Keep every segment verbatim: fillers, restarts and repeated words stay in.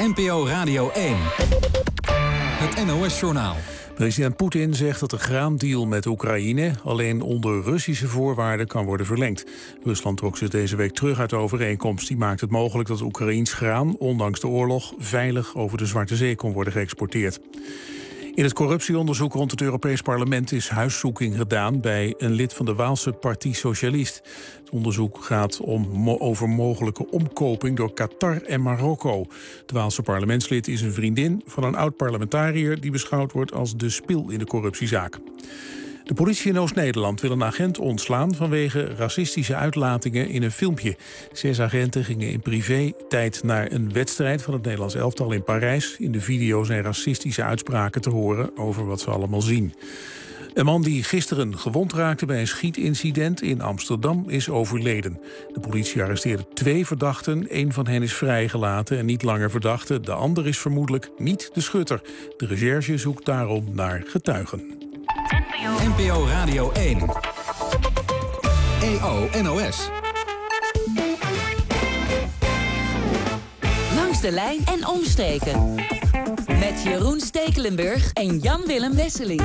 N P O Radio één. Het N O S-journaal. President Poetin zegt dat de graandeal met Oekraïne alleen onder Russische voorwaarden kan worden verlengd. Rusland trok zich deze week terug uit de overeenkomst. Die maakt het mogelijk dat Oekraïens graan, ondanks de oorlog, veilig over de Zwarte Zee kon worden geëxporteerd. In het corruptieonderzoek rond het Europees Parlement is huiszoeking gedaan bij een lid van de Waalse Parti Socialist. Het onderzoek gaat om mo- over mogelijke omkoping door Qatar en Marokko. De Waalse parlementslid is een vriendin van een oud-parlementariër die beschouwd wordt als de spil in de corruptiezaak. De politie in Oost-Nederland wil een agent ontslaan vanwege racistische uitlatingen in een filmpje. Zes agenten gingen in privé-tijd naar een wedstrijd van het Nederlands elftal in Parijs. In de video zijn racistische uitspraken te horen over wat ze allemaal zien. Een man die gisteren gewond raakte bij een schietincident in Amsterdam is overleden. De politie arresteerde twee verdachten. Eén van hen is vrijgelaten en niet langer verdachte. De ander is vermoedelijk niet de schutter. De recherche zoekt daarom naar getuigen. N P O Radio één. E O N O S. Langs de lijn en omstreken. Met Jeroen Stekelenburg en Jan-Willem Wesseling.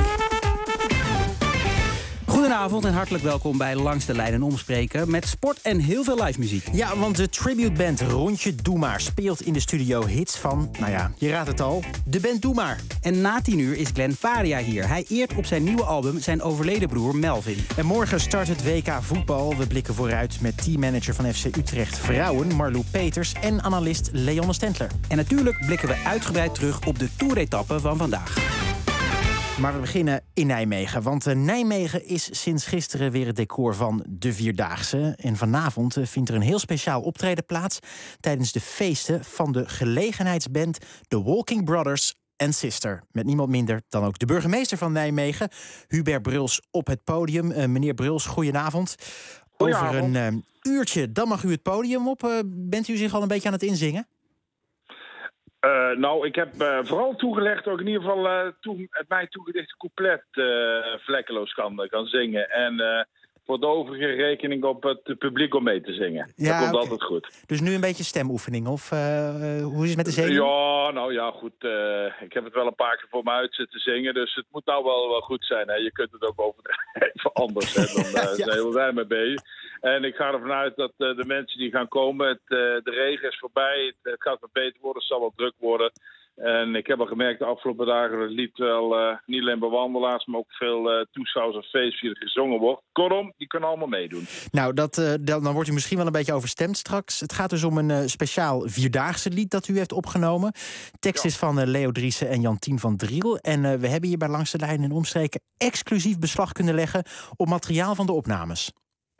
Goedenavond en hartelijk welkom bij Langs de Lijn en Omspreken met sport en heel veel live muziek. Ja, want de tributeband Rondje Doe Maar speelt in de studio hits van, nou ja, je raadt het al, de band Doe Maar. En na tien uur is Glenn Faria hier. Hij eert op zijn nieuwe album zijn overleden broer Melvin. En morgen start het W K voetbal. We blikken vooruit met teammanager van F C Utrecht Vrouwen, Marlou Peters, en analist Leonne Stentler. En natuurlijk blikken we uitgebreid terug op de toeretappe van vandaag. Maar we beginnen in Nijmegen, want uh, Nijmegen is sinds gisteren weer het decor van de Vierdaagse. En vanavond uh, vindt er een heel speciaal optreden plaats tijdens de feesten van de gelegenheidsband The Walking Brothers and Sister. Met niemand minder dan ook de burgemeester van Nijmegen, Hubert Bruls, op het podium. Uh, meneer Bruls, goedenavond. Over een uh, uurtje, dan mag u het podium op. Uh, bent u zich al een beetje aan het inzingen? Uh, nou, ik heb uh, vooral toegelegd, ook in ieder geval uh, toe, het mij toegedichte couplet uh, vlekkeloos kan, kan zingen. En uh, voor de overige rekening op het publiek om mee te zingen. Ja, dat komt okay. altijd goed. Dus nu een beetje stemoefening, of uh, hoe is het met de zingen? Ja, nou ja, goed. Uh, ik heb het wel een paar keer voor me uit zitten zingen, dus het moet nou wel, wel goed zijn. Hè. Je kunt het ook overdrijven anders, hè. Dan uh, ja. zijn we mee bezig. En ik ga ervan uit dat uh, de mensen die gaan komen, het, uh, de regen is voorbij, het, het gaat wat beter worden, het zal wel druk worden. En ik heb al gemerkt de afgelopen dagen dat het lied wel uh, niet alleen bij wandelaars, maar ook veel uh, toeschouwers en feestvierders gezongen wordt. Kortom, die kunnen allemaal meedoen. Nou, dat, uh, dan, dan wordt u misschien wel een beetje overstemd straks. Het gaat dus om een uh, speciaal Vierdaagse lied dat u heeft opgenomen. Tekst ja. is van uh, Leo Driessen en Jantien van Driel. En uh, we hebben hier bij Langs de Lijn en Omstreken exclusief beslag kunnen leggen op materiaal van de opnames.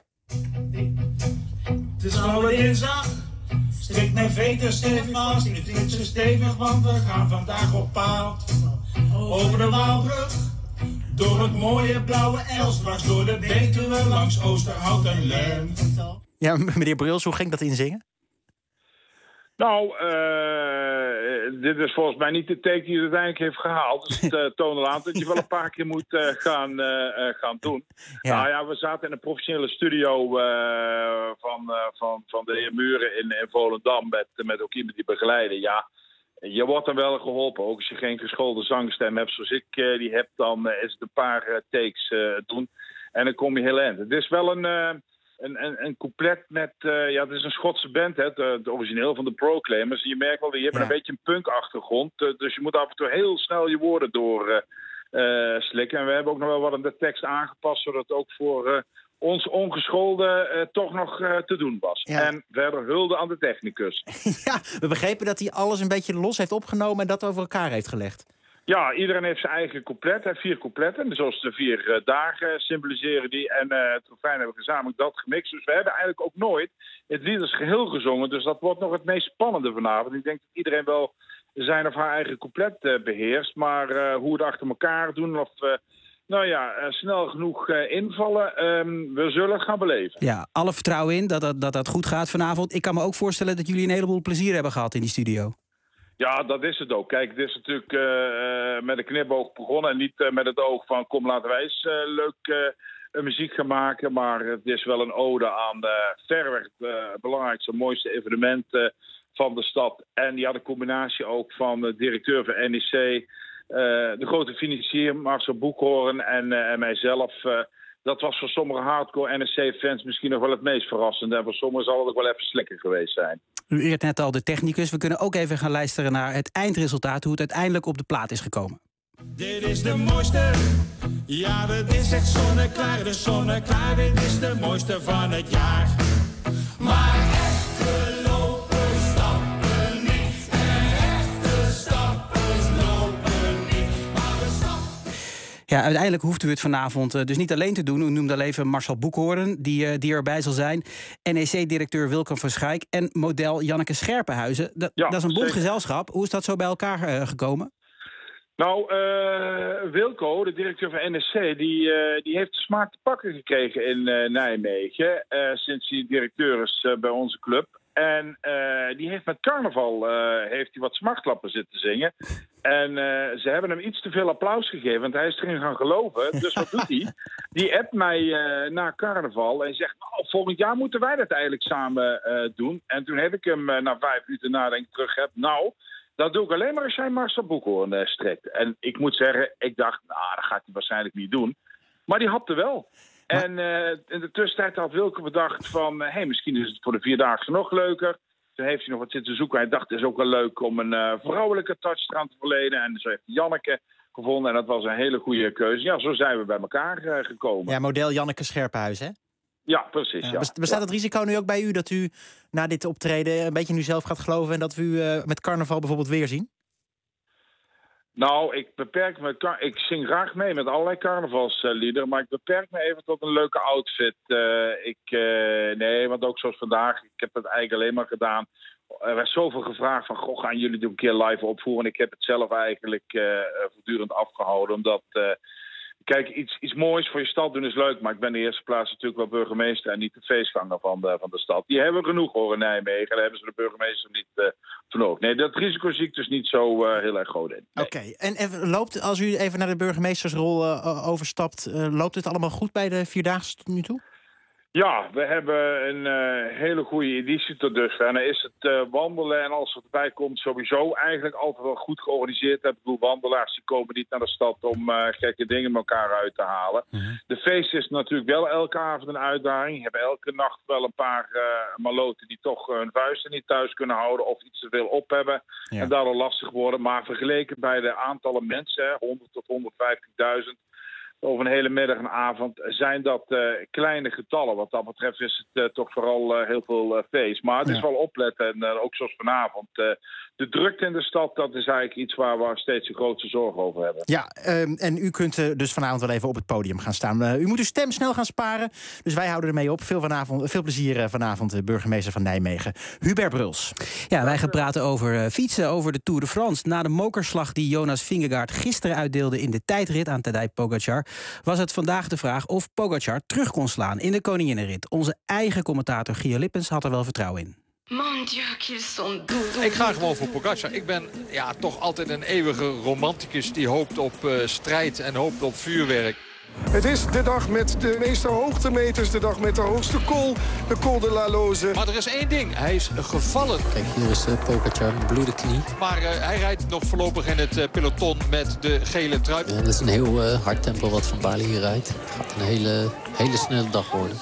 Het is oude dinsdag, strik mijn veten stevig vast, niet iets te stevig, want we gaan vandaag op pad. Over de Waalbrug, door het mooie blauwe Els, dwars door de Betuwe, langs Oosterhout en Lem. Ja, meneer Bruls, hoe ging dat inzingen? Nou, uh, dit is volgens mij niet de take die het uiteindelijk heeft gehaald. Dus het uh, toont al aan dat je wel een paar keer moet uh, gaan, uh, gaan doen. Ja. Nou ja, we zaten in een professionele studio uh, van, uh, van, van de heer Muren in, in Volendam met, met ook iemand die begeleiden. Ja, je wordt dan wel geholpen. Ook als je geen geschoolde zangstem hebt zoals ik uh, die heb, dan uh, is het een paar uh, takes uh, doen. En dan kom je heel eind. Het is wel een... Uh, Een, een, een couplet met, uh, ja, het is een Schotse band, hè, het, het origineel van de Proclaimers. Je merkt wel, die hebben ja. een beetje een punk-achtergrond. Uh, dus je moet af en toe heel snel je woorden door uh, uh, slikken. En we hebben ook nog wel wat aan de tekst aangepast, zodat het ook voor uh, ons ongeschoolde uh, toch nog uh, te doen was. Ja. En verder hulde aan de technicus. Ja, we begrepen dat hij alles een beetje los heeft opgenomen en dat over elkaar heeft gelegd. Ja, iedereen heeft zijn eigen couplet. Hè, vier coupletten. Zoals de vier uh, dagen symboliseren die. En uh, het refrein hebben we gezamenlijk dat gemixt. Dus we hebben eigenlijk ook nooit het lied als geheel gezongen. Dus dat wordt nog het meest spannende vanavond. Ik denk dat iedereen wel zijn of haar eigen couplet uh, beheerst. Maar uh, hoe het achter elkaar doen of... Uh, Nou ja, uh, snel genoeg uh, invallen. Um, we zullen het gaan beleven. Ja, alle vertrouwen in dat dat, dat dat goed gaat vanavond. Ik kan me ook voorstellen dat jullie een heleboel plezier hebben gehad in die studio. Ja, dat is het ook. Kijk, het is natuurlijk uh, met een knipoog begonnen. En niet uh, met het oog van kom laten wij eens uh, leuk uh, muziek gaan maken. Maar het is wel een ode aan uh, verreweg het uh, belangrijkste, mooiste evenement uh, van de stad. En die had een combinatie ook van de directeur van N E C, uh, de grote financier Marcel Boekhoorn en, uh, en mijzelf. Uh, dat was voor sommige hardcore N E C-fans misschien nog wel het meest verrassende. En voor sommigen zal het ook wel even slikker geweest zijn. U eert net al de technicus. We kunnen ook even gaan luisteren naar het eindresultaat, hoe het uiteindelijk op de plaat is gekomen. Dit is de mooiste, ja dit is echt zonneklaar, de zonneklaar, dit is de mooiste van het jaar. Maar echte lopers stappen niet, en echte stappers lopen niet, maar we stappen. Ja, uiteindelijk hoeft u het vanavond uh, dus niet alleen te doen. U noemde al even Marcel Boekhoorn, die, uh, die erbij zal zijn. N E C-directeur Wilco van Schaik en model Janneke Scherpenhuizen. Dat, Ja, dat is een bond zeker. gezelschap. Hoe is dat zo bij elkaar uh, gekomen? Nou, uh, Wilco, de directeur van N E C, die, uh, die heeft de smaak te pakken gekregen in uh, Nijmegen. Uh, sinds hij directeur is uh, bij onze club. En uh, die heeft met carnaval uh, heeft hij wat smartlappen zitten zingen. En uh, ze hebben hem iets te veel applaus gegeven, want hij is erin gaan geloven. Dus wat doet hij? Die appt mij uh, na carnaval en zegt, nou, volgend jaar moeten wij dat eigenlijk samen uh, doen. En toen heb ik hem uh, na vijf uur nadenken terug heb. Nou, dat doe ik alleen maar als jij Marcel Boekhoorn uh, strekt. En ik moet zeggen, ik dacht, nou, dat gaat hij waarschijnlijk niet doen. Maar die hapte wel. Maar... En uh, in de tussentijd had Wilco bedacht van, hé, uh, hey, misschien is het voor de Vierdaagse nog leuker. Toen heeft hij nog wat zitten zoeken. Hij dacht, het is ook wel leuk om een uh, vrouwelijke touch eraan te verlenen. En zo heeft hij Janneke gevonden. En dat was een hele goede keuze. Ja, zo zijn we bij elkaar uh, gekomen. Ja, model Janneke Scherpenhuis, hè? Ja, precies. Ja. Bestaat ja. het risico nu ook bij u dat u na dit optreden een beetje nu zelf gaat geloven en dat we u uh, met carnaval bijvoorbeeld weer zien? Nou, ik beperk me. Ik zing graag mee met allerlei carnavalsliederen, maar ik beperk me even tot een leuke outfit. Uh, ik, uh, nee, want ook zoals vandaag, ik heb het eigenlijk alleen maar gedaan. Er werd zoveel gevraagd van, goh, gaan jullie dit een keer live opvoeren? En ik heb het zelf eigenlijk uh, voortdurend afgehouden, omdat... Uh, Kijk, iets, iets moois voor je stad doen is leuk, maar ik ben in de eerste plaats natuurlijk wel burgemeester en niet de feestganger van de, van de stad. Die hebben genoeg hoor in Nijmegen, daar hebben ze de burgemeester niet uh, van ook. Nee, dat risico zie ik dus niet zo uh, heel erg groot in. Nee. Oké, okay. en, en loopt, als u even naar de burgemeestersrol uh, overstapt, uh, loopt het allemaal goed bij de Vierdaagse tot nu toe? Ja, we hebben een uh, hele goede editie tot dusver. En dan is het uh, wandelen en alles wat erbij komt sowieso eigenlijk altijd wel goed georganiseerd. Ik bedoel, wandelaars die komen niet naar de stad om uh, gekke dingen met elkaar uit te halen. Mm-hmm. De feest is natuurlijk wel elke avond een uitdaging. We hebben elke nacht wel een paar uh, maloten die toch hun vuisten niet thuis kunnen houden of iets te veel op hebben. Ja. En daardoor lastig worden. Maar vergeleken bij de aantallen mensen, honderd tot honderdvijftigduizend... over een hele middag en avond zijn dat uh, kleine getallen. Wat dat betreft is het uh, toch vooral uh, heel veel uh, feest. Maar het ja. is wel opletten. En uh, ook zoals vanavond. Uh, de drukte in de stad, dat is eigenlijk iets waar we steeds de grootste zorg over hebben. Ja, um, en u kunt uh, dus vanavond wel even op het podium gaan staan. Uh, u moet uw stem snel gaan sparen. Dus wij houden ermee op. Veel, vanavond, veel plezier uh, vanavond, uh, burgemeester van Nijmegen. Hubert Bruls. Ja, wij gaan praten over uh, fietsen, over de Tour de France. Na de mokerslag die Jonas Vingegaard gisteren uitdeelde in de tijdrit aan Tadej Pogacar, was het vandaag de vraag of Pogacar terug kon slaan in de koninginnenrit. Onze eigen commentator Gio Lippens had er wel vertrouwen in. Ik ga gewoon voor Pogacar. Ik ben ja, toch altijd een eeuwige romanticus die hoopt op uh, strijd en hoopt op vuurwerk. Het is de dag met de meeste hoogtemeters, de dag met de hoogste col, de Col de la Loze. Maar er is één ding, hij is gevallen. Kijk, hier is uh, Pogacar, bloede knie. Maar uh, hij rijdt nog voorlopig in het uh, peloton met de gele trui. Ja, dat is een heel uh, hard tempo wat Van Baarle hier rijdt. Het gaat een hele, hele snelle dag worden.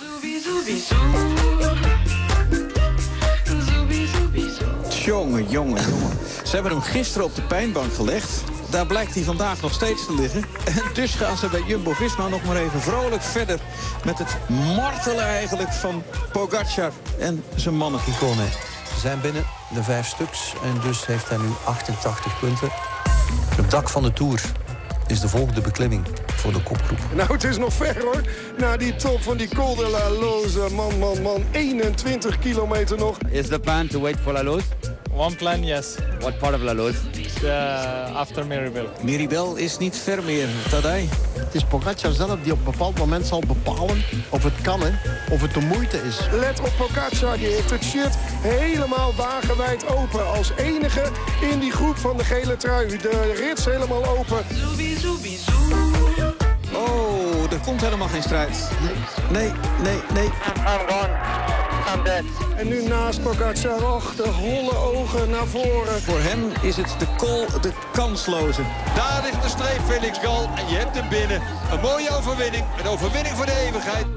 Jongen, jongen, jongen. Ze hebben hem gisteren op de pijnbank gelegd. Daar blijkt hij vandaag nog steeds te liggen. En dus gaan ze bij Jumbo-Visma nog maar even vrolijk verder met het martelen eigenlijk van Pogacar en zijn mannen. Iconen. Ze zijn binnen de vijf stuks en dus heeft hij nu achtentachtig punten. Het dak van de Tour is de volgende beklimming voor de kopgroep. Nou, het is nog ver hoor. Na die top van die Col de la Loze. Man, man, man. eenentwintig kilometer nog. Is the plan to wait for La Loze? One plan, yes. What part of La Loze? Uh, after Miribel. Miribel is niet ver meer, Tadej. Het is Pogacar zelf die op een bepaald moment zal bepalen of het kan, hè, of het de moeite is. Let op Pogacar, die heeft het shirt helemaal wagenwijd open. Als enige in die groep van de gele trui. De rits helemaal open. Oh, er komt helemaal geen strijd. Nee, nee, nee, nee. En nu naast Pogacar, och, de holle ogen naar voren. Voor hem is het de call, de kansloze. Daar ligt de streep, Felix Gal. En je hebt hem binnen. Een mooie overwinning. Een overwinning voor de eeuwigheid.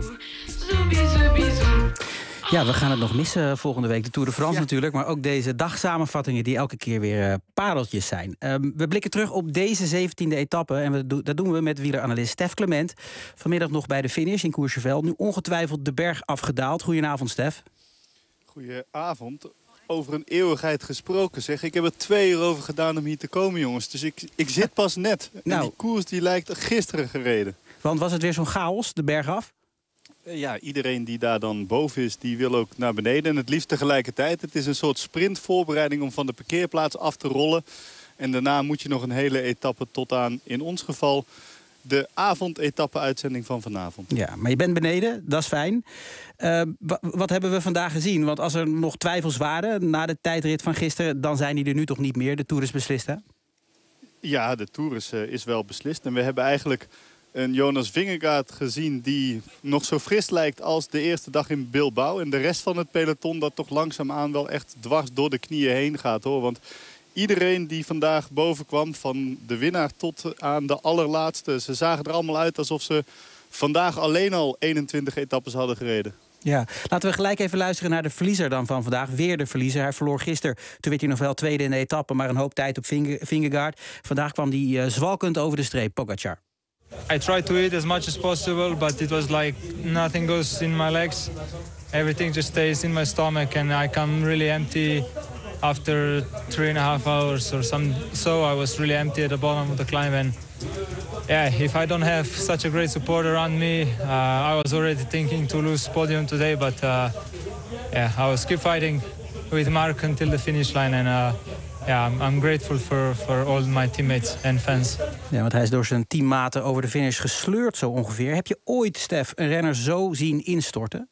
Ja, we gaan het nog missen volgende week. De Tour de France ja. natuurlijk. Maar ook deze dagsamenvattingen die elke keer weer uh, pareltjes zijn. Uh, we blikken terug op deze zeventiende etappe. En we do- dat doen we met wieleranalist Stef Clement. Vanmiddag nog bij de finish in Courchevel. Nu ongetwijfeld de berg afgedaald. Goedenavond, Stef. Goedenavond. Over een eeuwigheid gesproken, zeg. Ik heb er twee uur over gedaan om hier te komen, jongens. Dus ik, ik zit pas net. En nou. die koers die lijkt gisteren gereden. Want was het weer zo'n chaos, de berg af? Ja, iedereen die daar dan boven is, die wil ook naar beneden. En het liefst tegelijkertijd. Het is een soort sprintvoorbereiding om van de parkeerplaats af te rollen. En daarna moet je nog een hele etappe tot aan, in ons geval, de avondetappe-uitzending van vanavond. Ja, maar je bent beneden, dat is fijn. Uh, w- wat hebben we vandaag gezien? Want als er nog twijfels waren na de tijdrit van gisteren, dan zijn die er nu toch niet meer. De Tour is beslist, hè? Ja, de Tour is, uh, is wel beslist. En we hebben eigenlijk een Jonas Vingegaard gezien die nog zo fris lijkt als de eerste dag in Bilbao. En de rest van het peloton dat toch langzaamaan wel echt dwars door de knieën heen gaat, hoor. Want iedereen die vandaag boven kwam, van de winnaar tot aan de allerlaatste, ze zagen er allemaal uit alsof ze vandaag alleen al eenentwintig etappes hadden gereden. Ja, laten we gelijk even luisteren naar de verliezer dan van vandaag. Weer de verliezer. Hij verloor gisteren. Toen werd hij nog wel tweede in de etappe, maar een hoop tijd op Vingegaard. Vandaag kwam hij uh, zwalkend over de streep, Pogacar. I tried to eat as much as possible, but it was like nothing goes in my legs. Everything just stays in my stomach and I come really empty after three and a half hours or some. So I was really empty at the bottom of the climb. And yeah, if I don't have such a great support around me, uh, I was already thinking to lose podium today. But uh, yeah, I was keep fighting with Mark until the finish line. And uh, yeah, I'm, I'm grateful for, for all my teammates and fans. Ja, want hij is door zijn teammaten over de finish gesleurd zo ongeveer. Heb je ooit, Stef, een renner zo zien instorten?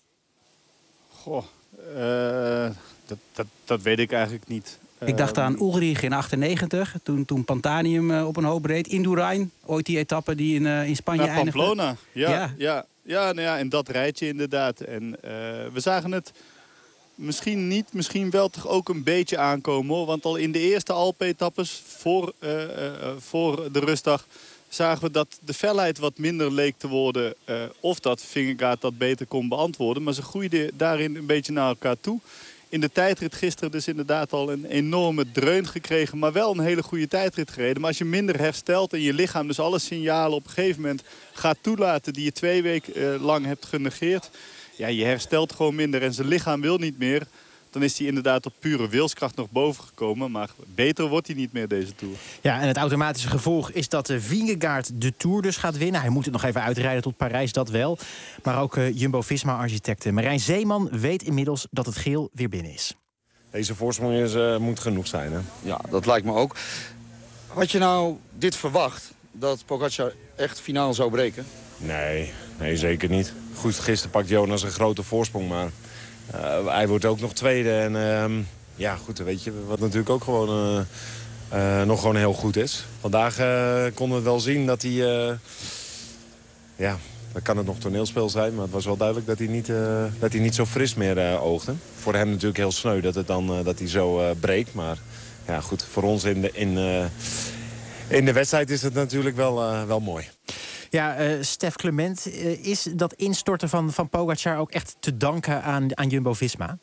Goh, uh, dat, dat, dat weet ik eigenlijk niet. Ik dacht aan Ulrich in achtennegentig, toen, toen Pantanium uh, op een hoop reed. Indurain, ooit die etappe die in, uh, in Spanje eindigde. Pamplona, ja, ja. ja, ja, nou ja, en dat rijtje inderdaad. En uh, we zagen het misschien niet, misschien wel toch ook een beetje aankomen, hoor. Want al in de eerste Alpe-etappes voor, uh, uh, voor de rustdag zagen we dat de felheid wat minder leek te worden. Uh, of dat Vingegaard dat beter kon beantwoorden. Maar ze groeiden daarin een beetje naar elkaar toe. In de tijdrit gisteren dus inderdaad al een enorme dreun gekregen. Maar wel een hele goede tijdrit gereden. Maar als je minder herstelt en je lichaam dus alle signalen op een gegeven moment gaat toelaten die je twee weken uh, lang hebt genegeerd. Ja, je herstelt gewoon minder en zijn lichaam wil niet meer. Dan is hij inderdaad op pure wilskracht nog boven gekomen. Maar beter wordt hij niet meer deze Tour. Ja, en het automatische gevolg is dat uh, Vingegaard de Tour dus gaat winnen. Hij moet het nog even uitrijden tot Parijs, dat wel. Maar ook uh, Jumbo-Visma-architect Marijn Zeeman weet inmiddels dat het geel weer binnen is. Deze voorsprong is, uh, moet genoeg zijn, hè? Ja, dat lijkt me ook. Had je nou dit verwacht, dat Pogacar echt finaal zou breken? Nee, nee, zeker niet. Goed, gisteren pakt Jonas een grote voorsprong, maar Uh, hij wordt ook nog tweede. En uh, ja, goed, weet je, wat natuurlijk ook gewoon uh, uh, nog gewoon heel goed is. Vandaag uh, konden we wel zien dat hij, uh, ja, dan kan het nog toneelspel zijn, maar het was wel duidelijk dat hij niet, uh, dat hij niet zo fris meer uh, oogde. Voor hem natuurlijk heel sneu dat, het dan, uh, dat hij zo uh, breekt, maar ja, goed, voor ons in de, in, uh, in de wedstrijd is het natuurlijk wel, uh, wel mooi. Ja, uh, Stef Clement, uh, is dat instorten van, van Pogacar ook echt te danken aan, aan Jumbo-Visma?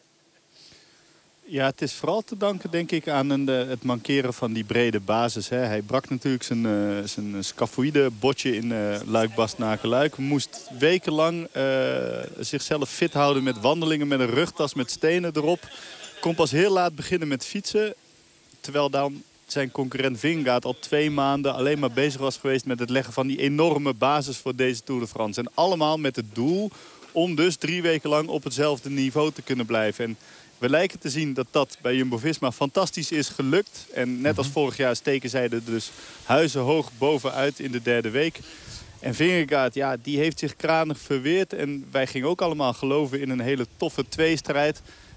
Ja, het is vooral te danken, denk ik, aan een, uh, het mankeren van die brede basis. Hè. Hij brak natuurlijk zijn, uh, zijn scafoïde botje in uh, Luik-Bastenaken-Luik. Moest wekenlang uh, zichzelf fit houden met wandelingen, met een rugtas, met stenen erop. Kon pas heel laat beginnen met fietsen, terwijl dan zijn concurrent Vingegaard al twee maanden alleen maar bezig was geweest met het leggen van die enorme basis voor deze Tour de France. En allemaal met het doel om dus drie weken lang op hetzelfde niveau te kunnen blijven. En we lijken te zien dat dat bij Jumbo-Visma fantastisch is gelukt. En net als vorig jaar steken zij er dus huizenhoog bovenuit in de derde week. En Vingegaard, ja, die heeft zich kranig verweerd. En wij gingen ook allemaal geloven in een hele toffe tweestrijd.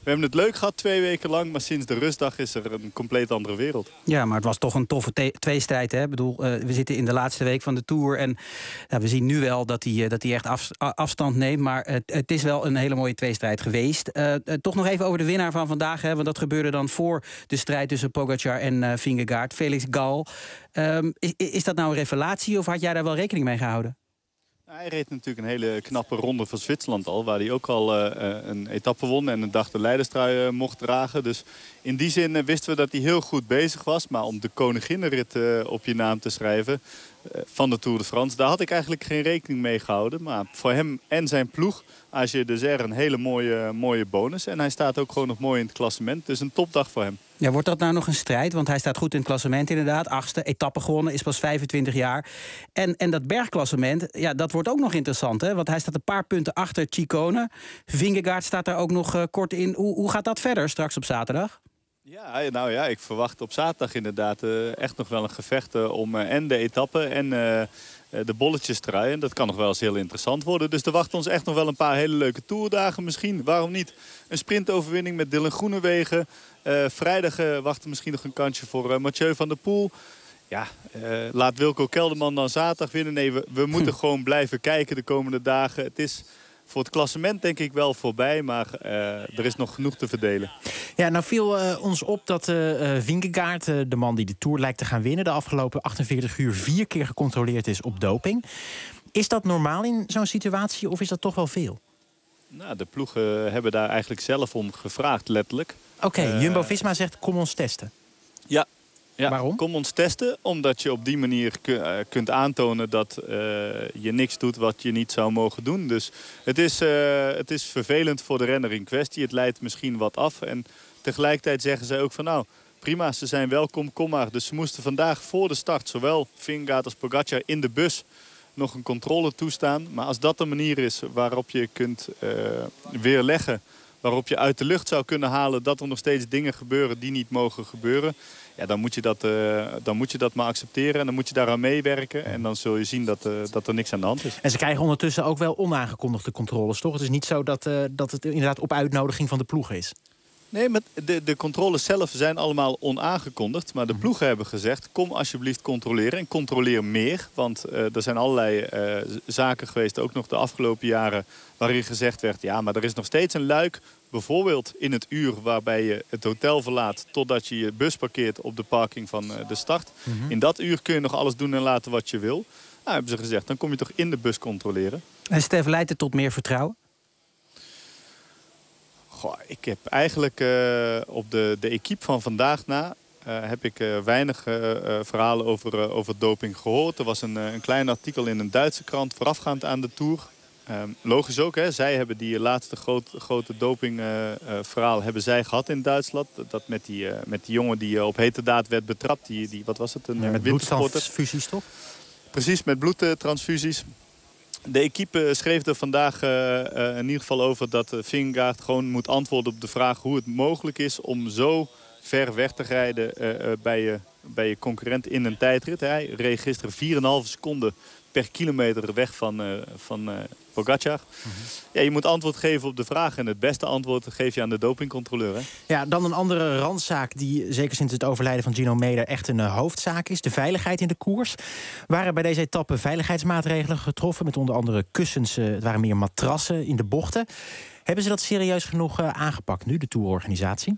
We hebben het leuk gehad twee weken lang, maar sinds de rustdag is er een compleet andere wereld. Ja, maar het was toch een toffe te- tweestrijd. Hè? Ik bedoel, uh, we zitten in de laatste week van de Tour en ja, we zien nu wel dat hij uh, dat hij echt af, afstand neemt. Maar uh, het is wel een hele mooie tweestrijd geweest. Uh, uh, toch nog even over de winnaar van vandaag. Hè? Want dat gebeurde dan voor de strijd tussen Pogacar en uh, Vingegaard. Felix Gal. Um, is, is dat nou een revelatie of had jij daar wel rekening mee gehouden? Hij reed natuurlijk een hele knappe ronde van Zwitserland al. Waar hij ook al uh, een etappe won en een dag de leiderstrui uh, mocht dragen. Dus in die zin uh, wisten we dat hij heel goed bezig was. Maar om de koninginnenrit uh, op je naam te schrijven uh, van de Tour de France... daar had ik eigenlijk geen rekening mee gehouden. Maar voor hem en zijn ploeg, A G Desert, een hele mooie, mooie bonus. En hij staat ook gewoon nog mooi in het klassement. Dus een topdag voor hem. Ja, wordt dat nou nog een strijd? Want hij staat goed in het klassement inderdaad. Achtste, etappe gewonnen, is pas vijfentwintig jaar. En, en dat bergklassement, ja, dat wordt ook nog interessant. Hè? Want hij staat een paar punten achter Ciccone. Vingegaard staat daar ook nog uh, kort in. Hoe, hoe gaat dat verder straks op zaterdag? Ja, nou ja, ik verwacht op zaterdag inderdaad uh, echt nog wel een gevecht uh, om uh, en de etappe en uh, de bolletjes trui. En dat kan nog wel eens heel interessant worden. Dus er wachten ons echt nog wel een paar hele leuke toerdagen misschien. Waarom niet? Een sprintoverwinning met Dylan Groenewegen. Uh, vrijdag uh, wacht misschien nog een kansje voor uh, Mathieu van der Poel. Ja, uh, laat Wilco Kelderman dan zaterdag winnen. Nee, we, we moeten hm. gewoon blijven kijken de komende dagen. Het is voor het klassement denk ik wel voorbij, maar uh, er is nog genoeg te verdelen. Ja, nou viel uh, ons op dat uh, Vingegaard, uh, de man die de Tour lijkt te gaan winnen, de afgelopen achtenveertig uur vier keer gecontroleerd is op doping. Is dat normaal in zo'n situatie of is dat toch wel veel? Nou, de ploegen hebben daar eigenlijk zelf om gevraagd, letterlijk. Oké, okay, uh, Jumbo-Visma zegt kom ons testen. Ja. Ja, waarom? Kom ons testen, omdat je op die manier kunt aantonen dat uh, je niks doet wat je niet zou mogen doen. Dus het is, uh, het is vervelend voor de renner in kwestie. Het leidt misschien wat af. En tegelijkertijd zeggen zij ook van nou, prima, ze zijn welkom, kom maar. Dus ze moesten vandaag voor de start, zowel Vingegaard als Pogacar in de bus, nog een controle toestaan. Maar als dat de manier is waarop je kunt uh, weerleggen, waarop je uit de lucht zou kunnen halen dat er nog steeds dingen gebeuren die niet mogen gebeuren, ja, dan moet je dat, uh, dan moet je dat maar accepteren en dan moet je daaraan meewerken. En dan zul je zien dat, uh, dat er niks aan de hand is. En ze krijgen ondertussen ook wel onaangekondigde controles, toch? Het is niet zo dat, uh, dat het inderdaad op uitnodiging van de ploeg is. Nee, maar de, de controles zelf zijn allemaal onaangekondigd. Maar de ploegen hebben gezegd, kom alsjeblieft controleren. En controleer meer. Want uh, er zijn allerlei uh, zaken geweest, ook nog de afgelopen jaren, waarin gezegd werd, ja, maar er is nog steeds een luik. Bijvoorbeeld in het uur waarbij je het hotel verlaat totdat je je bus parkeert op de parking van uh, de start. Mm-hmm. In dat uur kun je nog alles doen en laten wat je wil. Nou, hebben ze gezegd, dan kom je toch in de bus controleren. En Stef, leidt het tot meer vertrouwen? Goh, ik heb eigenlijk uh, op de, de equipe van vandaag na Uh, heb ik uh, weinig uh, uh, verhalen over, uh, over doping gehoord. Er was een, uh, een klein artikel in een Duitse krant voorafgaand aan de Tour. Uh, logisch ook, hè? Zij hebben die laatste groot, grote dopingverhaal uh, uh, hebben zij gehad in Duitsland. Dat met die, uh, met die jongen die uh, op hete daad werd betrapt. Die, die, wat was het? Een, ja, met bloedtransfusies, toch? Precies, met bloedtransfusies. De equipe schreef er vandaag uh, uh, in ieder geval over dat uh, Vingegaard gewoon moet antwoorden op de vraag hoe het mogelijk is om zo ver weg te rijden uh, uh, bij, je, bij je concurrent in een tijdrit. Hij reed gisteren vier komma vijf seconden per kilometer weg van, uh, van uh, Pogacar. Mm-hmm. Ja, je moet antwoord geven op de vraag. En het beste antwoord geef je aan de dopingcontroleur. Hè? Ja, dan een andere randzaak die zeker sinds het overlijden van Gino Meder echt een uh, hoofdzaak is. De veiligheid in de koers. Waren bij deze etappe veiligheidsmaatregelen getroffen. Met onder andere kussens, uh, het waren meer matrassen in de bochten. Hebben ze dat serieus genoeg uh, aangepakt nu, de tourorganisatie?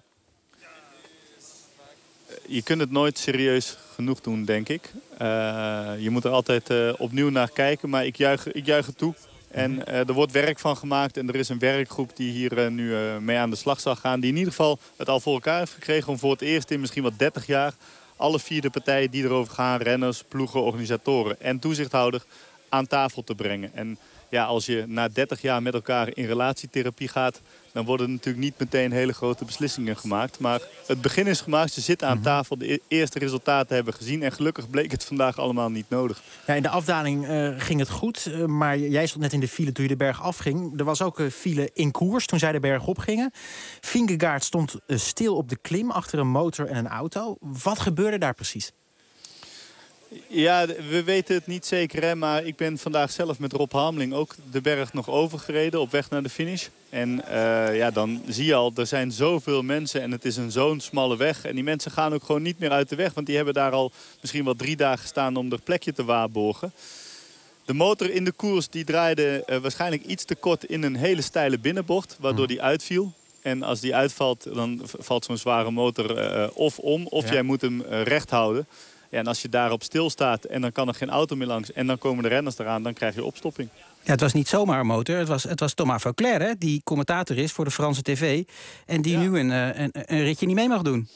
Je kunt het nooit serieus genoeg doen, denk ik. Uh, je moet er altijd uh, opnieuw naar kijken, maar ik juich, ik juich het toe. En uh, er wordt werk van gemaakt en er is een werkgroep die hier uh, nu uh, mee aan de slag zal gaan. Die in ieder geval het al voor elkaar heeft gekregen om voor het eerst in misschien wat dertig jaar alle vier de partijen die erover gaan, renners, ploegen, organisatoren en toezichthouder, aan tafel te brengen. En ja, als je na dertig jaar met elkaar in relatietherapie gaat, dan worden natuurlijk niet meteen hele grote beslissingen gemaakt. Maar het begin is gemaakt, ze zitten aan tafel, de eerste resultaten hebben gezien en gelukkig bleek het vandaag allemaal niet nodig. Ja, in de afdaling uh, ging het goed, uh, maar jij stond net in de file toen je de berg afging. Er was ook een file in koers toen zij de berg opgingen. Vingegaard stond uh, stil op de klim achter een motor en een auto. Wat gebeurde daar precies? Ja, we weten het niet zeker, hè, maar ik ben vandaag zelf met Rob Hameling ook de berg nog overgereden op weg naar de finish. En uh, ja, dan zie je al, er zijn zoveel mensen en het is een zo'n smalle weg. En die mensen gaan ook gewoon niet meer uit de weg, want die hebben daar al misschien wel drie dagen gestaan om er plekje te waarborgen. De motor in de koers die draaide uh, waarschijnlijk iets te kort in een hele steile binnenbocht, waardoor die uitviel. En als die uitvalt, dan valt zo'n zware motor uh, of om, of ja. jij moet hem uh, recht houden. Ja, en als je daarop stilstaat en dan kan er geen auto meer langs en dan komen de renners eraan, dan krijg je opstopping. Ja, het was niet zomaar een motor, het was, het was Thomas Vauclair, hè, die commentator is voor de Franse tv. En die ja. nu een, een, een ritje niet mee mag doen.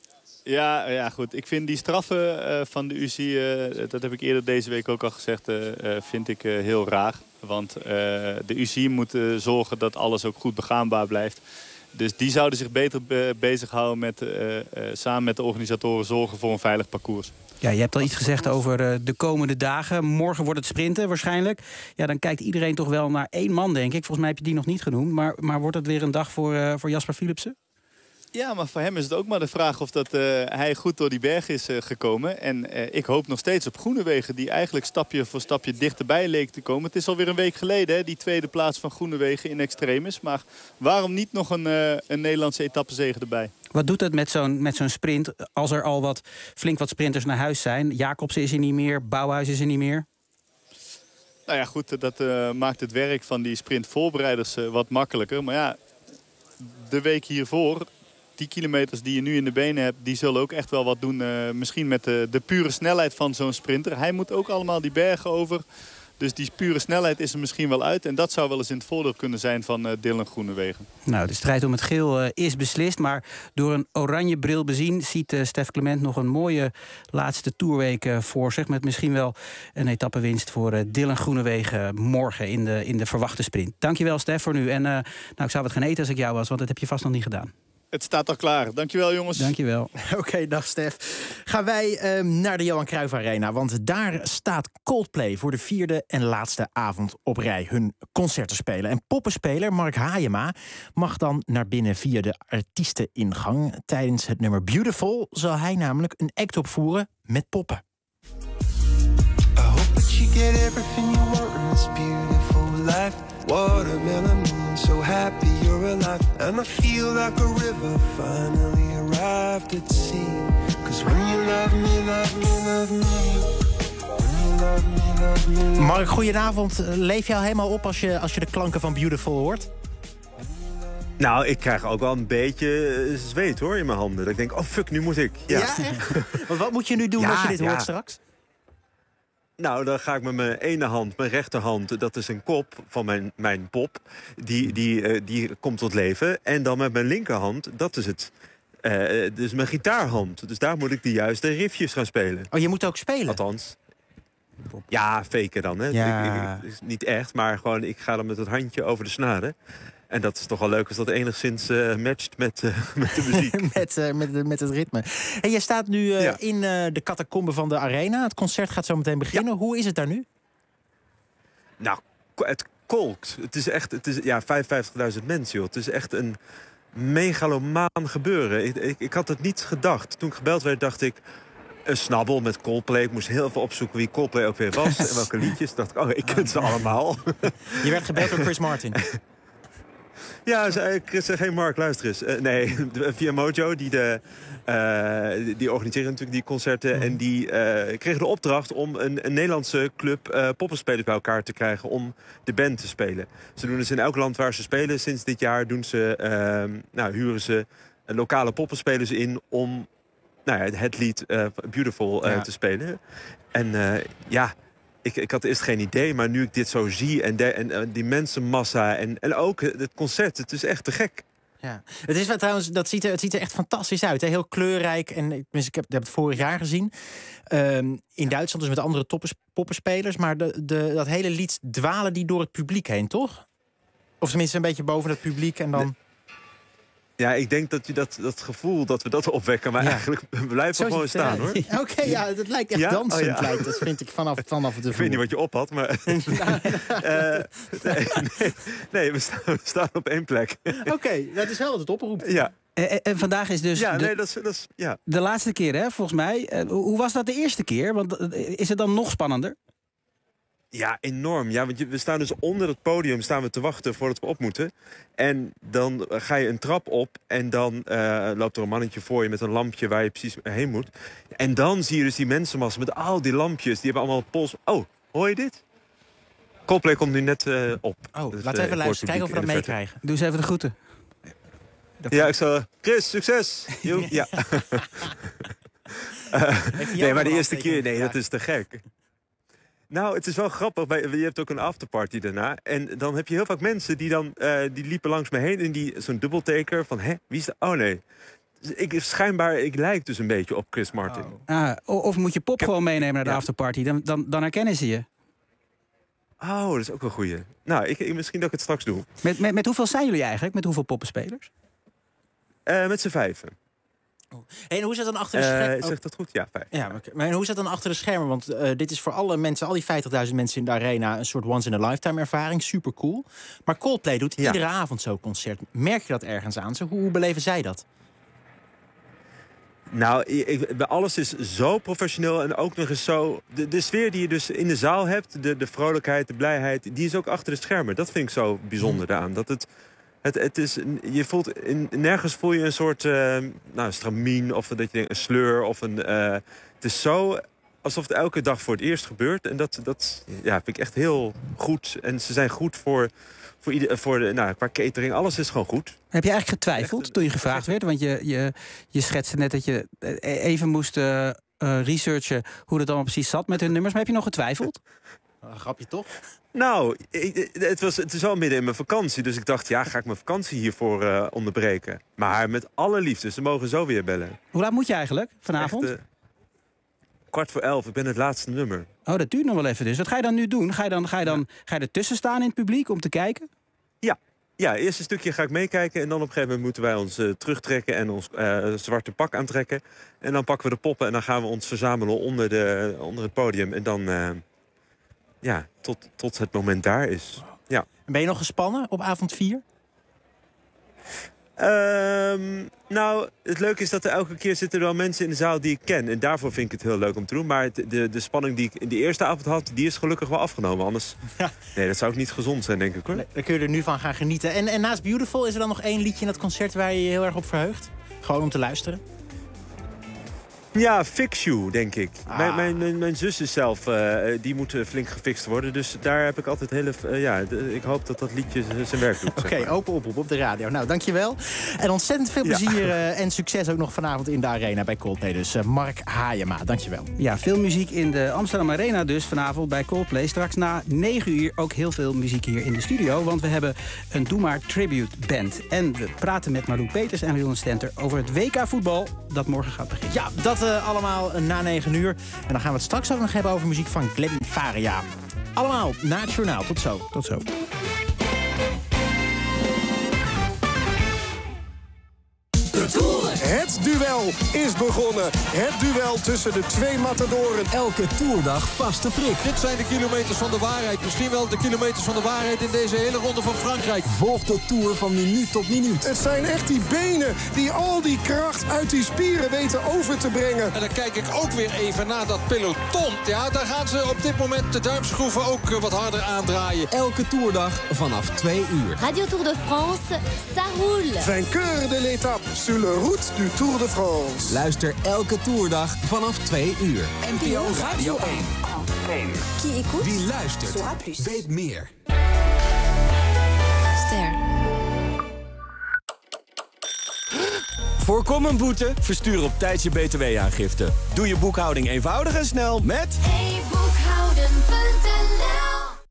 Ja, ja, goed. Ik vind die straffen uh, van de U C I, uh, dat heb ik eerder deze week ook al gezegd, uh, vind ik uh, heel raar. Want uh, de U C I moet uh, zorgen dat alles ook goed begaanbaar blijft. Dus die zouden zich beter be bezighouden met uh, uh, samen met de organisatoren zorgen voor een veilig parcours. Ja, je hebt al iets gezegd over uh, de komende dagen. Morgen wordt het sprinten waarschijnlijk. Ja, dan kijkt iedereen toch wel naar één man, denk ik. Volgens mij heb je die nog niet genoemd. Maar, maar wordt het weer een dag voor, uh, voor Jasper Philipsen? Ja, maar voor hem is het ook maar de vraag of dat, uh, hij goed door die berg is uh, gekomen. En uh, ik hoop nog steeds op Groenewegen, die eigenlijk stapje voor stapje dichterbij leek te komen. Het is alweer een week geleden, hè, die tweede plaats van Groenewegen in extremis. Maar waarom niet nog een, uh, een Nederlandse etappezege erbij? Wat doet het met zo'n met zo'n sprint als er al wat, flink wat sprinters naar huis zijn? Jacobsen is er niet meer, Bouwhuis is er niet meer. Nou ja, goed, dat uh, maakt het werk van die sprintvoorbereiders uh, wat makkelijker. Maar ja, de week hiervoor, die kilometers die je nu in de benen hebt, die zullen ook echt wel wat doen. Uh, misschien met de, de pure snelheid van zo'n sprinter. Hij moet ook allemaal die bergen over. Dus die pure snelheid is er misschien wel uit. En dat zou wel eens in het voordeel kunnen zijn van uh, Dylan Groenewegen. Nou, de strijd om het geel uh, is beslist. Maar door een oranje bril bezien ziet uh, Stef Clement nog een mooie laatste toerweek uh, voor zich. Met misschien wel een etappewinst voor uh, Dylan Groenewegen morgen in de, in de verwachte sprint. Dankjewel, Stef, voor nu. En uh, nou, ik zou wat gaan eten als ik jou was, want dat heb je vast nog niet gedaan. Het staat al klaar. Dankjewel, jongens. Dankjewel. Oké, okay, dag Stef. Gaan wij uh, naar de Johan Cruijff Arena. Want daar staat Coldplay voor de vierde en laatste avond op rij hun concerten spelen. En poppenspeler Mark Hayema mag dan naar binnen via de artiesteningang. Tijdens het nummer Beautiful zal hij namelijk een act opvoeren met poppen. I hope that you get everything you want in this beautiful life. Watermelon moon, so happy you're alive. And I feel like a river finally arrived at sea. Cause when you love me, love me, love me. When you love me, love me. Mark, goedenavond. Leef je al helemaal op als je, als je de klanken van Beautiful hoort? Nou, ik krijg ook wel een beetje zweet hoor in mijn handen. Dat ik denk, oh fuck, nu moet ik. Ja, ja echt? Want wat moet je nu doen ja, als je dit ja. hoort straks? Nou, dan ga ik met mijn ene hand, mijn rechterhand, dat is een kop van mijn, mijn pop, die, die, uh, die komt tot leven. En dan met mijn linkerhand, dat is het, uh, dus mijn gitaarhand. Dus daar moet ik de juiste riffjes gaan spelen. Oh, je moet ook spelen? Althans. Ja, faken dan, hè. Ja. Ik, ik, niet echt, maar gewoon, ik ga dan met het handje over de snaren. En dat is toch wel leuk als dat enigszins uh, matcht met, uh, met de muziek. met, uh, met, met het ritme. En je staat nu uh, ja. in uh, de catacombe van de arena. Het concert gaat zo meteen beginnen. Ja. Hoe is het daar nu? Nou, het kolkt. Het is echt, het is, ja, vijfenvijftigduizend mensen, joh. Het is echt een megalomaan gebeuren. Ik, ik, ik had het niet gedacht. Toen ik gebeld werd, dacht ik, een snabbel met Coldplay. Ik moest heel veel opzoeken wie Coldplay ook weer was. En welke liedjes. Dacht ik, oh, ik ken ze allemaal. Je werd gebeld door Chris Martin. Ja, ik zeg, hey Mark, luister eens. Uh, nee, via Mojo, die, de, uh, die organiseren natuurlijk die concerten. Mm. En die uh, kregen de opdracht om een, een Nederlandse club uh, poppenspelers bij elkaar te krijgen om de band te spelen. Ze doen dus in elk land waar ze spelen. Sinds dit jaar doen ze, uh, nou, huren ze lokale poppenspelers in om nou ja, het lied uh, Beautiful uh, ja. te spelen. En uh, ja... Ik, ik had eerst geen idee, maar nu ik dit zo zie en, de, en uh, die mensenmassa en, en ook het concert, het is echt te gek. Ja. Het is wel, trouwens, dat ziet er, het ziet er echt fantastisch uit. Hè? Heel kleurrijk. En ik, ik heb het vorig jaar gezien. Um, in Duitsland dus met andere toppers, poppenspelers. Maar de, de, dat hele lied dwalen die door het publiek heen, toch? Of tenminste een beetje boven het publiek en dan... Ja, ik denk dat je dat, dat gevoel dat we dat opwekken, maar ja. eigenlijk blijven we gewoon staan, hoor. Oké, okay, ja, dat lijkt echt ja? dansend. Oh, ja. lijkt. Dat vind ik vanaf, vanaf de vloer. Ik weet niet wat je op had, maar... uh, nee, nee, nee we, staan, we staan op één plek. Oké, okay, dat is wel wat het oproept. Ja. En, en vandaag is dus ja, de, nee, dat is, dat is, ja. de laatste keer, hè, volgens mij. Uh, hoe was dat de eerste keer? Want is het dan nog spannender? Ja, enorm. Ja, want we staan dus onder het podium staan we te wachten voordat we op moeten. En dan ga je een trap op en dan uh, loopt er een mannetje voor je met een lampje waar je precies heen moet. En dan zie je dus die mensenmassa met al die lampjes. Die hebben allemaal een pols. Oh, hoor je dit? Coldplay komt nu net uh, op. Oh, dus, laten we even uh, luisteren. Kijken of we dat meekrijgen. Doe eens even de groeten. Dat ja, ik zal... Chris, succes! Jo, ja. uh, nee, maar de eerste keer, nee, dat is te gek. Nou, het is wel grappig. Je hebt ook een afterparty daarna. En dan heb je heel vaak mensen die dan uh, die liepen langs me heen en die zo'n dubbeltaker van, hè, wie is dat? Oh nee. Dus ik, schijnbaar, ik lijk dus een beetje op Chris Martin. Oh. Ah, of moet je Pop heb... gewoon meenemen naar de ja. afterparty? Dan, dan, dan herkennen ze je. Oh, dat is ook wel goeie. Nou, ik, ik, misschien dat ik het straks doe. Met, met, met hoeveel zijn jullie eigenlijk? Met hoeveel poppenspelers? Uh, met z'n vijven. Oh. Hey, en hoe zit dat dan achter de schermen? Uh, zegt dat goed? Ja, vijf. Ja, maar, maar hoe zit dat dan achter de schermen? Want uh, dit is voor alle mensen, al die vijftigduizend mensen in de arena, een soort once-in-a-lifetime ervaring. Super cool. Maar Coldplay doet ja. iedere avond zo'n concert. Merk je dat ergens aan? Hoe, hoe beleven zij dat? Nou, ik, alles is zo professioneel en ook nog eens zo... De, de sfeer die je dus in de zaal hebt, de, de vrolijkheid, de blijheid, die is ook achter de schermen. Dat vind ik zo bijzonder daaraan. Dat het... Het, het is, je voelt in, nergens voel je een soort uh, nou, stramien of dat je denkt, een sleur. Of een, uh, het is zo alsof het elke dag voor het eerst gebeurt. En dat, dat ja, vind ik echt heel goed. En ze zijn goed voor, voor, ieder, voor de, nou, qua catering. Alles is gewoon goed. Heb je eigenlijk getwijfeld echt, toen je gevraagd werd? Want je, je, je schetste net dat je even moest uh, uh, researchen hoe dat allemaal precies zat met hun nummers. Maar heb je nog getwijfeld? Een grapje toch? Nou, ik, het, was, het is al midden in mijn vakantie. Dus ik dacht, ja, ga ik mijn vakantie hiervoor uh, onderbreken. Maar met alle liefde, ze mogen zo weer bellen. Hoe laat moet je eigenlijk vanavond? Echt, uh, kwart voor elf, ik ben het laatste nummer. Oh, dat duurt nog wel even dus. Wat ga je dan nu doen? Ga je, dan, ga je, dan, ga je ertussen staan in het publiek om te kijken? Ja. Ja, eerst een stukje ga ik meekijken. En dan op een gegeven moment moeten wij ons uh, terugtrekken en ons uh, zwarte pak aantrekken. En dan pakken we de poppen en dan gaan we ons verzamelen onder, de, onder het podium. En dan... Uh, Ja, tot, tot het moment daar is. Ja. Ben je nog gespannen op avond vier? Um, nou, het leuke is dat er elke keer zitten er wel mensen in de zaal die ik ken. En daarvoor vind ik het heel leuk om te doen. Maar de, de, de spanning die ik in de eerste avond had, die is gelukkig wel afgenomen. Anders, ja. nee, dat zou ook niet gezond zijn, denk ik, hoor. Nee, dan kun je er nu van gaan genieten. En, en naast Beautiful, is er dan nog één liedje in dat concert waar je je heel erg op verheugt? Gewoon om te luisteren? Ja, Fix You, denk ik. Ah. Mijn, mijn, mijn, mijn zus is zelf, uh, die moet flink gefixt worden. Dus daar heb ik altijd hele... Uh, ja, de, ik hoop dat dat liedje zijn werk doet. Oké, okay, zeg maar. Open oproep op de radio. Nou, dankjewel. En ontzettend veel plezier ja. uh, en succes ook nog vanavond in de arena bij Coldplay. Dus uh, Mark Hayema, dankjewel. Ja, veel muziek in de Amsterdam Arena dus vanavond bij Coldplay. Straks na negen uur ook heel veel muziek hier in de studio. Want we hebben een Doe Maar Tribute Band. En we praten met Marlou Peters en Leon Stenter over het W K voetbal dat morgen gaat beginnen. Ja, dat uh, allemaal na negen uur. En dan gaan we het straks ook nog hebben over muziek van Glenn Faria. Allemaal na het journaal. Tot zo. Tot zo. Het duel is begonnen. Het duel tussen de twee matadoren. Elke toerdag vaste prik. Dit zijn de kilometers van de waarheid. Misschien wel de kilometers van de waarheid in deze hele ronde van Frankrijk. Volg de Tour van minuut tot minuut. Het zijn echt die benen die al die kracht uit die spieren weten over te brengen. En dan kijk ik ook weer even naar dat peloton. Ja, daar gaan ze op dit moment de duimschroeven ook wat harder aandraaien. Elke toerdag vanaf twee uur. Radio Tour de France, ça roule. Vainqueur de l'étape sur le route du Tour de France. Luister elke toerdag vanaf twee uur. N P O Radio één. Qui écoute? Wie luistert, weet meer. Ster. Voorkom een boete? Verstuur op tijd je B T W-aangifte. Doe je boekhouding eenvoudig en snel met... e boekhouden punt n l.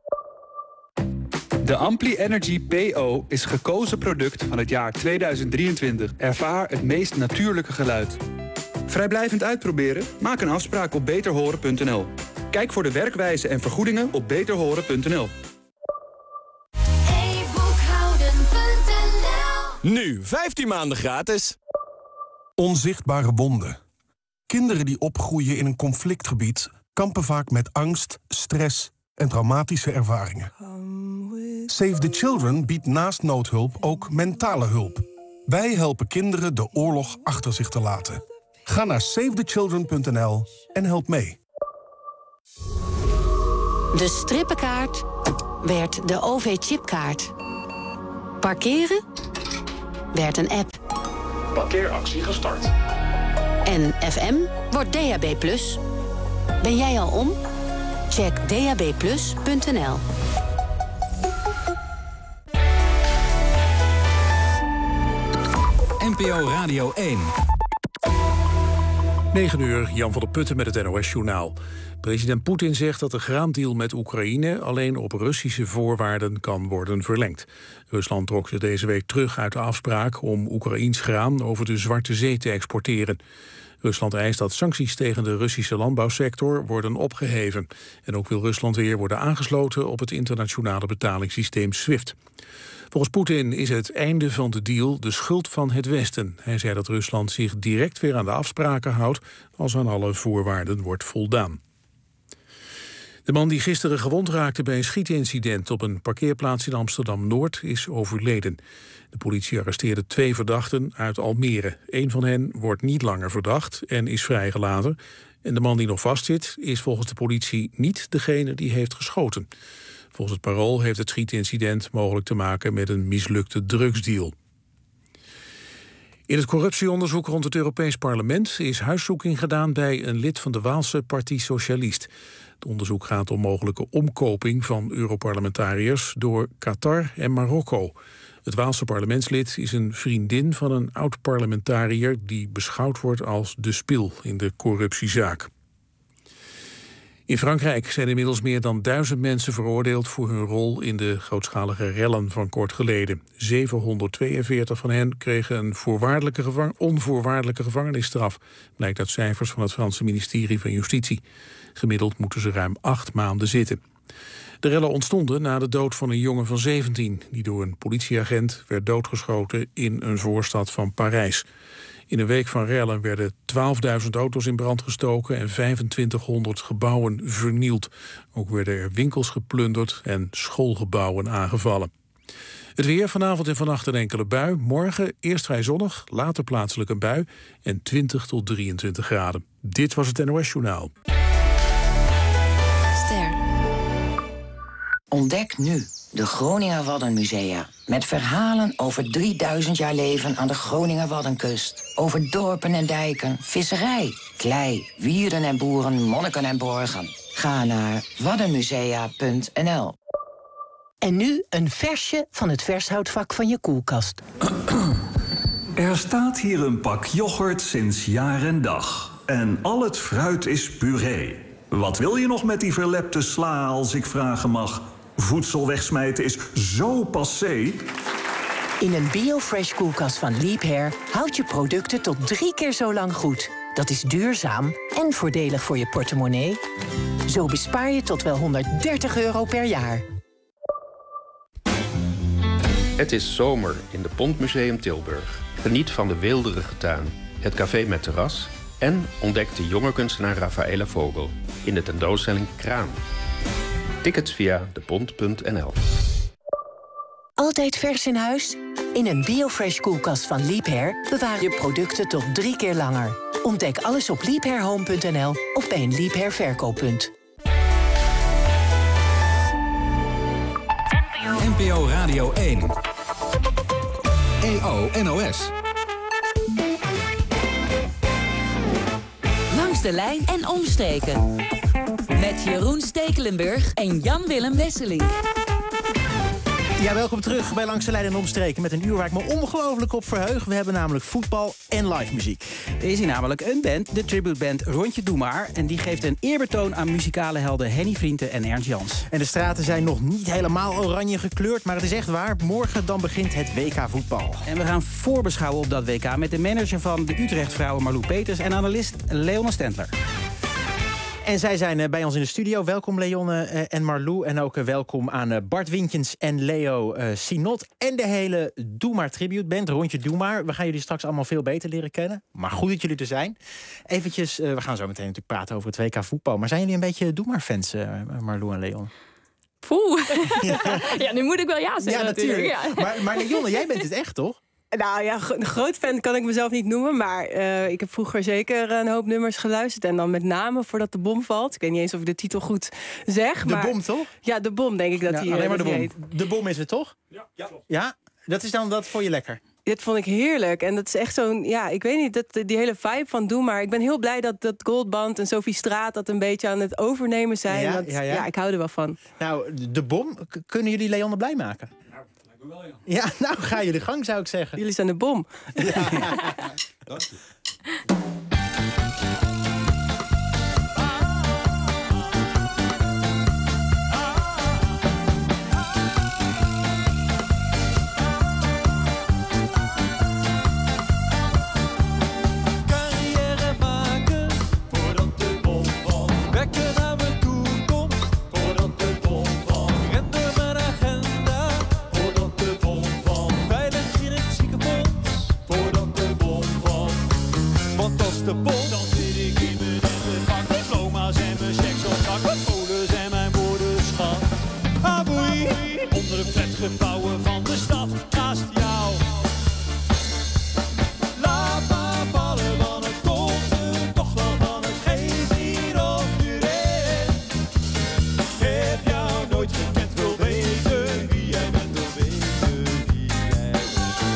De Ampli Energy P O is gekozen product van het jaar tweeduizend drieëntwintig. Ervaar het meest natuurlijke geluid. Vrijblijvend uitproberen? Maak een afspraak op beter horen punt n l. Kijk voor de werkwijze en vergoedingen op beter horen punt n l. Nu vijftien maanden gratis. Onzichtbare wonden. Kinderen die opgroeien in een conflictgebied kampen vaak met angst, stress en traumatische ervaringen. Save the Children biedt naast noodhulp ook mentale hulp. Wij helpen kinderen de oorlog achter zich te laten. Ga naar save the children punt n l en help mee. De strippenkaart werd de O V-chipkaart. Parkeren werd een app. Parkeeractie gestart. En F M wordt D A B plus. Ben jij al om? Check d a b plus punt n l. N P O Radio één. negen uur, Jan van der Putten met het N O S-journaal. President Poetin zegt dat de graandeal met Oekraïne alleen op Russische voorwaarden kan worden verlengd. Rusland trok zich deze week terug uit de afspraak om Oekraïens graan over de Zwarte Zee te exporteren. Rusland eist dat sancties tegen de Russische landbouwsector worden opgeheven. En ook wil Rusland weer worden aangesloten op het internationale betalingssysteem SWIFT. Volgens Poetin is het einde van de deal de schuld van het Westen. Hij zei dat Rusland zich direct weer aan de afspraken houdt als aan alle voorwaarden wordt voldaan. De man die gisteren gewond raakte bij een schietincident op een parkeerplaats in Amsterdam-Noord is overleden. De politie arresteerde twee verdachten uit Almere. Eén van hen wordt niet langer verdacht en is vrijgelaten. En de man die nog vastzit is volgens de politie niet degene die heeft geschoten. Volgens het Parool heeft het schietincident mogelijk te maken met een mislukte drugsdeal. In het corruptieonderzoek rond het Europees Parlement is huiszoeking gedaan bij een lid van de Waalse Parti Socialist. Het onderzoek gaat om mogelijke omkoping van Europarlementariërs door Qatar en Marokko. Het Waalse parlementslid is een vriendin van een oud-parlementariër die beschouwd wordt als de spil in de corruptiezaak. In Frankrijk zijn inmiddels meer dan duizend mensen veroordeeld voor hun rol in de grootschalige rellen van kort geleden. zevenhonderdtweeënveertig van hen kregen een voorwaardelijke gevang- onvoorwaardelijke gevangenisstraf, blijkt uit cijfers van het Franse ministerie van Justitie. Gemiddeld moeten ze ruim acht maanden zitten. De rellen ontstonden na de dood van een jongen van zeventien... die door een politieagent werd doodgeschoten in een voorstad van Parijs. In een week van rellen werden twaalfduizend auto's in brand gestoken en vijfentwintighonderd gebouwen vernield. Ook werden er winkels geplunderd en schoolgebouwen aangevallen. Het weer, vanavond en vannacht een enkele bui. Morgen eerst vrij zonnig, later plaatselijk een bui en twintig tot drieëntwintig graden. Dit was het N O S-journaal. Ster. Ontdek nu de Groninger Waddenmusea. Met verhalen over drieduizend jaar leven aan de Groninger Waddenkust. Over dorpen en dijken, visserij, klei, wierden en boeren, monniken en borgen. Ga naar waddenmusea punt n l. En nu een versje van het vershoutvak van je koelkast. Er staat hier een pak yoghurt sinds jaar en dag. En al het fruit is puree. Wat wil je nog met die verlepte sla, als ik vragen mag? Voedsel wegsmijten is zo passé. In een BioFresh koelkast van Leap Hair houd je producten tot drie keer zo lang goed. Dat is duurzaam en voordelig voor je portemonnee. Zo bespaar je tot wel honderddertig euro per jaar. Het is zomer in de Pontmuseum Tilburg. Geniet van de weelderige tuin, het café met terras en ontdek de jonge kunstenaar Rafaela Vogel in de tentoonstelling Kraan. Tickets via depont punt n l. Altijd vers in huis? In een BioFresh koelkast van Leap Hair bewaar je producten tot drie keer langer. Ontdek alles op leap hair home punt n l of bij een Leap Hair verkooppunt. N P O Radio één. E O N O S. Langs de lijn en omstreken. Met Jeroen Stekelenburg en Jan-Willem Wesseling. Ja, welkom terug bij Langs de Lijn en Omstreken... met een uur waar ik me ongelooflijk op verheug. We hebben namelijk voetbal en live muziek. Er is hier namelijk een band, de tributeband Rondje Doe Maar... en die geeft een eerbetoon aan muzikale helden Henny Vrienden en Ernst Jans. En de straten zijn nog niet helemaal oranje gekleurd... maar het is echt waar, morgen dan begint het W K voetbal. En we gaan voorbeschouwen op dat W K... met de manager van de Utrecht Vrouwen Marlou Peters... en analist Leona Stendler. En zij zijn uh, bij ons in de studio. Welkom Leonne uh, en Marlou. En ook uh, welkom aan uh, Bart Wintjens en Leo uh, Sinot. En de hele Doe Maar Tribute Band, Rondje Doe Maar. We gaan jullie straks allemaal veel beter leren kennen. Maar goed dat jullie er zijn. Eventjes, uh, we gaan zo meteen natuurlijk praten over het W K voetbal. Maar zijn jullie een beetje Doe Maar fans, uh, Marlou en Leon? Poeh. Ja. Ja, nu moet ik wel ja zeggen ja, natuurlijk. natuurlijk. Ja. Maar, maar Leonne, jij bent het echt, toch? Nou ja, een groot fan kan ik mezelf niet noemen. Maar uh, ik heb vroeger zeker een hoop nummers geluisterd. En dan met name voordat de bom valt. Ik weet niet eens of ik de titel goed zeg. De maar... bom, toch? Ja, de bom denk ik dat ja, die alleen maar dat de bom. heet. De bom is het, toch? Ja, ja. Ja? Dat is dan, dat vond je lekker? Dit vond ik heerlijk. En dat is echt zo'n, ja, ik weet niet, dat, die hele vibe van Doe Maar. Ik ben heel blij dat, dat Goldband en Sophie Straat dat een beetje aan het overnemen zijn. Ja, want, ja, ja. ja, ik hou er wel van. Nou, de bom, k- kunnen jullie Leonne blij maken? Wel, ja. Ja, nou, ga jullie gang, zou ik zeggen. Jullie zijn de bom. Ja. Dank je. Carrière maken voordat de bom valt. Wekken naar mijn toekomst voordat de bom valt. Ren door mijn agenda voordat de bom valt. Veilig in het ziekenfonds voordat de bom valt. Want als de bom, dan zit ik in mijn rentenpak. Diploma's en mijn checks op zak. Mijn folders en mijn woordenschat. Aboei, onder de flatgebouwen van de stad naast jou. Laat maar vallen, want het komt er toch wel van. Het geeft hier op je red. Heb jou nooit gekend, wil weten wie jij bent, wil weten wie jij bent.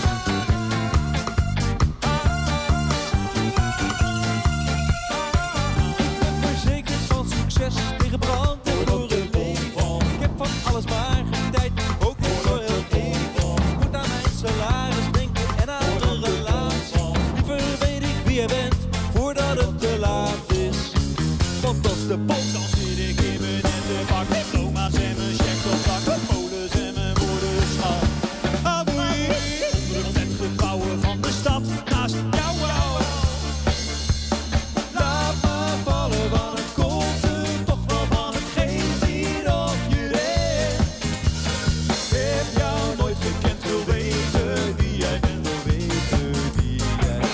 Ik ben verzekerd van succes tegen brand en door het leven. Ik heb van alles maar geen tijd, ook niet voor heel even. Ik moet aan mijn salaris denken en aan een relatie. Liever weet ik wie jij bent, voordat het te laat is. Want als de bom, dan zit ik in mijn nettenbak. Diploma's en mijn checks op zak. Mijn folders en mijn woordenschat. Aboei, onder de flatgebouwen van de stad naast jou. Laat maar vallen, want het komt er toch wel van. Het geeft hier op je red. Heb jou nooit gekend, wil weten wie jij bent, wil weten wie jij bent.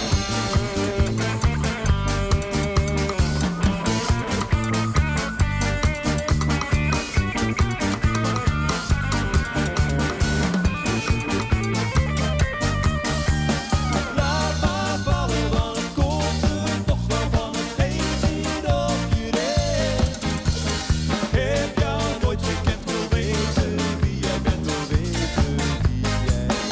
Laat maar vallen, want het komt er toch wel van. Het geeft hier op je red. Heb jou nooit gekend, wil weten wie jij bent, wil weten wie jij bent.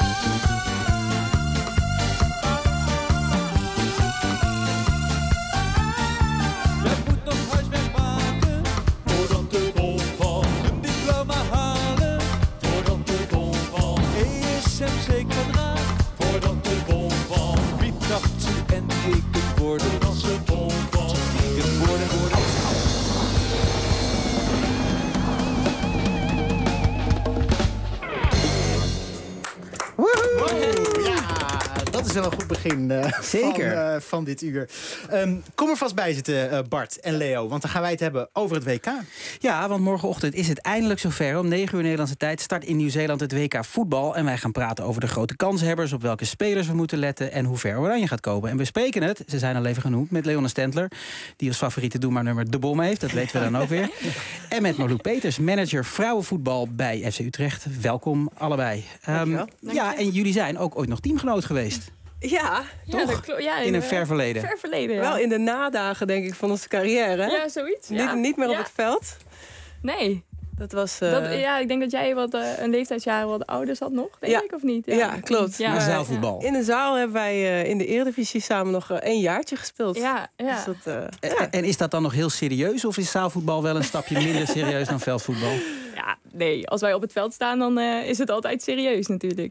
Jij moet nog huiswerk maken voordat de bom valt. Een diploma halen voordat de bom valt. E S M C-kwadraat voordat de bom valt. Wietkracht en rekenwoorden als de bom valt. Rekenwoorden worden. Woehoe! Ja, dat is wel een goed begin uh, Zeker. Van, uh, van dit uur. Um, kom er vast bij zitten, uh, Bart en Leo. Want dan gaan wij het hebben over het W K. Ja, want morgenochtend is het eindelijk zover. Om negen uur Nederlandse tijd start in Nieuw-Zeeland het W K voetbal. En wij gaan praten over de grote kanshebbers, op welke spelers we moeten letten en hoe ver Oranje gaat komen. En we spreken het, ze zijn al even genoemd, met Leonne Stendler, die als favoriete Doe Maar nummer de bom heeft. Dat weten we dan ook weer. En met Marlou Peters, manager vrouwenvoetbal bij F C Utrecht. Welkom allebei. Um, ja, en jullie zijn ook ooit nog teamgenoot geweest. Ja, toch? Ja, dat klopt. Ja, in een ver verleden. Ver verleden, ja. Wel in de nadagen, denk ik, van onze carrière. Ja, zoiets. Niet, Ja. niet meer op Ja. het veld. Nee. Dat was... Uh... Dat, ja, ik denk dat jij wat, uh, een leeftijdsjaar wat ouder zat nog, denk ja. ik, of niet? Ja, ja klopt. Ja. Maar, zaalvoetbal. In de zaal hebben wij uh, in de Eredivisie samen nog uh, een jaartje gespeeld. Ja, ja. Dus dat, uh, En, ja. en is dat dan nog heel serieus? Of is zaalvoetbal wel een stapje minder serieus dan veldvoetbal? Ja, nee. Als wij op het veld staan, dan uh, is het altijd serieus natuurlijk. Het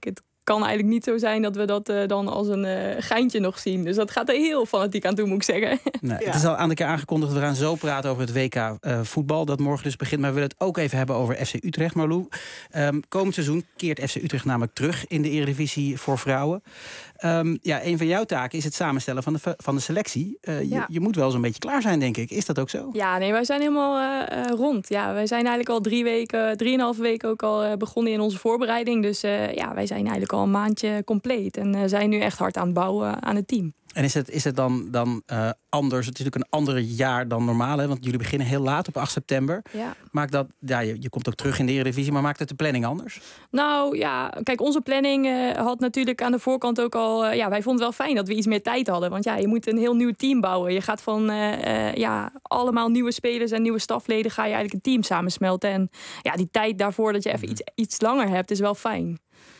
kan eigenlijk niet zo zijn dat we dat uh, dan als een uh, geintje nog zien. Dus dat gaat er heel fanatiek aan toe, moet ik zeggen. Nee, ja. Het is al aan de keer aangekondigd. We gaan zo praten over het W K uh, voetbal dat morgen dus begint. Maar we willen het ook even hebben over F C Utrecht, Marlou. Um, komend seizoen keert F C Utrecht namelijk terug in de Eredivisie voor vrouwen. Um, ja, een van jouw taken is het samenstellen van de, van de selectie. Uh, je, ja. je moet wel zo'n beetje klaar zijn, denk ik. Is dat ook zo? Ja, nee, wij zijn helemaal uh, uh, rond. Ja, wij zijn eigenlijk al drie weken, drieënhalve weken ook al uh, begonnen in onze voorbereiding. Dus uh, ja, wij zijn eigenlijk al een maandje compleet. En uh, zijn nu echt hard aan het bouwen aan het team. En is het, is het dan, dan uh, anders? Het is natuurlijk een ander jaar dan normaal, hè? Want jullie beginnen heel laat op acht september. Ja. Maakt dat, ja, je, je komt ook terug in de Eredivisie, maar maakt het de planning anders? Nou ja, kijk, onze planning uh, had natuurlijk aan de voorkant ook al... Uh, ja, wij vonden het wel fijn dat we iets meer tijd hadden. Want ja, je moet een heel nieuw team bouwen. Je gaat van uh, uh, ja, allemaal nieuwe spelers en nieuwe stafleden... ga je eigenlijk een team samensmelten. En ja, die tijd daarvoor dat je even iets, iets langer hebt, is wel fijn.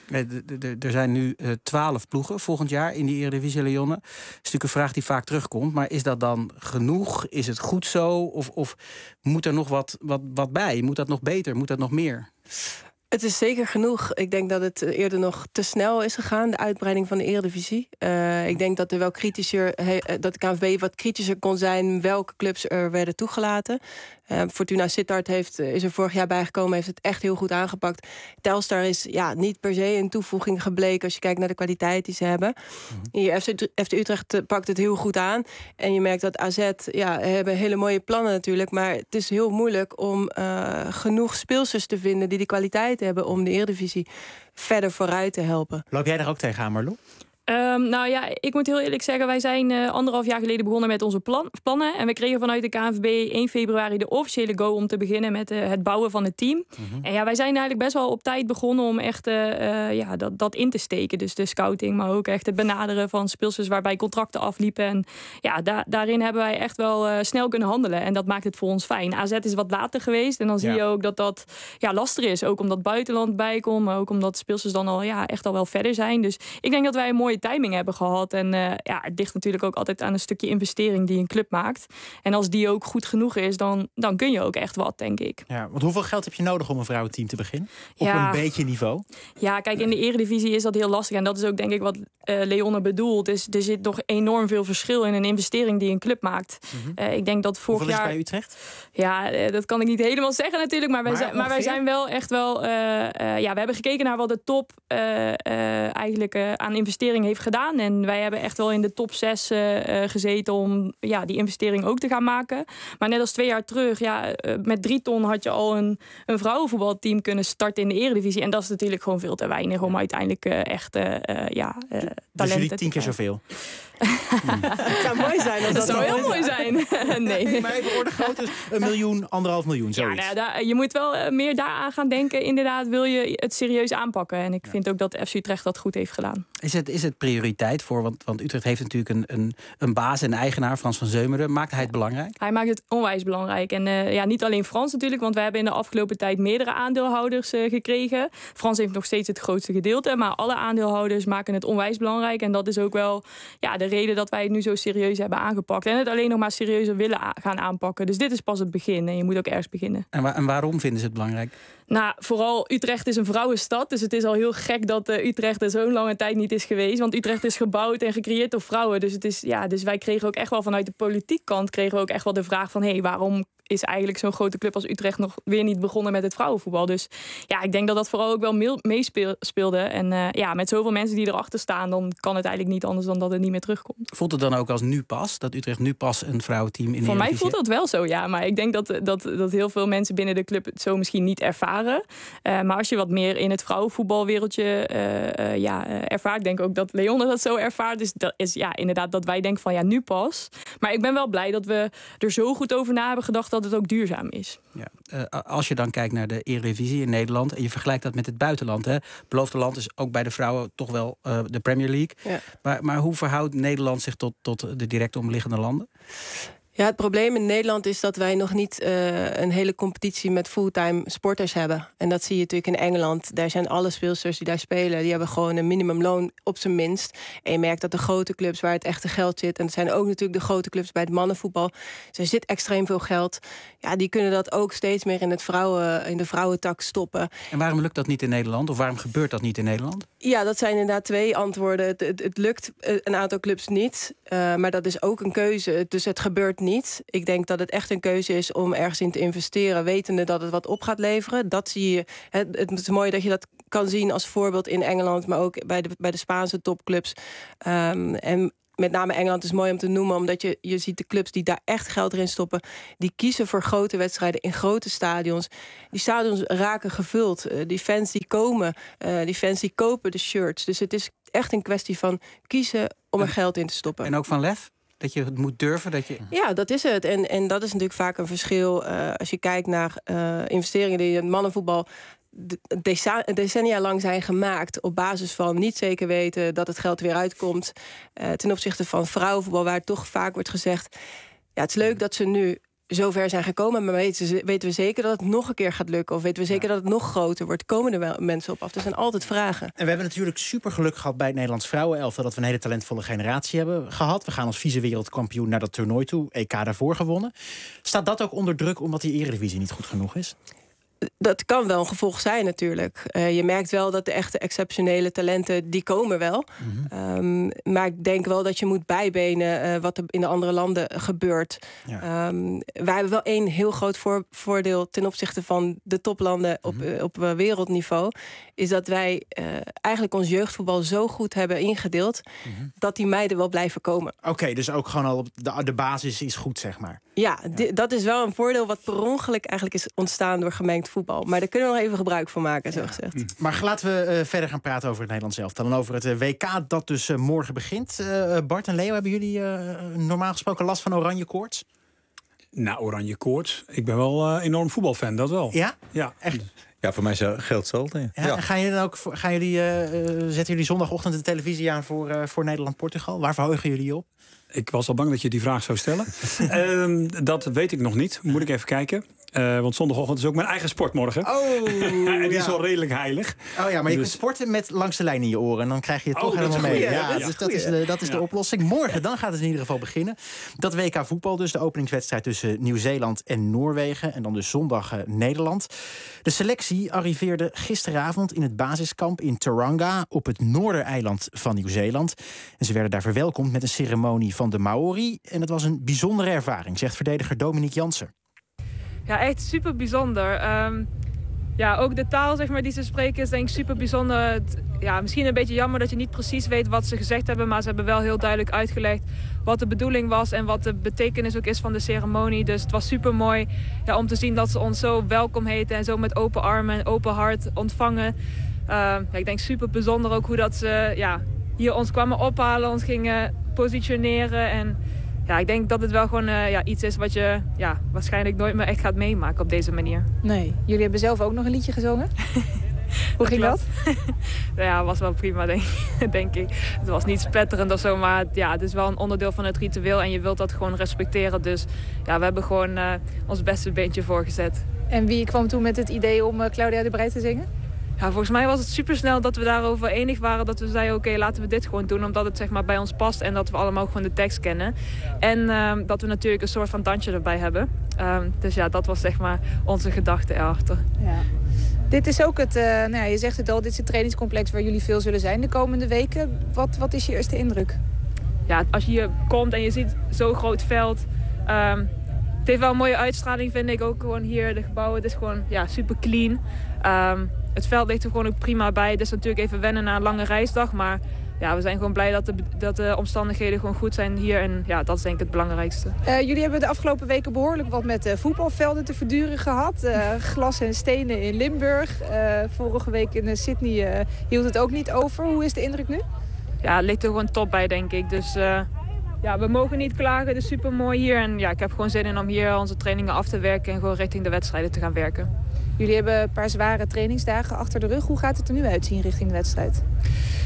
Er zijn nu twaalf ploegen volgend jaar in die Eredivisie, Leonne. Dat is natuurlijk een vraag die vaak terugkomt. Maar is dat dan genoeg? Is het goed zo? Of, of moet er nog wat, wat, wat bij? Moet dat nog beter? Moet dat nog meer? Het is zeker genoeg. Ik denk dat het eerder nog te snel is gegaan, de uitbreiding van de Eredivisie. Uh, ik denk dat er wel kritischer, he, dat de K N V B wat kritischer kon zijn welke clubs er werden toegelaten. Uh, Fortuna Sittard heeft, is er vorig jaar bijgekomen, heeft het echt heel goed aangepakt. Telstar is ja, niet per se een toevoeging gebleken als je kijkt naar de kwaliteit die ze hebben. Mm-hmm. Hier F C, F C Utrecht pakt het heel goed aan. En je merkt dat A Z, ja, hebben hele mooie plannen natuurlijk, maar het is heel moeilijk om uh, genoeg speelsters te vinden die de kwaliteit hebben om de Eredivisie verder vooruit te helpen. Loop jij daar ook tegenaan, Marlou? Um, nou ja, ik moet heel eerlijk zeggen, wij zijn uh, anderhalf jaar geleden begonnen met onze plan, plannen. En we kregen vanuit de K N V B één februari de officiële go om te beginnen met uh, het bouwen van het team. Mm-hmm. En ja, wij zijn eigenlijk best wel op tijd begonnen om echt uh, uh, ja, dat, dat in te steken. Dus de scouting, maar ook echt het benaderen van speelsters waarbij contracten afliepen. En ja, da- daarin hebben wij echt wel uh, snel kunnen handelen. En dat maakt het voor ons fijn. A Z is wat later geweest. En dan zie ja. je ook dat dat ja, lastig is. Ook omdat buitenland bijkomt, maar ook omdat speelsters dan al ja, echt al wel verder zijn. Dus ik denk dat wij een mooie timing hebben gehad. En uh, ja, het ligt natuurlijk ook altijd aan een stukje investering die een club maakt. En als die ook goed genoeg is, dan, dan kun je ook echt wat, denk ik. Ja, want hoeveel geld heb je nodig om een vrouwenteam te beginnen? Op ja. een beetje niveau? Ja, kijk, in de Eredivisie is dat heel lastig. En dat is ook denk ik wat uh, Leonne bedoelt. Dus er zit nog enorm veel verschil in een investering die een club maakt. Mm-hmm. Uh, ik denk dat vorig hoeveel jaar... is bij Utrecht? Ja, uh, dat kan ik niet helemaal zeggen natuurlijk. Maar wij, maar zijn, maar wij zijn wel echt wel... Uh, uh, ja, we hebben gekeken naar wat de top uh, uh, eigenlijk uh, aan investering heeft gedaan. En wij hebben echt wel in de top zes uh, gezeten om ja, die investering ook te gaan maken. Maar net als twee jaar terug, ja, uh, met drie ton had je al een, een vrouwenvoetbalteam kunnen starten in de Eredivisie. En dat is natuurlijk gewoon veel te weinig om uiteindelijk uh, echt uh, ja, uh, talenten dus jullie tien te keer zoveel? Het zou mooi zijn. Als dat, dat zou heel mooi zijn. zijn. nee. nee. Maar even orde groot is een miljoen, anderhalf miljoen, zoiets. Ja, nou, daar, je moet wel uh, meer daaraan gaan denken. Inderdaad, wil je het serieus aanpakken. En ik vind ook dat F C Utrecht dat goed heeft gedaan. Is het, is het prioriteit voor, want, want Utrecht heeft natuurlijk een, een, een baas en eigenaar, Frans van Zeumeren. Maakt hij het belangrijk? Hij maakt het onwijs belangrijk. En uh, ja, niet alleen Frans natuurlijk, want we hebben in de afgelopen tijd meerdere aandeelhouders uh, gekregen. Frans heeft nog steeds het grootste gedeelte, maar alle aandeelhouders maken het onwijs belangrijk. En dat is ook wel ja, de reden dat wij het nu zo serieus hebben aangepakt. En het alleen nog maar serieuzer willen a- gaan aanpakken. Dus dit is pas het begin en je moet ook ergens beginnen. En, wa- en waarom vinden ze het belangrijk? Nou, vooral Utrecht is een vrouwenstad. Dus het is al heel gek dat uh, Utrecht er zo'n lange tijd niet is geweest. Want Utrecht is gebouwd en gecreëerd door vrouwen. Dus, het is, ja, dus wij kregen ook echt wel vanuit de politiek kant kregen we ook echt wel de vraag van hé, hey, waarom is eigenlijk zo'n grote club als Utrecht nog weer niet begonnen met het vrouwenvoetbal? Dus ja, ik denk dat dat vooral ook wel meespeelde. En uh, ja, met zoveel mensen die erachter staan, dan kan het eigenlijk niet anders dan dat het niet meer terugkomt. Voelt het dan ook als nu pas? Dat Utrecht nu pas een vrouwenteam in de Voor mij Eredivisie voelt dat wel zo, ja. Maar ik denk dat, dat, dat heel veel mensen binnen de club het zo misschien niet ervaren. Uh, maar als je wat meer in het vrouwenvoetbalwereldje uh, uh, ja, uh, ervaart, denk ik ook dat Leonne dat zo ervaart. Dus dat is ja, inderdaad dat wij denken van ja, nu pas. Maar ik ben wel blij dat we er zo goed over na hebben gedacht dat het ook duurzaam is. Ja. Uh, als je dan kijkt naar de Eredivisie in Nederland en je vergelijkt dat met het buitenland. Hè? Beloofde land is ook bij de vrouwen toch wel uh, de Premier League. Ja. Maar, maar hoe verhoudt Nederland zich tot, tot de direct omliggende landen? Ja, het probleem in Nederland is dat wij nog niet uh, een hele competitie met fulltime sporters hebben. En dat zie je natuurlijk in Engeland. Daar zijn alle speelsters die daar spelen, die hebben gewoon een minimumloon op zijn minst. En je merkt dat de grote clubs waar het echte geld zit, en dat zijn ook natuurlijk de grote clubs bij het mannenvoetbal, er zit extreem veel geld. Ja, die kunnen dat ook steeds meer in, het vrouwen, in de vrouwentak stoppen. En waarom lukt dat niet in Nederland? Of waarom gebeurt dat niet in Nederland? Ja, dat zijn inderdaad twee antwoorden. Het, het, het lukt een aantal clubs niet, uh, maar dat is ook een keuze. Dus het gebeurt niet. Ik denk dat het echt een keuze is om ergens in te investeren, wetende dat het wat op gaat leveren. Dat zie je. Het, het is mooi dat je dat kan zien als voorbeeld in Engeland, maar ook bij de, bij de Spaanse topclubs. Um, en met name Engeland is mooi om te noemen, omdat je, je ziet de clubs die daar echt geld erin stoppen, die kiezen voor grote wedstrijden in grote stadions. Die stadions raken gevuld. Uh, die fans die komen, uh, die fans die kopen de shirts. Dus het is echt een kwestie van kiezen om er geld in te stoppen. En ook van lef? Dat je het moet durven? Dat je... Ja, dat is het. En, en dat is natuurlijk vaak een verschil uh, als je kijkt naar uh, investeringen die in het mannenvoetbal decennia lang zijn gemaakt op basis van niet zeker weten dat het geld weer uitkomt. Uh, ten opzichte van vrouwenvoetbal, waar toch vaak wordt gezegd, ja, het is leuk dat ze nu zo ver zijn gekomen, maar weten, weten we zeker dat het nog een keer gaat lukken? Of weten we zeker ja. dat het nog groter wordt? Komen er wel mensen op af? Er zijn altijd vragen. En we hebben natuurlijk super geluk gehad bij het Nederlands vrouwenelftal dat we een hele talentvolle generatie hebben gehad. We gaan als vice-wereldkampioen naar dat toernooi toe, E K daarvoor gewonnen. Staat dat ook onder druk omdat die Eredivisie niet goed genoeg is? Dat kan wel een gevolg zijn natuurlijk. Uh, je merkt wel dat de echte exceptionele talenten, die komen wel. Mm-hmm. Um, maar ik denk wel dat je moet bijbenen uh, wat er in de andere landen gebeurt. Ja. Um, wij hebben wel één heel groot voor, voordeel ten opzichte van de toplanden op, mm-hmm. uh, op uh, wereldniveau. Is dat wij uh, eigenlijk ons jeugdvoetbal zo goed hebben ingedeeld, mm-hmm. dat die meiden wel blijven komen. Oké, okay, dus ook gewoon al op de, de basis is goed, zeg maar. Ja, ja. Di- dat is wel een voordeel wat per ongeluk eigenlijk is ontstaan door gemengd voetbal. Maar daar kunnen we nog even gebruik van maken, zo gezegd. Ja. Maar laten we uh, verder gaan praten over het Nederlands elftal. En over het uh, W K dat dus uh, morgen begint. Uh, Bart en Leo, hebben jullie uh, normaal gesproken last van oranje koorts? Nou, oranje koorts. Ik ben wel uh, enorm voetbalfan, dat wel. Ja? Ja, echt. Ja, voor mij geldt hetzelfde. Ja, ja. Gaan jullie dan ook, gaan jullie, uh, zetten jullie zondagochtend de televisie aan voor, uh, voor Nederland-Portugal? Waar verheugen jullie je op? Ik was al bang dat je die vraag zou stellen. uh, dat weet ik nog niet. Moet ik even kijken. Uh, want zondagochtend is ook mijn eigen sport morgen. Oh, en die ja. is wel redelijk heilig. Oh ja, maar je dus... kunt sporten met langs de lijn in je oren. En dan krijg je het toch oh, helemaal mee. Ja, ja, ja, dus dat is de, dat is ja. de oplossing. Morgen, dan gaat het in ieder geval beginnen. Dat W K voetbal dus. De openingswedstrijd tussen Nieuw-Zeeland en Noorwegen. En dan dus zondag uh, Nederland. De selectie arriveerde gisteravond in het basiskamp in Tauranga op het noordereiland van Nieuw-Zeeland. En ze werden daar verwelkomd met een ceremonie van de Maori. En het was een bijzondere ervaring, zegt verdediger Dominique Jansen. Ja, echt super bijzonder. Um, ja, ook de taal zeg maar, die ze spreken is denk ik super bijzonder. Het, ja, misschien een beetje jammer dat je niet precies weet wat ze gezegd hebben, maar ze hebben wel heel duidelijk uitgelegd wat de bedoeling was en wat de betekenis ook is van de ceremonie. Dus het was super mooi ja, om te zien dat ze ons zo welkom heten en zo met open armen en open hart ontvangen. Uh, ja, ik denk super bijzonder ook hoe dat ze ja, hier ons kwamen ophalen, ons gingen positioneren en ja, ik denk dat het wel gewoon uh, ja, iets is wat je ja, waarschijnlijk nooit meer echt gaat meemaken op deze manier. Nee, jullie hebben zelf ook nog een liedje gezongen? Hoe ging dat? Ja, was wel prima, denk, denk ik. Het was niet spetterend of zo, maar ja, het is wel een onderdeel van het ritueel en je wilt dat gewoon respecteren. Dus ja, we hebben gewoon uh, ons beste beentje voorgezet. En wie kwam toen met het idee om uh, Claudia de Breij te zingen? Ja, volgens mij was het supersnel dat we daarover enig waren. Dat we zeiden, oké, okay, laten we dit gewoon doen. Omdat het zeg maar, bij ons past en dat we allemaal gewoon de tekst kennen. En uh, dat we natuurlijk een soort van dansje erbij hebben. Uh, dus ja, dat was zeg maar onze gedachte erachter. Ja. Dit is ook het, uh, nou ja, je zegt het al, dit is het trainingscomplex waar jullie veel zullen zijn de komende weken. Wat, wat is je eerste indruk? Ja, als je hier komt en je ziet zo'n groot veld. Um, het heeft wel een mooie uitstraling, vind ik. Ook gewoon hier, de gebouwen. Het is gewoon ja, super clean. Um, Het veld ligt er gewoon ook prima bij. Het is natuurlijk even wennen na een lange reisdag. Maar ja, we zijn gewoon blij dat de, dat de omstandigheden gewoon goed zijn hier. En ja, dat is denk ik het belangrijkste. Uh, jullie hebben de afgelopen weken behoorlijk wat met uh, voetbalvelden te verduren gehad. Uh, glas en stenen in Limburg. Uh, vorige week in uh, Sydney uh, hield het ook niet over. Hoe is de indruk nu? Ja, het ligt er gewoon top bij, denk ik. Dus uh, ja, we mogen niet klagen. Het is super mooi hier. En ja, ik heb gewoon zin in om hier onze trainingen af te werken. En gewoon richting de wedstrijden te gaan werken. Jullie hebben een paar zware trainingsdagen achter de rug. Hoe gaat het er nu uitzien richting de wedstrijd?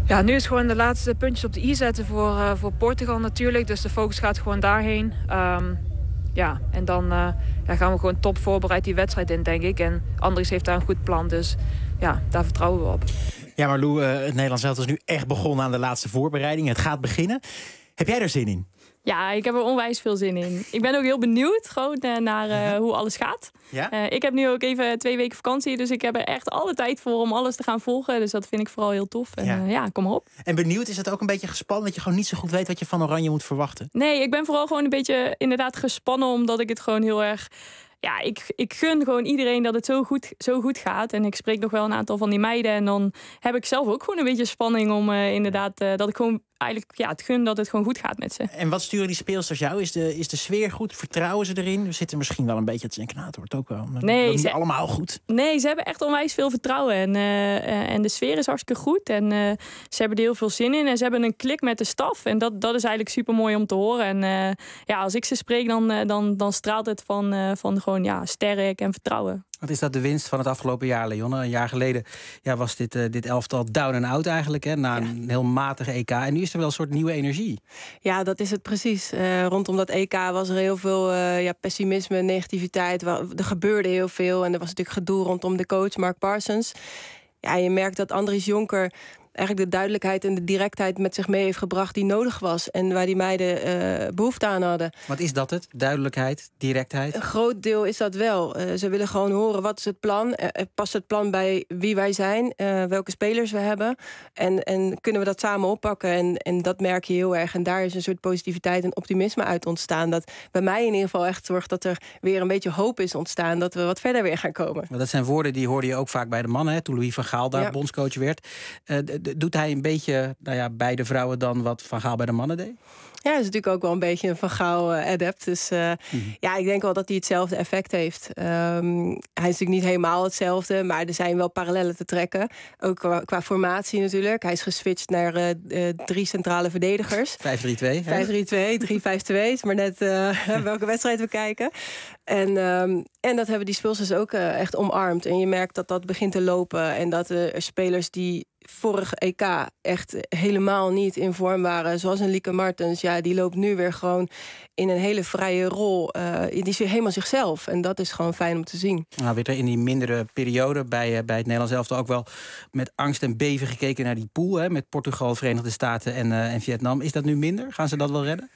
Ja, nu is gewoon de laatste puntjes op de i zetten voor, uh, voor Portugal natuurlijk. Dus de focus gaat gewoon daarheen. Um, ja, en dan uh, ja, gaan we gewoon top voorbereid die wedstrijd in, denk ik. En Andries heeft daar een goed plan, dus ja, daar vertrouwen we op. Ja, maar Lou, uh, het Nederlands elftal is nu echt begonnen aan de laatste voorbereiding. Het gaat beginnen. Heb jij er zin in? Ja, ik heb er onwijs veel zin in. Ik ben ook heel benieuwd gewoon uh, naar uh, hoe alles gaat. Ja? Uh, ik heb nu ook even twee weken vakantie, dus ik heb er echt alle tijd voor om alles te gaan volgen. Dus dat vind ik vooral heel tof. En ja, uh, ja kom maar op. En benieuwd, is het ook een beetje gespannen dat je gewoon niet zo goed weet wat je van Oranje moet verwachten? Nee, ik ben vooral gewoon een beetje inderdaad gespannen, omdat ik het gewoon heel erg... Ja, ik, ik gun gewoon iedereen dat het zo goed, zo goed gaat. En ik spreek nog wel een aantal van die meiden. En dan heb ik zelf ook gewoon een beetje spanning om uh, inderdaad... Uh, dat ik gewoon eigenlijk ja, het gun dat het gewoon goed gaat met ze. En wat sturen die speelsters jou? Is de, is de sfeer goed? Vertrouwen ze erin? We zitten misschien wel een beetje te denken, nou, het wordt ook wel. Maar nee, niet ze, allemaal goed. Nee, ze hebben echt onwijs veel vertrouwen. En, uh, uh, en de sfeer is hartstikke goed. En uh, ze hebben er heel veel zin in. En ze hebben een klik met de staf. En dat, dat is eigenlijk super mooi om te horen. En uh, ja, als ik ze spreek, dan, uh, dan, dan straalt het van, uh, van gewoon ja, sterk en vertrouwen. Wat is dat de winst van het afgelopen jaar, Leonne? Een jaar geleden ja, was dit, uh, dit elftal down and out eigenlijk. Hè, na een heel matige E K. En nu is er wel een soort nieuwe energie. Ja, dat is het precies. Uh, rondom dat E K was er heel veel uh, ja, pessimisme, negativiteit. Er gebeurde heel veel. En er was natuurlijk gedoe rondom de coach, Mark Parsons. Ja, je merkt dat Andries Jonker eigenlijk de duidelijkheid en de directheid met zich mee heeft gebracht die nodig was. En waar die meiden uh, behoefte aan hadden. Wat is dat het? Duidelijkheid, directheid? Een groot deel is dat wel. Uh, ze willen gewoon horen, wat is het plan? Uh, past het plan bij wie wij zijn? Uh, welke spelers we hebben? En, en kunnen we dat samen oppakken? En, en dat merk je heel erg. En daar is een soort positiviteit en optimisme uit ontstaan. Dat bij mij in ieder geval echt zorgt dat er weer een beetje hoop is ontstaan. Dat we wat verder weer gaan komen. Maar dat zijn woorden die hoorde je ook vaak bij de mannen. Hè, toen Louis van Gaal daar ja. bondscoach werd. Uh, doet hij een beetje nou ja, bij de vrouwen dan wat Van Gaal bij de mannen deed? Ja, dat is natuurlijk ook wel een beetje een Van Gaal uh, adept. Dus uh, mm-hmm. ja, ik denk wel dat hij hetzelfde effect heeft. Um, hij is natuurlijk niet helemaal hetzelfde, maar er zijn wel parallellen te trekken. Ook qua, qua formatie natuurlijk. Hij is geswitcht naar uh, uh, drie centrale verdedigers. vijf drie twee. vijf drie twee, drie vijf twee. Het is maar net uh, welke wedstrijd we kijken. En, um, en dat hebben die speelsters ook uh, echt omarmd. En je merkt dat dat begint te lopen. En dat uh, er spelers die vorige E K echt helemaal niet in vorm waren, zoals een Lieke Martens, ja, die loopt nu weer gewoon in een hele vrije rol. Uh, die is weer helemaal zichzelf. En dat is gewoon fijn om te zien. Nou, werd er in die mindere periode bij, uh, bij het Nederlands elftal ook wel met angst en beven gekeken naar die pool, hè, met Portugal, Verenigde Staten en, uh, en Vietnam. Is dat nu minder? Gaan ze dat wel redden?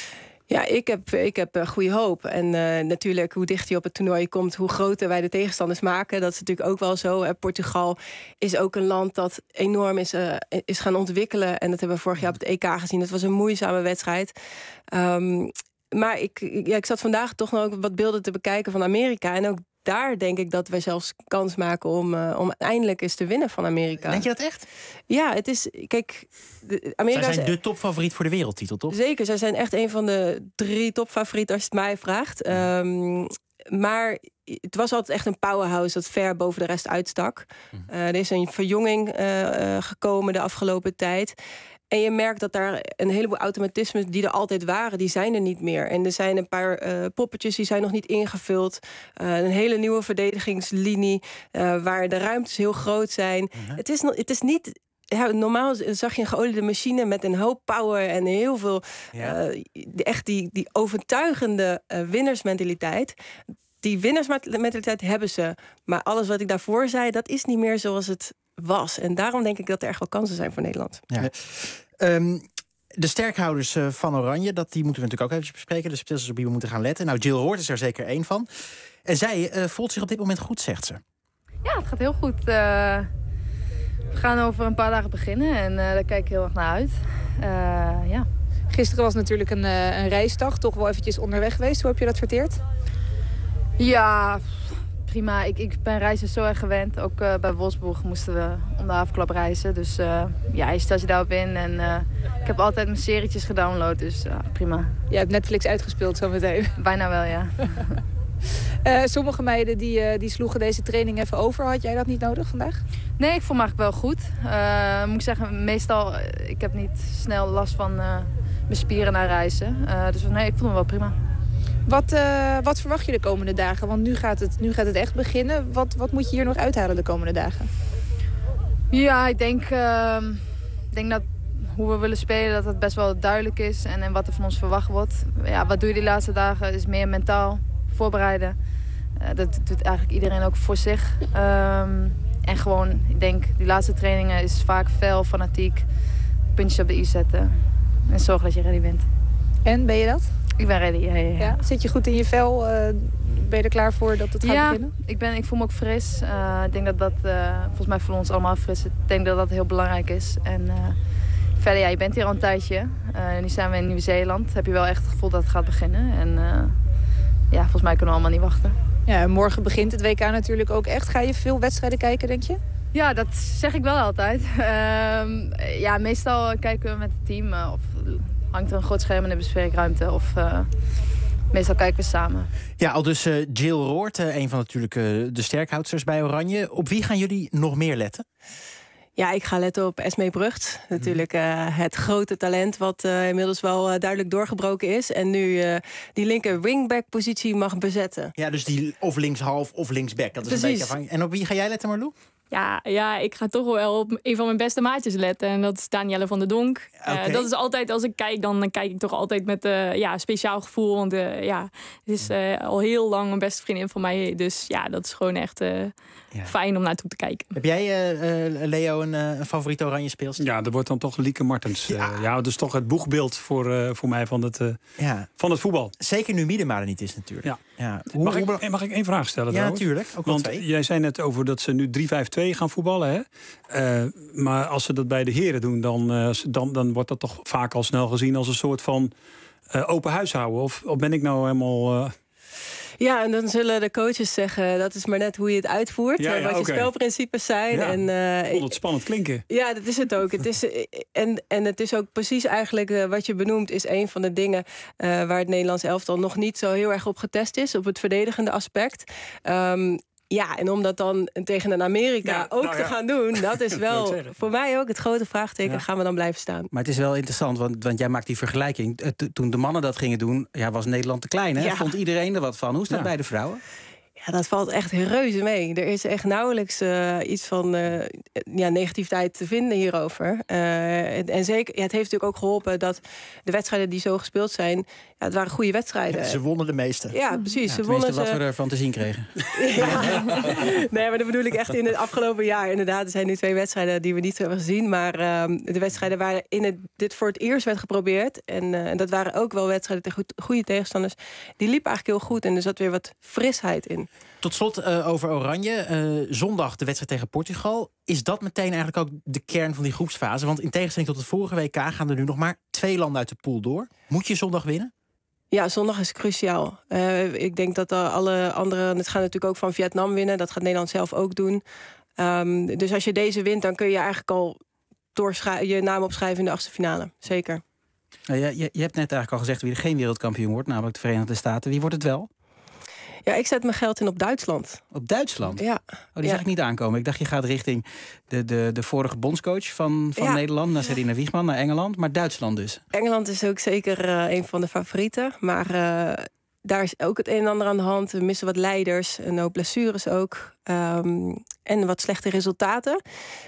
Ja, ik heb, ik heb uh, goede hoop. En uh, natuurlijk, hoe dichter je op het toernooi komt, hoe groter wij de tegenstanders maken. Dat is natuurlijk ook wel zo. Uh, Portugal is ook een land dat enorm is, uh, is gaan ontwikkelen. En dat hebben we vorig jaar op het E K gezien. Dat was een moeizame wedstrijd. Um, maar ik, ja, ik zat vandaag toch nog wat beelden te bekijken van Amerika. En ook daar denk ik dat wij zelfs kans maken om, uh, om eindelijk eens te winnen van Amerika. Denk je dat echt? Ja, het is... Kijk, de Amerika zij zijn de topfavoriet voor de wereldtitel, toch? Zeker, zij zijn echt een van de drie topfavorieten als je het mij vraagt. Um, maar het was altijd echt een powerhouse dat ver boven de rest uitstak. Uh, er is een verjonging uh, uh, gekomen de afgelopen tijd. En je merkt dat daar een heleboel automatismes die er altijd waren, die zijn er niet meer. En er zijn een paar uh, poppetjes die zijn nog niet ingevuld. Uh, een hele nieuwe verdedigingslinie uh, waar de ruimtes heel groot zijn. Uh-huh. Het is, het is niet... Ja, normaal zag je een geoliede machine met een hoop power en heel veel... Ja. Uh, echt die, die overtuigende uh, winnersmentaliteit. Die winnersmentaliteit hebben ze. Maar alles wat ik daarvoor zei, dat is niet meer zoals het was. En daarom denk ik dat er echt wel kansen zijn voor Nederland. Ja. Um, de sterkhouders uh, van Oranje, dat, die moeten we natuurlijk ook even bespreken. De spelers op wie we moeten gaan letten. Nou, Jill Hoort is er zeker één van. En zij uh, voelt zich op dit moment goed, zegt ze. Ja, het gaat heel goed. Uh, we gaan over een paar dagen beginnen en uh, daar kijk ik heel erg naar uit. Uh, ja. Gisteren was natuurlijk een, uh, een reisdag, toch wel eventjes onderweg geweest. Hoe heb je dat verteerd? Ja, prima. Ik, ik ben reizen zo erg gewend. Ook uh, bij Wolfsburg moesten we om de havenklap reizen. Dus uh, ja, je stelt je daarop in. En uh, ik heb altijd mijn serietjes gedownload, dus uh, prima. Je hebt Netflix uitgespeeld zometeen. Bijna wel, ja. uh, sommige meiden die, uh, die sloegen deze training even over. Had jij dat niet nodig vandaag? Nee, ik voel me eigenlijk wel goed. Uh, moet ik zeggen, meestal, ik heb niet snel last van uh, mijn spieren na reizen. Uh, dus nee, ik voel me wel prima. Wat, uh, wat verwacht je de komende dagen? Want nu gaat het, nu gaat het echt beginnen. Wat, wat moet je hier nog uithalen de komende dagen? Ja, ik denk uh, denk dat hoe we willen spelen, dat het best wel duidelijk is. En, en wat er van ons verwacht wordt. Ja, wat doe je die laatste dagen is meer mentaal voorbereiden. Uh, dat doet eigenlijk iedereen ook voor zich. Um, en gewoon, ik denk, die laatste trainingen is vaak fel, fanatiek. Puntjes op de i zetten. En zorg dat je ready bent. En, ben je dat? Ik ben ready, ja, ja, ja. Ja, zit je goed in je vel? Uh, ben je er klaar voor dat het gaat ja, beginnen? Ik, ben, ik voel me ook fris. Uh, ik denk dat dat, uh, volgens mij voelen we ons allemaal fris. Ik denk dat dat heel belangrijk is. En uh, verder, ja, je bent hier al een tijdje. Uh, nu zijn we in Nieuw-Zeeland. Heb je wel echt het gevoel dat het gaat beginnen. En uh, ja, volgens mij kunnen we allemaal niet wachten. Ja, morgen begint het W K natuurlijk ook echt. Ga je veel wedstrijden kijken, denk je? Ja, dat zeg ik wel altijd. Uh, ja, meestal kijken we met het team. Uh, of hangt er een groot scherm in de bespreekruimte. Of uh, meestal kijken we samen. Ja, al dus uh, Jill Roord, uh, een van natuurlijk uh, de sterkhoudsters bij Oranje. Op wie gaan jullie nog meer letten? Ja, ik ga letten op Esmee Brugt. Natuurlijk uh, het grote talent wat uh, inmiddels wel uh, duidelijk doorgebroken is. En nu uh, die linker wingback-positie mag bezetten. Ja, dus die of linkshalf of linksback. Dat is Precies. een beetje afhankelijk. En op wie ga jij letten, Marlou? Ja, ja, ik ga toch wel op een van mijn beste maatjes letten. En dat is Danielle van der Donk. Okay. Uh, dat is altijd, als ik kijk, dan, dan kijk ik toch altijd met uh, ja, speciaal gevoel. Want uh, ja, het is uh, al heel lang een beste vriendin van mij. Dus ja, dat is gewoon echt uh, ja. fijn om naartoe te kijken. Heb jij, uh, uh, Leo, een, uh, een favoriete Oranje speelster? Ja, dat wordt dan toch Lieke Martens. Ja, uh, ja dat is toch het boegbeeld voor, uh, voor mij van het, uh, ja. van het voetbal. Zeker nu Miedema er niet is natuurlijk. Ja. Ja. Hoe, mag, hoe... ik, mag ik één vraag stellen? Ja, trouwens? natuurlijk. Ook Want twee. Jij zei net over dat ze nu drie vijf twee gaan voetballen. Hè? Uh, maar als ze dat bij de heren doen, dan, uh, dan, dan wordt dat toch vaak al snel gezien als een soort van uh, open huishouden. Of, of ben ik nou helemaal... Uh... Ja, en dan zullen de coaches zeggen, dat is maar net hoe je het uitvoert. Ja, ja, wat je okay. spelprincipes zijn. Ja, en, uh, ik vond het spannend klinken. Ja, dat is het ook. Het is, en, en het is ook precies eigenlijk uh, wat je benoemt, is een van de dingen uh, waar het Nederlands elftal nog niet zo heel erg op getest is, op het verdedigende aspect. Um, Ja, en om dat dan tegen een Amerika ja, ook nou ja. te gaan doen, dat is wel voor mij ook het grote vraagteken. Ja. Gaan we dan blijven staan? Maar het is wel interessant, want, want jij maakt die vergelijking. Toen de mannen dat gingen doen, ja, was Nederland te klein. Hè? Ja. Vond iedereen er wat van. Hoe is dat ja. bij de vrouwen? Ja, dat valt echt reuze mee. Er is echt nauwelijks uh, iets van uh, ja, negativiteit te vinden hierover. Uh, en, en zeker, ja, het heeft natuurlijk ook geholpen dat de wedstrijden die zo gespeeld zijn, ja, het waren goede wedstrijden. Ja, ze wonnen de meeste. Ja, precies. Ja, ze wonnen wat ze... we ervan te zien kregen. Ja. Nee, maar dat bedoel ik echt in het afgelopen jaar. Inderdaad, er zijn nu twee wedstrijden die we niet hebben gezien. Maar uh, de wedstrijden waarin het, dit voor het eerst werd geprobeerd, en, uh, en dat waren ook wel wedstrijden tegen goede tegenstanders, die liepen eigenlijk heel goed. En er zat weer wat frisheid in. Tot slot uh, over Oranje. Uh, zondag de wedstrijd tegen Portugal. Is dat meteen eigenlijk ook de kern van die groepsfase? Want in tegenstelling tot het vorige W K gaan er nu nog maar twee landen uit de pool door. Moet je zondag winnen? Ja, zondag is cruciaal. Uh, ik denk dat uh, alle anderen... Het gaat natuurlijk ook van Vietnam winnen. Dat gaat Nederland zelf ook doen. Um, dus als je deze wint, dan kun je eigenlijk al je naam opschrijven in de achtste finale. Zeker. Ja, je, je hebt net eigenlijk al gezegd wie er geen wereldkampioen wordt, namelijk de Verenigde Staten. Wie wordt het wel? Ja, ik zet mijn geld in op Duitsland. Op Duitsland? Ja. Oh, die ja. zag ik niet aankomen. Ik dacht, je gaat richting de, de, de vorige bondscoach van, van ja. Nederland, naar Sarina Wiegman, naar Engeland. Maar Duitsland dus. Engeland is ook zeker uh, een van de favorieten. Maar uh, daar is ook het een en ander aan de hand. We missen wat leiders en ook blessures ook. Um, en wat slechte resultaten.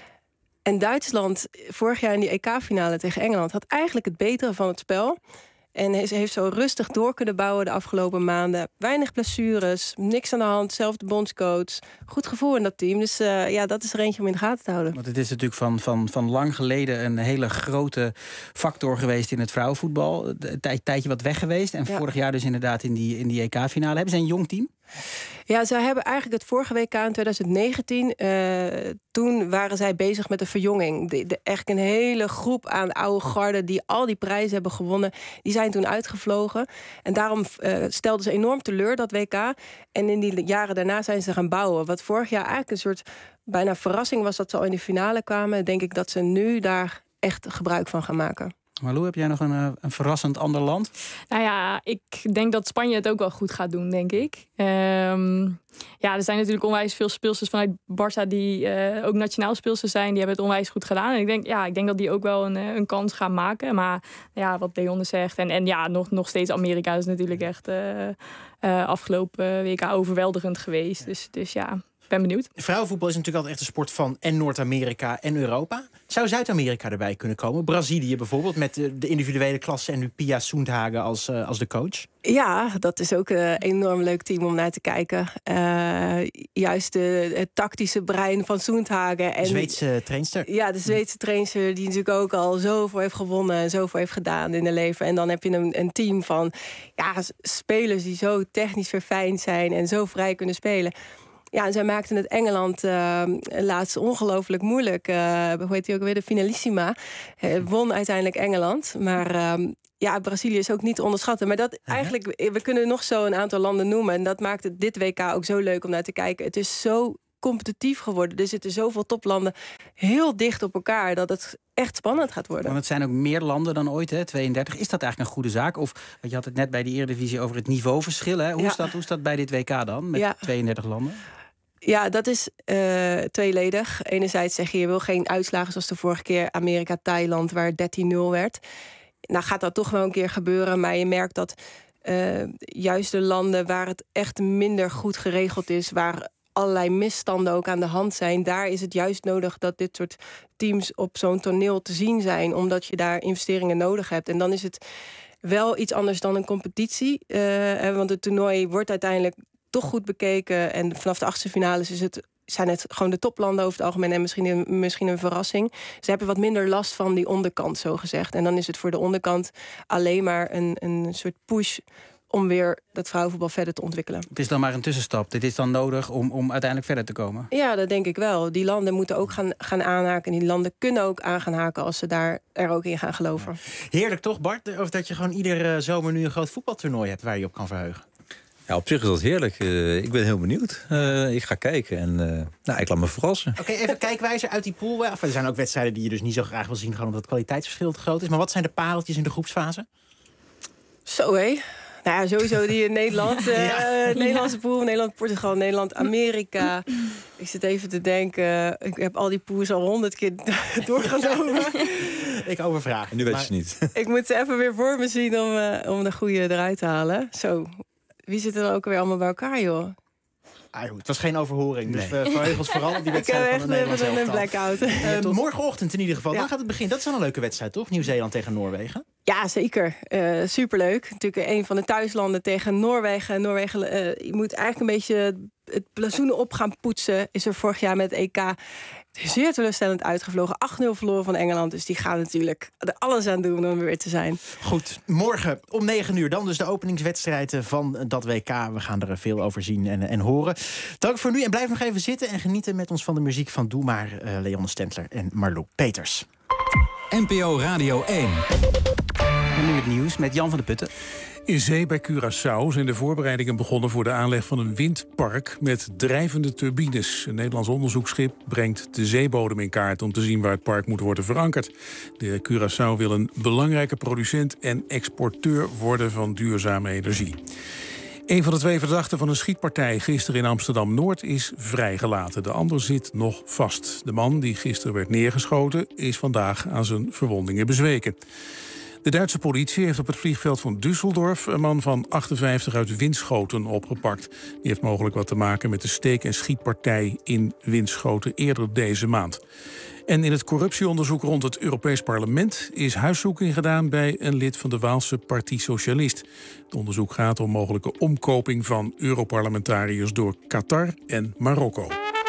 En Duitsland, vorig jaar in die E K-finale tegen Engeland, had eigenlijk het betere van het spel. En ze heeft zo rustig door kunnen bouwen de afgelopen maanden. Weinig blessures, niks aan de hand, zelfde bondscoach. Goed gevoel in dat team. Dus uh, ja, dat is er eentje om in de gaten te houden. Want het is natuurlijk van, van, van lang geleden een hele grote factor geweest in het vrouwenvoetbal. Een tij, tijdje wat weg geweest. En ja. vorig jaar dus inderdaad in die, in die E K-finale. Hebben ze een jong team? Ja, zij hebben eigenlijk het vorige W K in twintig negentien... Uh, toen waren zij bezig met de verjonging. De, de, echt een hele groep aan oude garden die al die prijzen hebben gewonnen, die zijn toen uitgevlogen. En daarom uh, stelden ze enorm teleur, dat W K. En in die jaren daarna zijn ze gaan bouwen. Wat vorig jaar eigenlijk een soort bijna verrassing was dat ze al in de finale kwamen, denk ik dat ze nu daar echt gebruik van gaan maken. Marlou, heb jij nog een, een verrassend ander land? Nou ja, ik denk dat Spanje het ook wel goed gaat doen, denk ik. Um, ja, er zijn natuurlijk onwijs veel speelsters vanuit Barça die uh, ook nationaal speelsters zijn. Die hebben het onwijs goed gedaan. En ik denk, ja, ik denk dat die ook wel een, een kans gaan maken. Maar ja, wat Leon zegt. En, en ja, nog, nog steeds Amerika is natuurlijk echt uh, uh, afgelopen W K overweldigend geweest. Dus, dus ja. ben benieuwd. Vrouwenvoetbal is natuurlijk altijd echt een sport van en Noord-Amerika en Europa. Zou Zuid-Amerika erbij kunnen komen? Brazilië bijvoorbeeld, met de, de individuele klasse en nu Pia Sundhage als, uh, als de coach? Ja, dat is ook een enorm leuk team om naar te kijken. Uh, juist de, het tactische brein van Sundhage. En, de Zweedse trainster. Ja, de Zweedse trainster die natuurlijk ook al zoveel heeft gewonnen en zoveel heeft gedaan in haar leven. En dan heb je een, een team van ja, spelers die zo technisch verfijnd zijn en zo vrij kunnen spelen. Ja, en zij maakten het Engeland uh, laatst ongelooflijk moeilijk. Uh, hoe heet die ook weer? De finalissima. Uh, won uiteindelijk Engeland. Maar uh, ja, Brazilië is ook niet te onderschatten. Maar dat uh-huh. eigenlijk, we kunnen nog zo een aantal landen noemen. En dat maakt het dit W K ook zo leuk om naar te kijken. Het is zo competitief geworden. Er zitten zoveel toplanden heel dicht op elkaar dat het echt spannend gaat worden. Want het zijn ook meer landen dan ooit, hè? tweeëndertig. Is dat eigenlijk een goede zaak? Of je had het net bij de Eredivisie over het niveauverschil. Hè? Hoe, ja. is dat, hoe is dat bij dit W K dan, met ja. tweeëndertig landen? Ja, dat is uh, tweeledig. Enerzijds zeg je, je wil geen uitslagen zoals de vorige keer Amerika-Thailand, waar dertien nul werd. Nou gaat dat toch wel een keer gebeuren, maar je merkt dat uh, juist de landen waar het echt minder goed geregeld is, waar allerlei misstanden ook aan de hand zijn, daar is het juist nodig dat dit soort teams op zo'n toneel te zien zijn, omdat je daar investeringen nodig hebt. En dan is het wel iets anders dan een competitie, uh, want het toernooi wordt uiteindelijk toch goed bekeken. En vanaf de achtste finales is het, zijn het gewoon de toplanden over het algemeen en misschien een, misschien een verrassing. Ze hebben wat minder last van die onderkant, zo gezegd. En dan is het voor de onderkant alleen maar een, een soort push om weer dat vrouwenvoetbal verder te ontwikkelen. Het is dan maar een tussenstap. Dit is dan nodig om, om uiteindelijk verder te komen? Ja, dat denk ik wel. Die landen moeten ook gaan, gaan aanhaken. En die landen kunnen ook aan gaan haken als ze daar er ook in gaan geloven. Heerlijk toch, Bart? Of dat je gewoon iedere zomer nu een groot voetbaltoernooi hebt waar je op kan verheugen. Ja, op zich is dat heerlijk. Uh, ik ben heel benieuwd. Uh, ik ga kijken en uh, nou, ik laat me verrassen. Oké, okay, even kijkwijzer uit die pool. Of, er zijn ook wedstrijden die je dus niet zo graag wil zien, gewoon omdat het kwaliteitsverschil te groot is. Maar wat zijn de pareltjes in de groepsfase? Zo hé. Nou ja, sowieso die in Nederland. Uh, ja. uh, Nederlandse pool, Nederland-Portugal, Nederland-Amerika. Ik zit even te denken. Ik heb al die pools al honderd keer doorgenomen. Ik overvraag. En nu weet je het niet. Ik moet ze even weer voor me zien om, uh, om de goede eruit te halen. Zo. Wie zit er ook weer allemaal bij elkaar, joh? Ah, goed, het was geen overhoring, dus nee. we verheugen ons vooral op die wedstrijd van de Nederlandse elftal. Ik heb echt een blackout. Uh, morgenochtend in ieder geval, ja. Dan gaat het beginnen. Dat is wel een leuke wedstrijd, toch? Nieuw-Zeeland tegen Noorwegen. Ja, zeker. Uh, superleuk. Natuurlijk een van de thuislanden tegen Noorwegen. Noorwegen, uh, je moet eigenlijk een beetje het blazoen op gaan poetsen. Is er vorig jaar met het E K zeer teleurstellend uitgevlogen. acht nul verloren van Engeland. Dus die gaan natuurlijk er alles aan doen om weer te zijn. Goed, morgen om negen uur dan dus de openingswedstrijd van dat W K. We gaan er veel over zien en, en horen. Dank voor nu en blijf nog even zitten en genieten met ons van de muziek van Doe Maar, uh, Leon Stentler en Marlou Peters. N P O Radio één. En nu het nieuws met Jan van de Putten. In zee bij Curaçao zijn de voorbereidingen begonnen voor de aanleg van een windpark met drijvende turbines. Een Nederlands onderzoeksschip brengt de zeebodem in kaart om te zien waar het park moet worden verankerd. De Curaçao wil een belangrijke producent en exporteur worden van duurzame energie. Een van de twee verdachten van een schietpartij gisteren in Amsterdam-Noord is vrijgelaten. De ander zit nog vast. De man die gisteren werd neergeschoten is vandaag aan zijn verwondingen bezweken. De Duitse politie heeft op het vliegveld van Düsseldorf een man van achtenvijftig uit Winschoten opgepakt. Die heeft mogelijk wat te maken met de steek- en schietpartij in Winschoten eerder deze maand. En in het corruptieonderzoek rond het Europees Parlement is huiszoeking gedaan bij een lid van de Waalse Partij Socialist. Het onderzoek gaat om mogelijke omkoping van Europarlementariërs door Qatar en Marokko.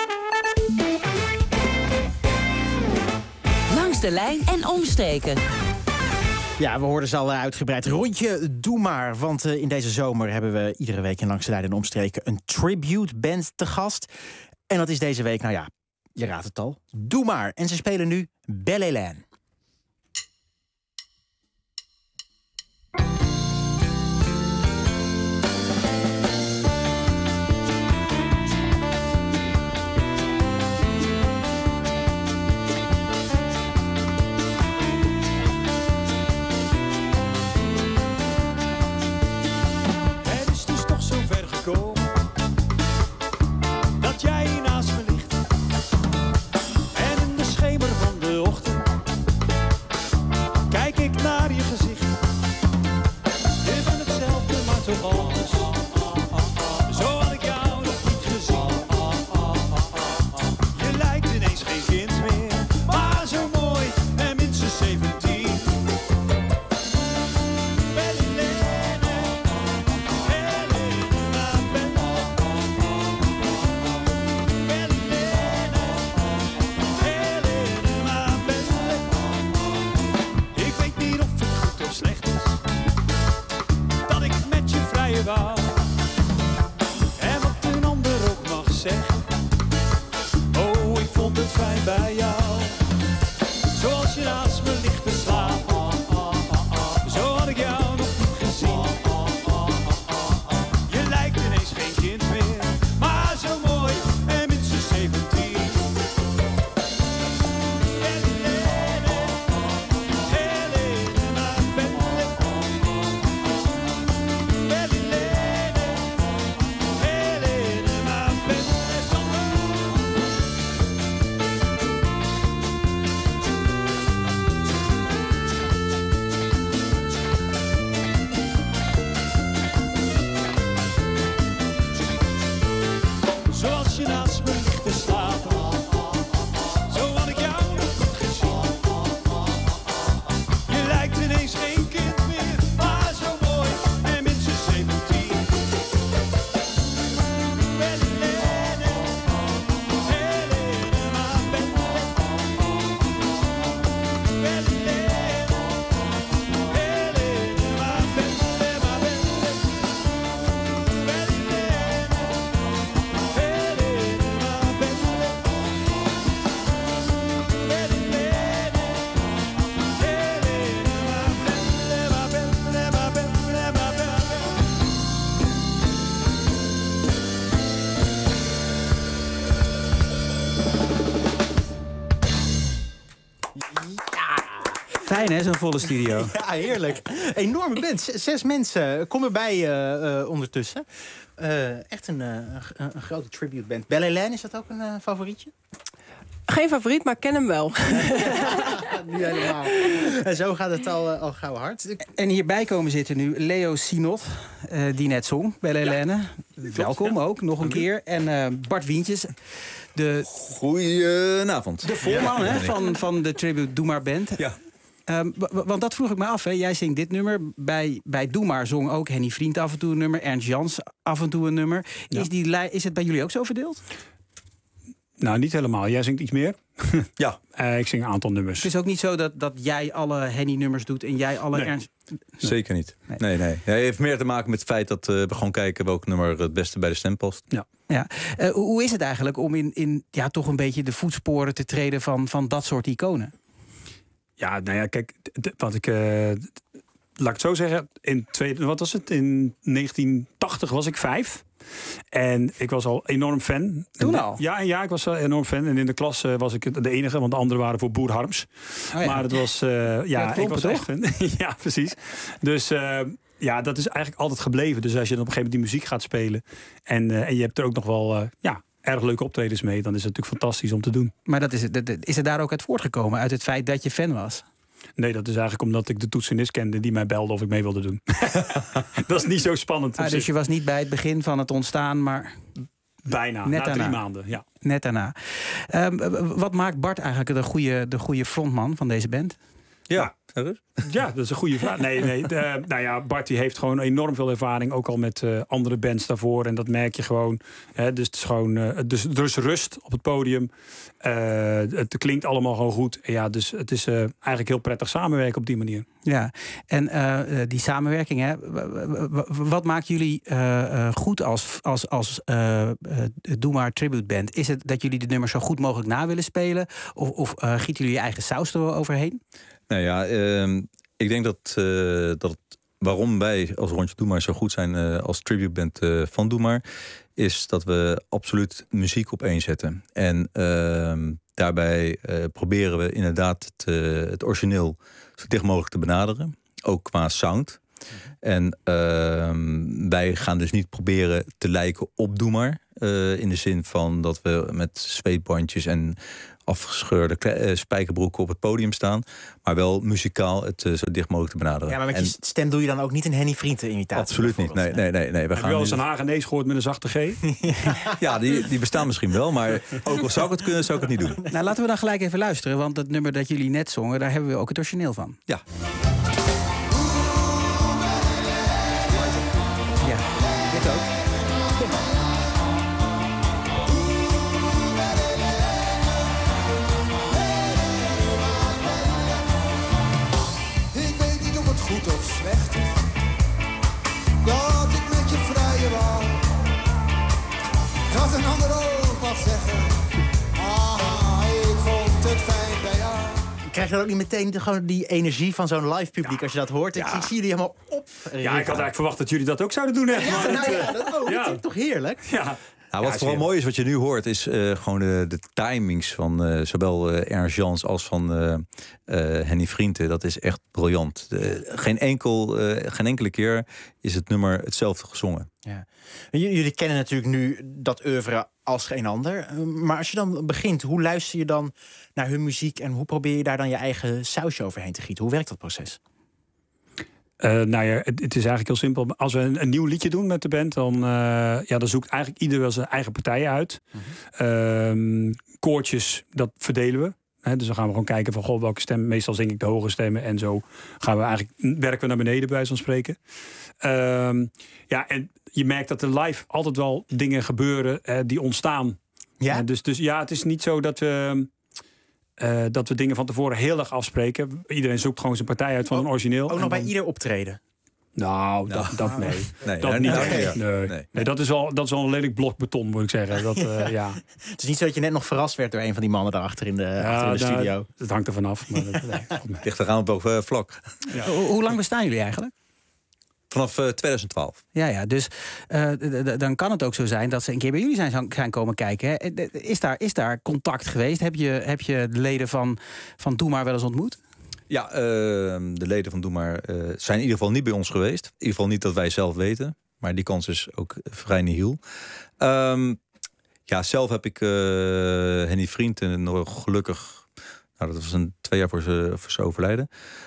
Langs de lijn en omstreken. Ja, we hoorden ze al uitgebreid. Rondje, doe maar. Want uh, in deze zomer hebben we iedere week in Langs de Lijn en Omstreken een tribute band te gast. En dat is deze week, nou ja, je raadt het al, Doe Maar. En ze spelen nu Belle Hélène. Dat jij naast me ligt en in de schemer van de ochtend je wou. En wat een ander ook mag zeggen. Oh, ik vond het fijn bij jou. Zoals je naast me ligt te slapen. Zo had ik jou nog niet gezien. Je lijkt ineens geen kind meer, maar zo mooi en minstens zeventien. Zoals je naast me ligt te slapen. Zo had ik jou nog niet gezien. Je lijkt ineens geen kind meer, maar zo mooi en minstens zeventien. Fijn hè, zo'n volle studio. Ja, heerlijk. Enorme band. Z- Zes mensen. Kom erbij uh, uh, ondertussen. Uh, echt een, uh, een, een grote tribute band. Belle Hélène, is dat ook een uh, favorietje? Geen favoriet, maar ik ken hem wel. Nu helemaal. En zo gaat het al, uh, al gauw hard. En hierbij komen zitten nu Leo Sinot, uh, die net zong, Belle Hélène. Ja. Welkom ja. ook, nog een keer. En uh, Bart Wientjes. De, Goedenavond. De voorman hè, van, van de Tribute Doe Maar Band. Ja. Um, want dat vroeg ik me af. Hè. Jij zingt dit nummer. Bij, bij Doe Maar zong ook Henny Vriend af en toe een nummer. Ernst Jans af en toe een nummer. Ja. Is, die, is het bij jullie ook zo verdeeld? Nou, niet helemaal. Jij zingt iets meer. Ja. Uh, ik zing een aantal nummers. Het is ook niet zo dat, dat jij alle Henny-nummers doet en jij alle nee. Ernst... Nee. Zeker niet. Nee, nee. nee. Ja, het heeft meer te maken met het feit dat uh, we gewoon kijken welk nummer het beste bij de stem past. Ja. Ja. Uh, hoe is het eigenlijk om in, in ja, toch een beetje de voetsporen te treden van, van dat soort iconen? Ja, nou ja, kijk, wat ik... Uh, laat ik het zo zeggen. In tweede, wat was het? In negentien tachtig was ik vijf. En ik was al enorm fan. Toen al? Ja, ja, ik was wel enorm fan. En in de klas uh, was ik de enige, want de anderen waren voor Boer Harms. Oh ja. Maar het was... Uh, ja, ja ik was echt fan. Ja, precies. Dus... Uh, ja, dat is eigenlijk altijd gebleven. Dus als je dan op een gegeven moment die muziek gaat spelen... en, uh, en je hebt er ook nog wel... Uh, ja, erg leuke optredens mee, dan is het natuurlijk fantastisch om te doen. Maar dat is, dat, is het daar ook uit voortgekomen? Uit het feit dat je fan was? Nee, dat is eigenlijk omdat ik de toetsenist kende die mij belde of ik mee wilde doen. Dat is niet zo spannend. Ah, dus je was niet bij het begin van het ontstaan, maar... Bijna, net na daarna. drie maanden, ja. Net daarna. Um, wat maakt Bart eigenlijk de goede, de goede frontman van deze band? Ja, ja, dat is een goede vraag. Nee, nee. De, nou ja, Bart die heeft gewoon enorm veel ervaring, ook al met uh, andere bands daarvoor. En dat merk je gewoon. Hè, dus het is gewoon, uh, dus, dus rust op het podium. Uh, het klinkt allemaal gewoon goed. En ja, dus het is uh, eigenlijk heel prettig samenwerken op die manier. Ja, en uh, die samenwerking, hè, wat maakt jullie uh, uh, goed als, als, als uh, uh, Doe Maar Tribute Band? Is het dat jullie de nummers zo goed mogelijk na willen spelen? Of, of uh, gieten jullie je eigen saus er overheen? Nou ja, uh, ik denk dat, uh, dat waarom wij als Rondje Doe Maar zo goed zijn uh, als tributeband uh, van Doe Maar, is dat we absoluut muziek op één zetten. En uh, daarbij uh, proberen we inderdaad het, uh, het origineel zo dicht mogelijk te benaderen. Ook qua sound. En uh, wij gaan dus niet proberen te lijken op Doe Maar. Uh, in de zin van dat we met zweetbandjes en afgescheurde uh, spijkerbroeken op het podium staan. Maar wel muzikaal het uh, zo dicht mogelijk te benaderen. Ja, maar met en, je stem doe je dan ook niet een Henny Vrienden imitatie? Absoluut niet. Nee, nee, nee, nee. We Heb gaan je wel eens nu... een Hagenees gehoord met een zachte G? Ja, die, die bestaan misschien wel. Maar ook al zou ik het kunnen, zou ik het niet doen. Nou, laten we dan gelijk even luisteren. Want het nummer dat jullie net zongen, daar hebben we ook het origineel van. Ja. Ja, dit ook. Ik weet niet of het goed of slecht is dat ik met je krijg je dan ook niet meteen de, gewoon die energie van zo'n live publiek ja. als je dat hoort? Ik, ja. ik zie jullie helemaal op. Ja, ik had eigenlijk verwacht dat jullie dat ook zouden doen. Hè? Ja, maar nou het, ja, dat ook. Ja. Dat is toch heerlijk? Ja. Nou, wat ja, vooral mooi is wat je nu hoort, is uh, gewoon de, de timings van uh, zowel uh, Ernst Jans als van uh, uh, Henny Vrienden. Dat is echt briljant. Uh, geen, enkel, uh, geen enkele keer is het nummer hetzelfde gezongen. Ja. Jullie kennen natuurlijk nu dat oeuvre als geen ander. Maar als je dan begint, hoe luister je dan naar hun muziek en hoe probeer je daar dan je eigen sausje overheen te gieten? Hoe werkt dat proces? Uh, nou ja, het, het is eigenlijk heel simpel. Als we een, een nieuw liedje doen met de band, dan, uh, ja, dan zoekt eigenlijk ieder wel zijn eigen partij uit. Mm-hmm. Uh, koortjes, dat verdelen we. He, dus dan gaan we gewoon kijken van goh, welke stem. Meestal zing ik de hoge stemmen en zo gaan we eigenlijk werken we naar beneden bij wijze van spreken. Uh, ja, en je merkt dat er live altijd wel dingen gebeuren uh, die ontstaan. Ja? Uh, dus, dus ja, het is niet zo dat we Uh, dat we dingen van tevoren heel erg afspreken. Iedereen zoekt gewoon zijn partij uit van ook, een origineel. Ook nog dan... bij ieder optreden? Nou, dat, nou, dat nee. nee, dat nee, niet. nee, Nee, nee. nee. nee dat, is al, dat is al een lelijk blok beton, moet ik zeggen. Dat, uh, ja. Het is niet zo dat je net nog verrast werd door een van die mannen daarachter in de, ja, achter in de nou, studio. Het hangt er vanaf. Maar dat, nee. Ligt eraan op welk uh, vlak. Ja. Hoe, hoe lang bestaan jullie eigenlijk? Vanaf uh, twintig twaalf. Ja, ja, dus uh, d- d- dan kan het ook zo zijn dat ze een keer bij jullie zijn, zijn komen kijken. Hè? Is, daar, is daar contact geweest? Heb je, heb je de leden van, van Doe Maar wel eens ontmoet? Ja, uh, de leden van Doe Maar uh, zijn in ieder geval niet bij ons geweest. In ieder geval niet dat wij zelf weten. Maar die kans is ook vrij nihil. Um, ja, zelf heb ik uh, Henny Vrienden nog gelukkig... Nou, dat was een twee jaar voor zijn voor overlijden.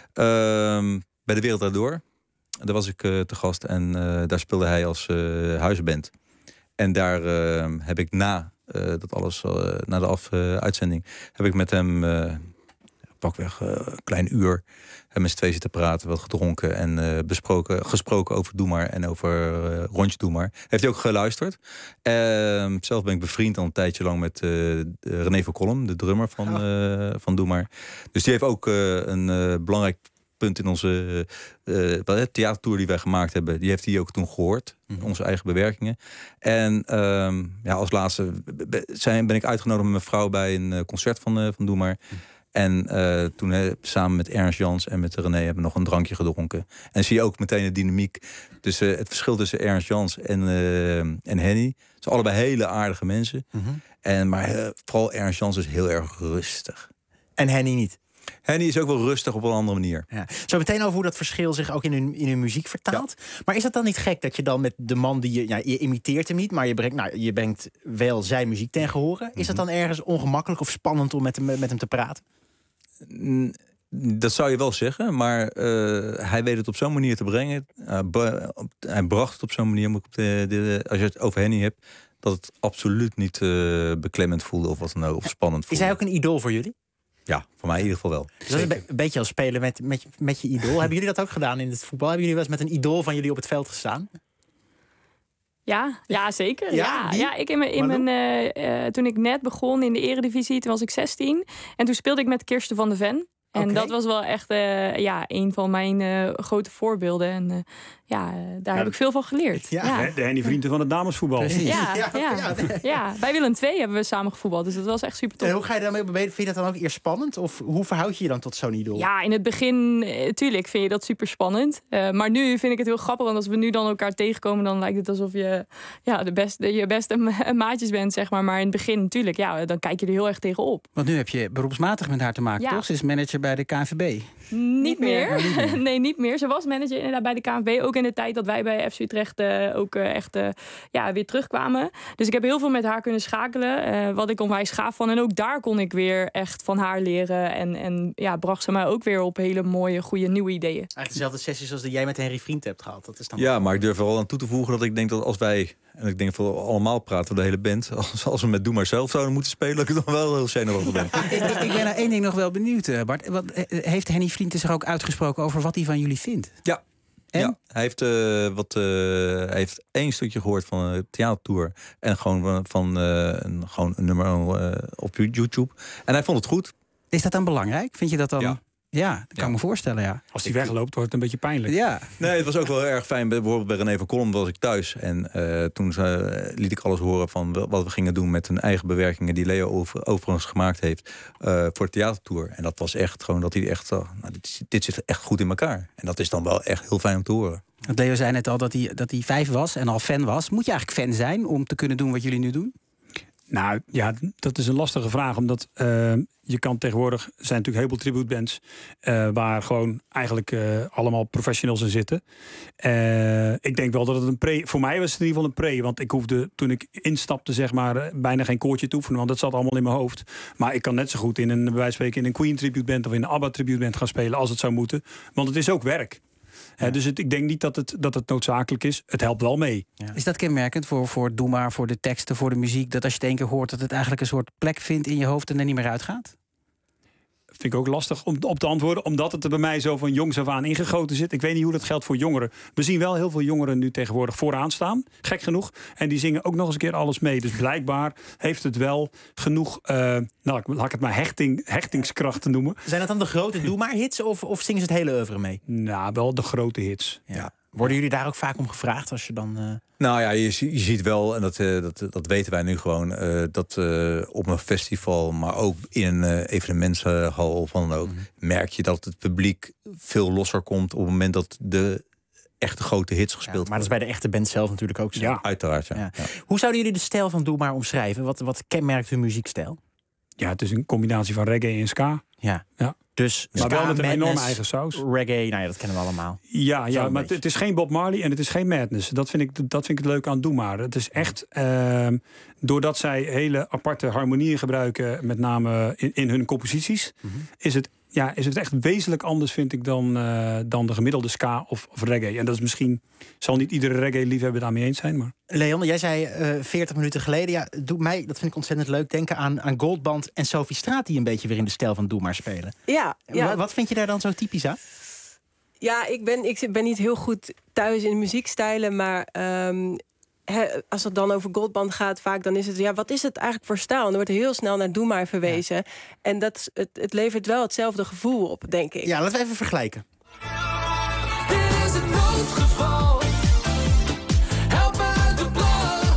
Um, bij De Wereld Daardoor. Daar was ik uh, te gast en uh, daar speelde hij als uh, huisband. En daar uh, heb ik na uh, dat alles, uh, na de af, uh, uitzending, heb ik met hem uh, pakweg uh, een klein uur hem met z'n twee zitten praten, wat gedronken en uh, besproken, gesproken over Doe Maar en over uh, Rondje Doe Maar. Heeft hij ook geluisterd. Uh, zelf ben ik bevriend al een tijdje lang met uh, René van Kolm, de drummer van, uh, van Doe Maar. Dus die heeft ook uh, een uh, belangrijk punt in onze uh, uh, theatertour die wij gemaakt hebben, die heeft hij ook toen gehoord. Mm-hmm. Onze eigen bewerkingen. En um, ja, als laatste zijn, ben ik uitgenodigd met mijn vrouw bij een uh, concert van, uh, van Doe Maar. Mm. En uh, toen uh, samen met Ernst Jans en met René hebben we nog een drankje gedronken. En zie je ook meteen de dynamiek. Dus uh, het verschil tussen Ernst Jans en, uh, en Henny. Ze zijn allebei hele aardige mensen. Mm-hmm. En, maar uh, vooral Ernst Jans is heel erg rustig. En Henny niet? Henny is ook wel rustig op een andere manier. Ja. Zo meteen over hoe dat verschil zich ook in hun, in hun muziek vertaalt. Ja. Maar is dat dan niet gek dat je dan met de man die je... Ja, je imiteert hem niet, maar je brengt, nou, je brengt wel zijn muziek ten gehore. Is mm-hmm. dat dan ergens ongemakkelijk of spannend om met hem, met hem te praten? Dat zou je wel zeggen, maar uh, hij weet het op zo'n manier te brengen. Uh, bra- hij bracht het op zo'n manier, moet ik op de, de, als je het over Henny hebt, dat het absoluut niet uh, beklemmend voelde of wat dan ook, of spannend voelde. Is hij ook een idool voor jullie? Ja, voor mij in ieder geval wel. Dus dat is een, be- een beetje als spelen met, met, met je idool. Hebben jullie dat ook gedaan in het voetbal? Hebben jullie wel eens met een idool van jullie op het veld gestaan? Ja, ja, zeker. Ja, ja, ja ik in mijn, in mijn, uh, uh, toen ik net begon in de Eredivisie, toen was ik zestien. En toen speelde ik met Kirsten van de Ven. En okay. dat was wel echt uh, ja, een van mijn uh, grote voorbeelden. En uh, ja, uh, daar ja, heb ik veel van geleerd. Ja. Ja. De Henny Vrienden van het damesvoetbal. Ja, ja, ja. Ja. ja, bij Willem twee hebben we samen gevoetbald. Dus dat was echt super tof. En hoe ga je daarmee mee? Vind je dat dan ook eerst spannend? Of hoe verhoud je je dan tot zo'n idool? Ja, in het begin, uh, tuurlijk vind je dat super spannend. Uh, maar nu vind ik het heel grappig. Want als we nu dan elkaar tegenkomen, dan lijkt het alsof je ja, de beste, je beste ma- maatjes bent, zeg maar. Maar in het begin, natuurlijk, ja, dan kijk je er heel erg tegenop. Want nu heb je beroepsmatig met haar te maken, ja. toch? Ze is manager bij de K N V B. Niet meer. Oh, niet meer. Nee, niet meer. Ze was manager inderdaad bij de K N V B. Ook in de tijd dat wij bij F C Utrecht uh, ook uh, echt uh, ja, weer terugkwamen. Dus ik heb heel veel met haar kunnen schakelen. Uh, wat ik onwijs gaaf van. En ook daar kon ik weer echt van haar leren. En, en ja, bracht ze mij ook weer op hele mooie, goede, nieuwe ideeën. Eigenlijk dezelfde sessies als die jij met Henry Vriend hebt gehad. Dat is dan ja, maar ik durf er wel aan toe te voegen dat ik denk dat als wij... En ik denk voor allemaal praten, de hele band. Als, als we met Doe Maar zelf zouden moeten spelen, dat ik dan wel heel zenuwachtig ben. ik, ik, ik ben naar één ding nog wel benieuwd, Bart. Wat, heeft Henny Vrienden zich ook uitgesproken over wat hij van jullie vindt? Ja. En? Ja, hij heeft, uh, wat, uh, hij heeft één stukje gehoord van een theatertour. En gewoon van uh, een, gewoon een nummer uh, op YouTube. En hij vond het goed. Is dat dan belangrijk? Vind je dat dan? Ja. Ja, dat kan Ja. me voorstellen, ja. Als die wegloopt, wordt het een beetje pijnlijk. Ja. Nee, het was ook wel heel erg fijn. Bijvoorbeeld bij René van Kolm was ik thuis. En uh, toen uh, liet ik alles horen van wat we gingen doen met hun eigen bewerkingen die Leo over, overigens gemaakt heeft uh, voor de theatertour. En dat was echt gewoon dat hij echt, uh, nou, dit, dit zit echt goed in elkaar. En dat is dan wel echt heel fijn om te horen. Want Leo zei net al dat hij, dat hij vijf was en al fan was. Moet je eigenlijk fan zijn om te kunnen doen wat jullie nu doen? Nou ja, dat is een lastige vraag. Omdat uh, je kan tegenwoordig... er zijn natuurlijk heel veel tributebands... Uh, waar gewoon eigenlijk uh, allemaal professionals in zitten. Uh, ik denk wel dat het een pre... Voor mij was het in ieder geval een pre. Want ik hoefde, toen ik instapte, zeg maar... bijna geen koortje te oefenen. Want dat zat allemaal in mijn hoofd. Maar ik kan net zo goed in een, bij wijze van spreken... in een Queen tributeband of in een ABBA tributeband gaan spelen... als het zou moeten. Want het is ook werk. Ja. Uh, dus het, ik denk niet dat het, dat het noodzakelijk is. Het helpt wel mee. Ja. Is dat kenmerkend voor, voor Doe Maar, voor de teksten, voor de muziek... dat als je het één keer hoort, dat het eigenlijk een soort plek vindt in je hoofd... en er niet meer uitgaat? Vind ik ook lastig om op te antwoorden, omdat het er bij mij zo van jongs af aan ingegoten zit. Ik weet niet hoe dat geldt voor jongeren. We zien wel heel veel jongeren nu tegenwoordig vooraan staan, gek genoeg. En die zingen ook nog eens een keer alles mee. Dus blijkbaar heeft het wel genoeg, uh, nou, laat ik het maar hechting, hechtingskracht te noemen. Zijn dat dan de grote Doe Maar hits of, of zingen ze het hele oeuvre mee? Nou, wel de grote hits. Ja. Ja. Worden jullie daar ook vaak om gevraagd als je dan... Uh... Nou ja, je, je ziet wel, en dat, uh, dat, dat weten wij nu gewoon... Uh, dat uh, op een festival, maar ook in een uh, evenementshal of wat dan ook... Mm-hmm. merk je dat het publiek veel losser komt... op het moment dat de echte grote hits gespeeld worden. Ja, maar dat is bij de echte band zelf natuurlijk ook zo. Ja, uiteraard. Ja. Ja. Ja. Hoe zouden jullie de stijl van Doe Maar omschrijven? Wat, wat kenmerkt hun muziekstijl? Ja, het is een combinatie van reggae en ska. Ja. Ja. Dus maar wel met een enorme eigen saus. Reggae, nou ja, dat kennen we allemaal. Ja, ja maar het is geen Bob Marley en het is geen Madness. Dat vind ik, dat vind ik het leuk aan Doe Maar. Het is echt, uh, doordat zij hele aparte harmonieën gebruiken... met name in, in hun composities... Mm-hmm. is het Ja, is het echt wezenlijk anders, vind ik, dan, uh, dan de gemiddelde ska of, of reggae. En dat is misschien, zal niet iedere reggae-liefhebber daarmee eens zijn. Maar... Leon, jij zei uh, veertig minuten geleden, ja, doe mij, dat vind ik ontzettend leuk, denken aan, aan Goldband en Sophie Straat... die een beetje weer in de stijl van Doe Maar spelen. Ja, ja. Wat, wat vind je daar dan zo typisch aan? Ja, ik ben, ik ben niet heel goed thuis in muziekstijlen, maar... Um, He, als het dan over Goldband gaat, vaak dan is het... ja, wat is het eigenlijk voor stijl? En dan wordt er heel snel naar Doe Maar verwezen. Ja. En dat, het, het levert wel hetzelfde gevoel op, denk ik. Ja, laten we even vergelijken. Dit is het noodgeval. Help me uit de blad.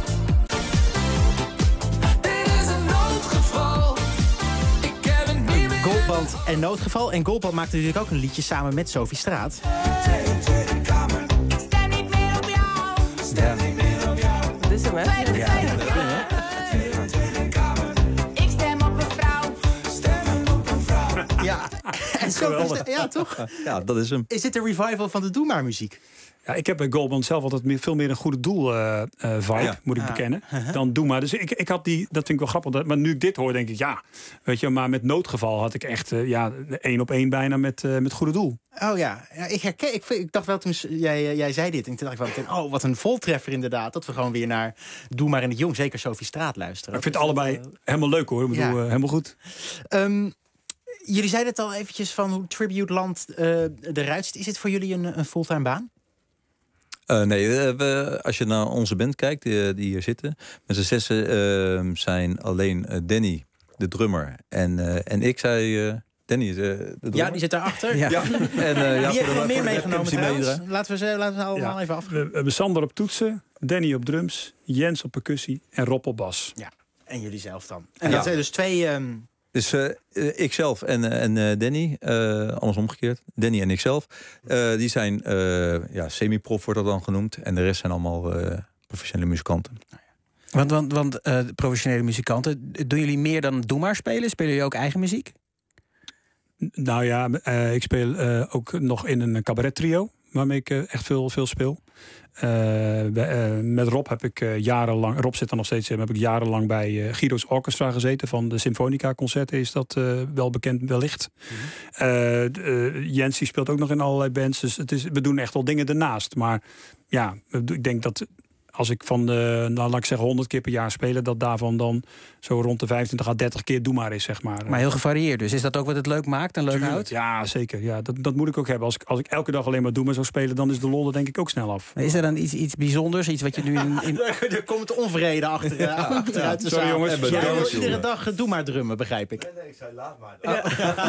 Dit is een noodgeval. Ik heb het niet meer. Goldband en Noodgeval. En Goldband maakte natuurlijk ook een liedje samen met Sophie Straat. Ja. Dat is hem, hè? Ja, ik stem op een vrouw. Stemmen op een vrouw. Ja, en Sophie, ja, toch? Ja, dat is hem. Is dit de revival van de Doe Maar muziek? Ja, ik heb bij Goldband zelf altijd meer, veel meer een goede doel uh, uh, vibe, ja. moet ik ja. bekennen, uh-huh. dan Doe Maar. Dus ik, ik had die, dat vind ik wel grappig. Dat, maar nu ik dit hoor, denk ik, ja, weet je, maar met Noodgeval had ik echt uh, ja, één op één bijna met, uh, met Goede Doel. Oh ja, ja ik, herken, ik, ik dacht wel toen jij, jij zei dit. En toen dacht ik wel meteen, oh, wat een voltreffer inderdaad. Dat we gewoon weer naar Doe Maar in het Jong, zeker Sophie Straat, luisteren. Maar ik vind het allebei uh, helemaal leuk hoor. Ik bedoel, ja. uh, helemaal goed. Um, jullie zeiden het al eventjes van hoe Tribute Land uh, eruit ziet. Is dit voor jullie een, een fulltime baan? Uh, nee, we, we, als je naar onze band kijkt, die, die hier zitten... met z'n zessen uh, zijn alleen uh, Danny, de drummer, en, uh, en ik zei... Uh, Danny, de, de drummer. Ja, die zit daarachter. Ja. Ja. En, uh, ja, die heeft nog meer meegenomen trouwens. Mee laten we ze, laten we ze allemaal ja. even af. We, we hebben Sander op toetsen, Danny op drums, Jens op percussie en Rob op bas. Ja, en jullie zelf dan. En ja. dat zijn dus twee... Um... Dus uh, ikzelf en, en uh, Danny, uh, alles omgekeerd. Danny en ikzelf, uh, die zijn uh, ja, semi-prof wordt dat dan genoemd. En de rest zijn allemaal uh, professionele muzikanten. Want, want, want uh, professionele muzikanten, doen jullie meer dan Doe Maar spelen? Spelen jullie ook eigen muziek? Nou ja, uh, ik speel uh, ook nog in een cabaret trio, waarmee ik uh, echt veel, veel speel. Uh, bij, uh, met Rob heb ik uh, jarenlang, Rob zit er nog steeds in, heb ik jarenlang bij uh, Guido's Orchestra gezeten. Van de Symfonica concerten is dat uh, wel bekend wellicht. Mm-hmm. uh, uh, Jens die speelt ook nog in allerlei bands. Dus het is, we doen echt wel dingen ernaast. Maar ja, ik denk dat als ik van de, nou, laat ik zeggen, honderd keer per jaar spelen, dat daarvan dan zo rond de vijfentwintig à dertig keer doe maar is, zeg maar. Maar heel gevarieerd dus. Is dat ook wat het leuk maakt en leuk Tuurlijk, houdt? Ja, zeker. Ja, dat, dat moet ik ook hebben. Als ik, als ik elke dag alleen maar doe maar zou spelen, dan is de lol er denk ik ook snel af. Is er dan iets, iets bijzonders? Iets wat je nu in... in... Er komt onvrede achter, ja, achteruit de Sorry zaal. jongens. Jij wil iedere dag uh, doe maar drummen, begrijp ik. Nee, nee, ik zei laat maar. Ja.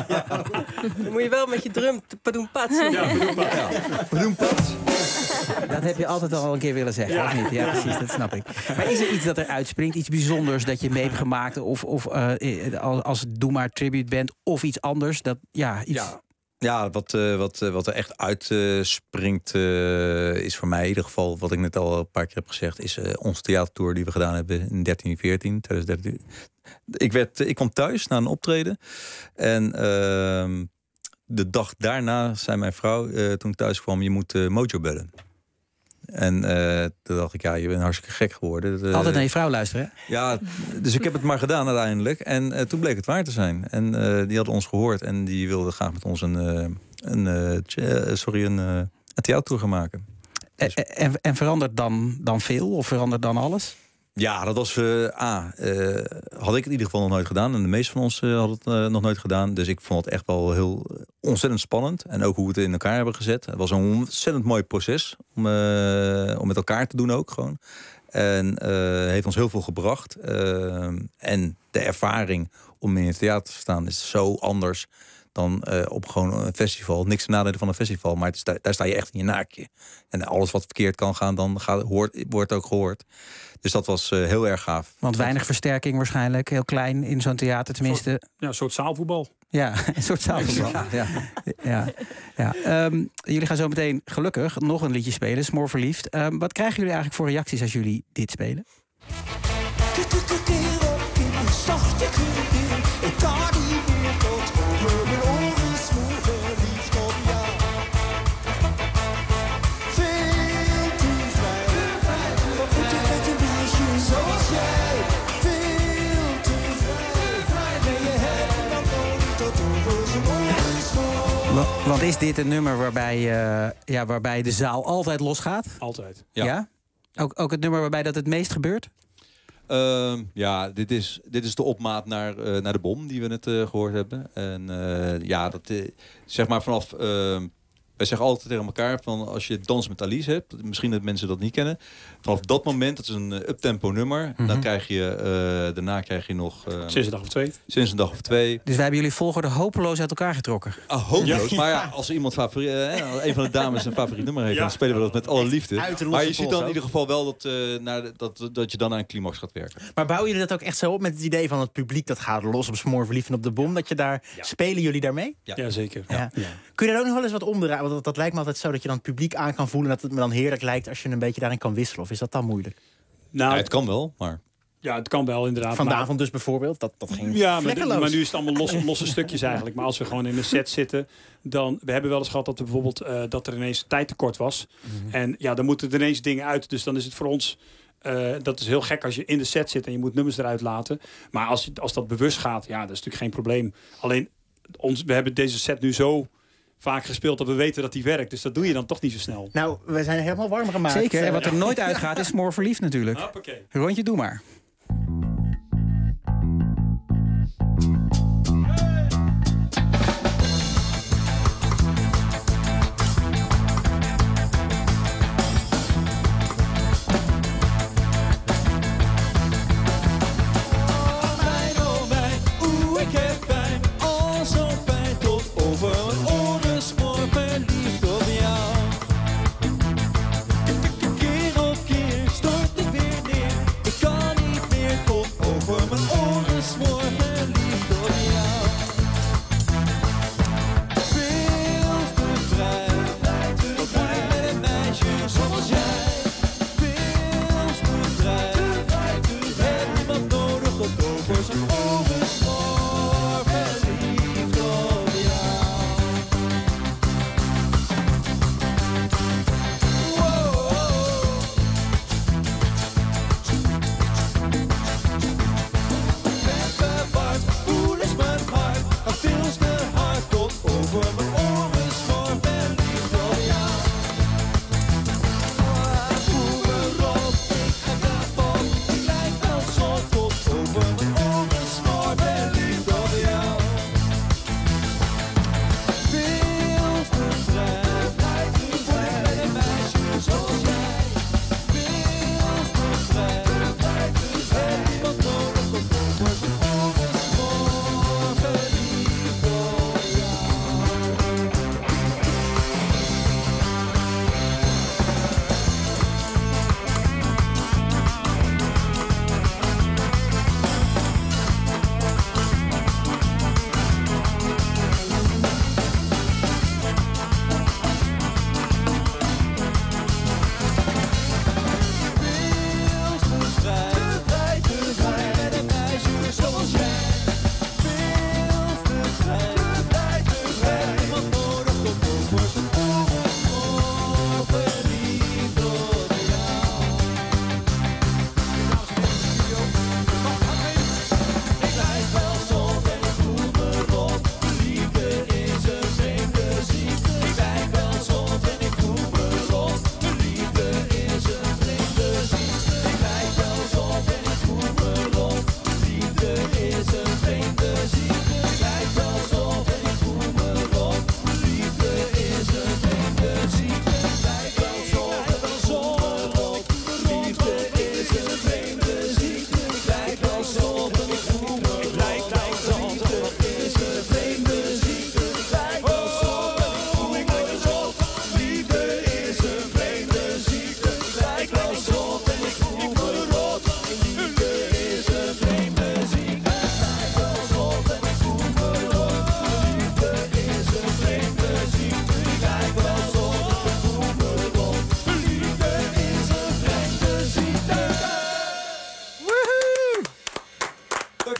Dan moet je wel met je drum padoenpats. Ja, padoenpats. Dat heb je altijd al een keer willen zeggen, Ja. of niet? Ja, precies, dat snap ik. Maar is er iets dat er uitspringt? Iets bijzonders dat je mee hebt gemaakt? Of, of uh, als, als Doe Maar Tribute Band of iets anders? Dat, ja, iets... Ja. Ja, wat, uh, wat, uh, wat er echt uitspringt uh, is voor mij in ieder geval, wat ik net al een paar keer heb gezegd, is uh, onze theatertour die we gedaan hebben in dertien veertien, twintig dertien. Ik, werd, ik kwam thuis na een optreden en uh, de dag daarna zei mijn vrouw, uh, toen ik thuis kwam, je moet uh, Mojo bellen. En uh, toen dacht ik, ja, je bent hartstikke gek geworden. Uh, Altijd naar je vrouw luisteren, hè? Ja, dus ik heb het maar gedaan uiteindelijk. En uh, toen bleek het waar te zijn. En uh, die hadden ons gehoord en die wilden graag met ons een, uh, een, uh, sorry, een, uh, een theatertour gaan maken. Dus. En, en, en verandert dan, dan veel? Of verandert dan alles? Ja, dat was uh, A. Uh, had ik het in ieder geval nog nooit gedaan. En de meeste van ons uh, hadden het uh, nog nooit gedaan. Dus ik vond het echt wel heel ontzettend spannend. En ook hoe we het in elkaar hebben gezet. Het was een ontzettend mooi proces. Om, uh, om met elkaar te doen ook gewoon. En uh, heeft ons heel veel gebracht. Uh, en de ervaring om in het theater te staan is zo anders dan uh, op gewoon een festival. Niks te nadelen van een festival, maar het is, daar, daar sta je echt in je naakje. En alles wat verkeerd kan gaan, dan gaat, hoort, wordt ook gehoord. Dus dat was uh, heel erg gaaf. Want weinig versterking waarschijnlijk, heel klein in zo'n theater tenminste. Een soort, ja, een soort zaalvoetbal. Ja, een soort zaalvoetbal. Ja. Ja. Ja. Ja. Um, jullie gaan zo meteen gelukkig nog een liedje spelen, Smoor Verliefd. Um, wat krijgen jullie eigenlijk voor reacties als jullie dit spelen? Want is dit een nummer waarbij, uh, ja, waarbij de zaal altijd losgaat? Altijd. Ja. Ja? Ook, ook het nummer waarbij dat het meest gebeurt? Uh, ja, dit is, dit is de opmaat naar, uh, naar de bom die we net uh, gehoord hebben. En uh, ja, dat uh, zeg maar vanaf... Uh, wij zeggen altijd tegen elkaar van als je Dans met Alice hebt, misschien dat mensen dat niet kennen. Vanaf dat moment, dat is een uh, uptempo nummer. Mm-hmm. Dan krijg je, uh, daarna krijg je nog... Uh, Sinds een dag of twee. Sinds een dag of twee. Dus wij hebben jullie volgorde hopeloos uit elkaar getrokken. Ah, hopeloos. Ja. Maar ja, als iemand favoriet, uh, een van de dames een favoriet nummer heeft, ja, dan spelen we dat met alle liefde. Maar je ziet dan in ieder geval wel dat, uh, naar de, dat, dat je dan naar een climax gaat werken. Maar bouwen jullie dat ook echt zo op met het idee van het publiek dat gaat los op Smoor Verliefd en op de bom? Dat je daar, ja. Spelen jullie daarmee? Ja, ja zeker. Ja. Ja. Kun je daar ook nog wel eens wat omdraaien? Want dat, dat lijkt me altijd zo dat je dan het publiek aan kan voelen, dat het me dan heerlijk lijkt als je een beetje daarin kan wisselen. Of is dat dan moeilijk? Nou, ja, het kan wel, maar... Ja, het kan wel inderdaad. Vanavond maar... dus bijvoorbeeld, dat, dat ging ja, maar, maar nu is het allemaal losse, losse stukjes eigenlijk. Maar als we gewoon in een set zitten, dan... We hebben wel eens gehad dat er bijvoorbeeld uh, dat er ineens tijdtekort was. Mm-hmm. En ja, dan moeten er ineens dingen uit. Dus dan is het voor ons... Uh, dat is heel gek als je in de set zit en je moet nummers eruit laten. Maar als, als dat bewust gaat, ja, dat is natuurlijk geen probleem. Alleen, ons, we hebben deze set nu zo vaak gespeeld dat we weten dat die werkt. Dus dat doe je dan toch niet zo snel. Nou, we zijn helemaal warm gemaakt. Zeker, en wat er nooit uitgaat is Smoor Verliefd natuurlijk. Hoppakee. Rondje, doe maar. Keer op keer stort ik weer neer. Ik kan niet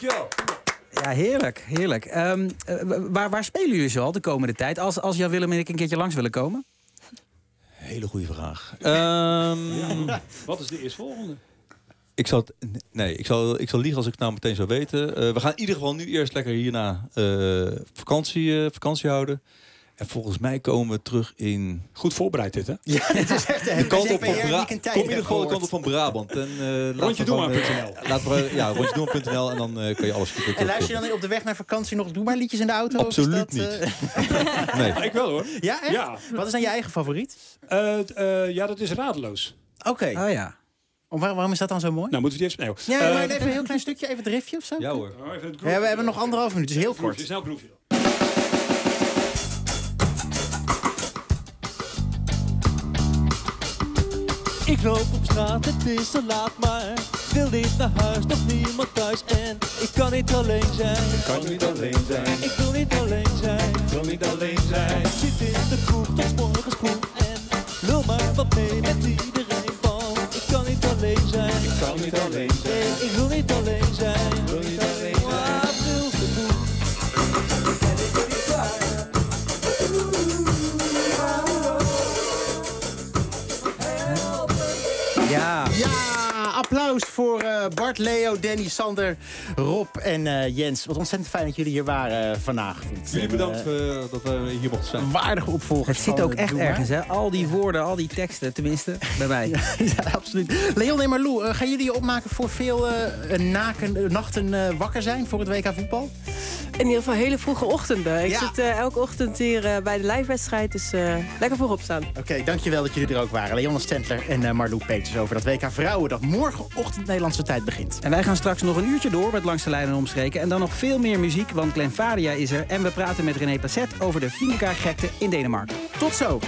Dankjewel. Ja, heerlijk, heerlijk. Um, uh, waar, waar spelen jullie zo al de komende tijd? Als, als Jan Willem en ik een keertje langs willen komen? Hele goede vraag. Um, ja. Wat is de eerstvolgende? Ik zal, het, nee, ik, zal, ik zal liegen als ik het nou meteen zou weten. Uh, we gaan in ieder geval nu eerst lekker hierna uh, vakantie, uh, vakantie houden. En volgens mij komen we terug in... Goed voorbereid dit, hè? Ja, het is echt de kant op van Bra- Kom in ieder geval de kant op van Brabant. En, uh, rondje doe maar punt n l. Laten we ja, rondje doe maar punt n l en dan uh, kan je alles goed. En luister je dan op de weg naar vakantie nog Doe maar liedjes in de auto? Absoluut of is dat, niet. Uh... nee. Ik wel hoor. Ja, echt? Ja. Wat is dan je eigen favoriet? Uh, uh, ja, dat is Radeloos. Oké. Okay. Oh ja. Waar, waarom is dat dan zo mooi? Nou, moeten we die even... Nee, ja, maar uh, even een heel klein stukje, even het riffje of zo? Ja hoor. Oh, even het ja, we hebben nog anderhalf minuut, dus heel kort. Groefje, snel groefje. Ik loop op straat, het is te laat, maar wil niet naar huis, nog niemand thuis. En ik kan niet alleen zijn. Ik kan niet alleen zijn. Ik wil niet alleen zijn. Ik wil niet alleen zijn. Ik zit in de kroeg tot morgens vroeg en lul maar wat mee met iedereen. Want ik kan niet alleen zijn. Ik kan niet alleen zijn. Nee, ik wil niet alleen zijn. Ik wil niet alleen zijn. Maar veel te moe. En ik ben niet klaar. Ja. Ja, applaus voor uh, Bart, Leo, Danny, Sander, Rob en uh, Jens. Wat ontzettend fijn dat jullie hier waren uh, vanavond. Jullie bedankt uh, dat we hier mochten zijn. Waardige opvolgers. Het zit ook echt ergens, hè? Al die woorden, al die teksten, tenminste, bij mij. Ja, ja, absoluut. Leon en Marlou, uh, gaan jullie je opmaken voor veel uh, naken, uh, nachten uh, wakker zijn voor het W K voetbal? In ieder geval hele vroege ochtenden. Ik ja. zit uh, elke ochtend hier uh, bij de live-wedstrijd, dus uh, lekker voorop staan. Oké, okay, dankjewel dat jullie er ook waren. Leon Stentler en uh, Marlou Peters over dat W K Vrouwen dat morgenochtend Nederlandse tijd begint. En wij gaan straks nog een uurtje door met Langs de Lijn en Omstreken. En dan nog veel meer muziek, want Glenfaria is er. En we praten met René Passet over de Vingegaard-gekte in Denemarken. Tot zo!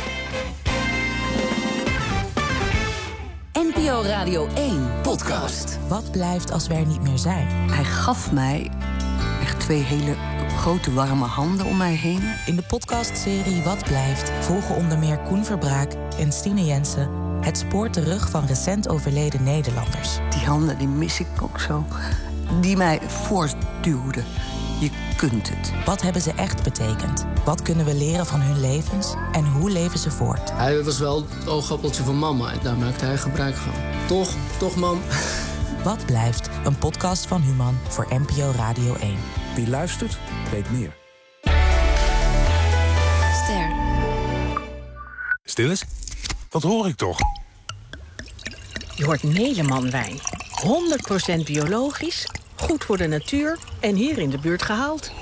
N P O Radio één podcast. Wat blijft als we er niet meer zijn? Hij gaf mij echt twee hele grote warme handen om mij heen. In de podcastserie Wat blijft volgen onder meer Koen Verbraak en Stine Jensen het spoor terug van recent overleden Nederlanders. Die handen die mis ik ook zo. Die mij voortduwden. Je kunt het. Wat hebben ze echt betekend? Wat kunnen we leren van hun levens? En hoe leven ze voort? Hij was wel het oogappeltje van mama en daar maakte hij gebruik van. Toch, toch mam. Wat blijft? Een podcast van Human voor N P O Radio één. Wie luistert, weet meer. Ster. Stil eens. Dat hoor ik toch? Je hoort Neleman wijn. honderd procent biologisch, goed voor de natuur en hier in de buurt gehaald.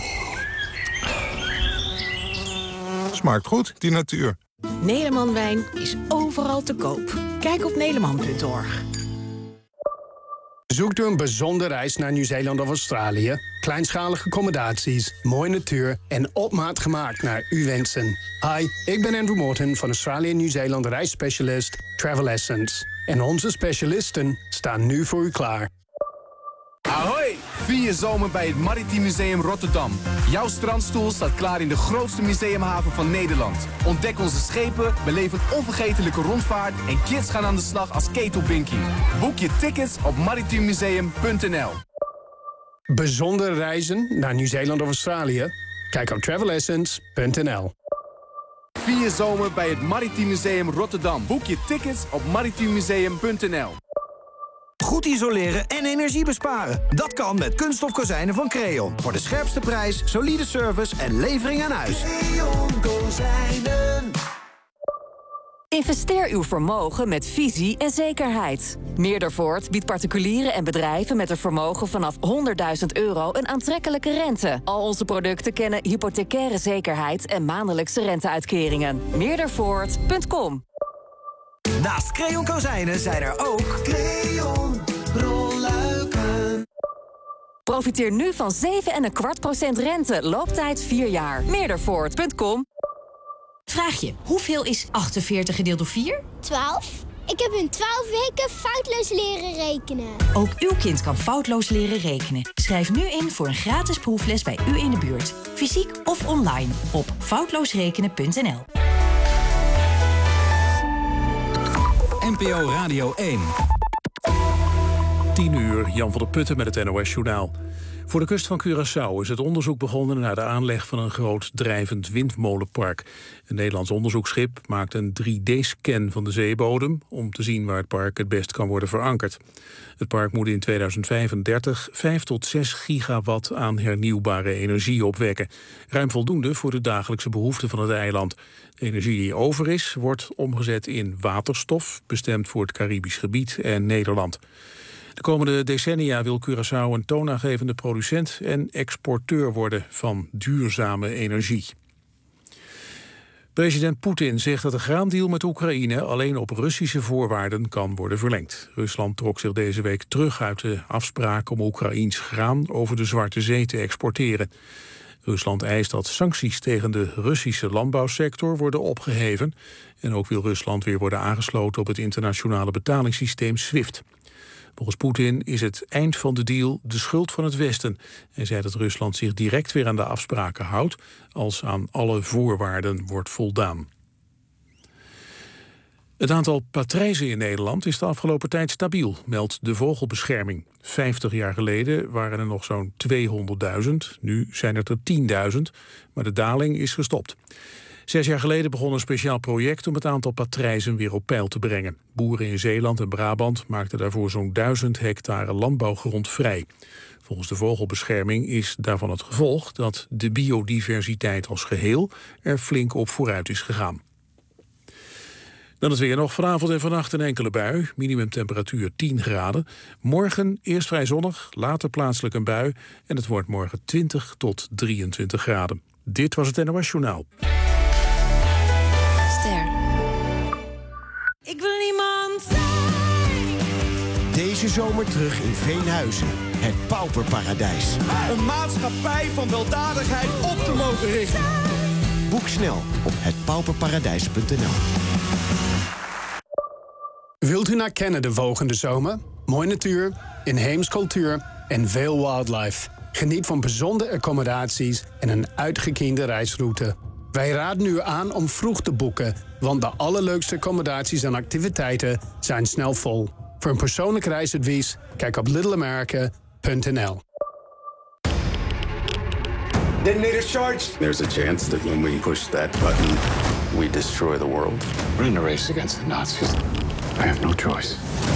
Smaakt goed, die natuur. Neleman wijn is overal te koop. Kijk op neleman punt org. Zoekt u een bijzondere reis naar Nieuw-Zeeland of Australië? Kleinschalige accommodaties, mooie natuur en op maat gemaakt naar uw wensen. Hi, ik ben Andrew Morton van Australië en Nieuw-Zeeland reisspecialist Travel Essence. En onze specialisten staan nu voor u klaar. Ahoy! Vier je zomer bij het Maritiem Museum Rotterdam. Jouw strandstoel staat klaar in de grootste museumhaven van Nederland. Ontdek onze schepen, beleef een onvergetelijke rondvaart en kids gaan aan de slag als ketelbinky. Boek je tickets op maritiem museum punt n l. Bijzondere reizen naar Nieuw-Zeeland of Australië? Kijk op travel essence punt n l. Vier je zomer bij het Maritiem Museum Rotterdam. Boek je tickets op maritiem museum punt n l. Goed isoleren en energie besparen. Dat kan met kunststof kozijnen van Creon. Voor de scherpste prijs, solide service en levering aan huis. Creon Kozijnen. Investeer uw vermogen met visie en zekerheid. Meerdervoort biedt particulieren en bedrijven met een vermogen vanaf honderdduizend euro een aantrekkelijke rente. Al onze producten kennen hypothecaire zekerheid en maandelijkse renteuitkeringen. meerdervoort punt com. Naast Creon Kozijnen zijn er ook Creon rolluiken. Profiteer nu van zeven komma vijf procent rente. Looptijd vier jaar. meerdervoort punt com. Vraag je, hoeveel is achtenveertig gedeeld door vier? twaalf. Ik heb in twaalf weken foutloos leren rekenen. Ook uw kind kan foutloos leren rekenen. Schrijf nu in voor een gratis proefles bij u in de buurt. Fysiek of online op foutloosrekenen punt n l. N P O Radio één. tien uur, Jan van der Putten met het N O S-journaal. Voor de kust van Curaçao is het onderzoek begonnen naar de aanleg van een groot drijvend windmolenpark. Een Nederlands onderzoeksschip maakt een drie D-scan van de zeebodem om te zien waar het park het best kan worden verankerd. Het park moet in tweeduizend vijfendertig vijf tot zes gigawatt aan hernieuwbare energie opwekken. Ruim voldoende voor de dagelijkse behoeften van het eiland. De energie die over is, wordt omgezet in waterstof, bestemd voor het Caribisch gebied en Nederland. De komende decennia wil Curaçao een toonaangevende producent en exporteur worden van duurzame energie. President Poetin zegt dat de graandeal met Oekraïne alleen op Russische voorwaarden kan worden verlengd. Rusland trok zich deze week terug uit de afspraak om Oekraïens graan over de Zwarte Zee te exporteren. Rusland eist dat sancties tegen de Russische landbouwsector worden opgeheven. En ook wil Rusland weer worden aangesloten op het internationale betalingssysteem SWIFT. Volgens Poetin is het eind van de deal de schuld van het Westen. Hij zei dat Rusland zich direct weer aan de afspraken houdt als aan alle voorwaarden wordt voldaan. Het aantal patrijzen in Nederland is de afgelopen tijd stabiel, meldt de Vogelbescherming. Vijftig jaar geleden waren er nog zo'n tweehonderdduizend, nu zijn het er tienduizend, maar de daling is gestopt. Zes jaar geleden begon een speciaal project om het aantal patrijzen weer op peil te brengen. Boeren in Zeeland en Brabant maakten daarvoor zo'n duizend hectare landbouwgrond vrij. Volgens de Vogelbescherming is daarvan het gevolg dat de biodiversiteit als geheel er flink op vooruit is gegaan. Dan het weer nog vanavond en vannacht een enkele bui. Minimumtemperatuur tien graden. Morgen eerst vrij zonnig, later plaatselijk een bui. En het wordt morgen twintig tot drieëntwintig graden. Dit was het N O S Journaal. Ster. Ik wil niemand zijn. Deze zomer terug in Veenhuizen. Het pauperparadijs. Een maatschappij van weldadigheid op te mogen richten. Boek snel op het pauperparadijs punt n l. Wilt u naar Canada volgende zomer? Mooi natuur, inheems cultuur en veel wildlife. Geniet van bijzondere accommodaties en een uitgekiende reisroute. Wij raden u aan om vroeg te boeken, want de allerleukste accommodaties en activiteiten zijn snel vol. Voor een persoonlijk reisadvies, kijk op little america punt n l. Detonator charged. There's a chance that when we push that button, we destroy the world. We're in a race against the Nazis. I have no choice.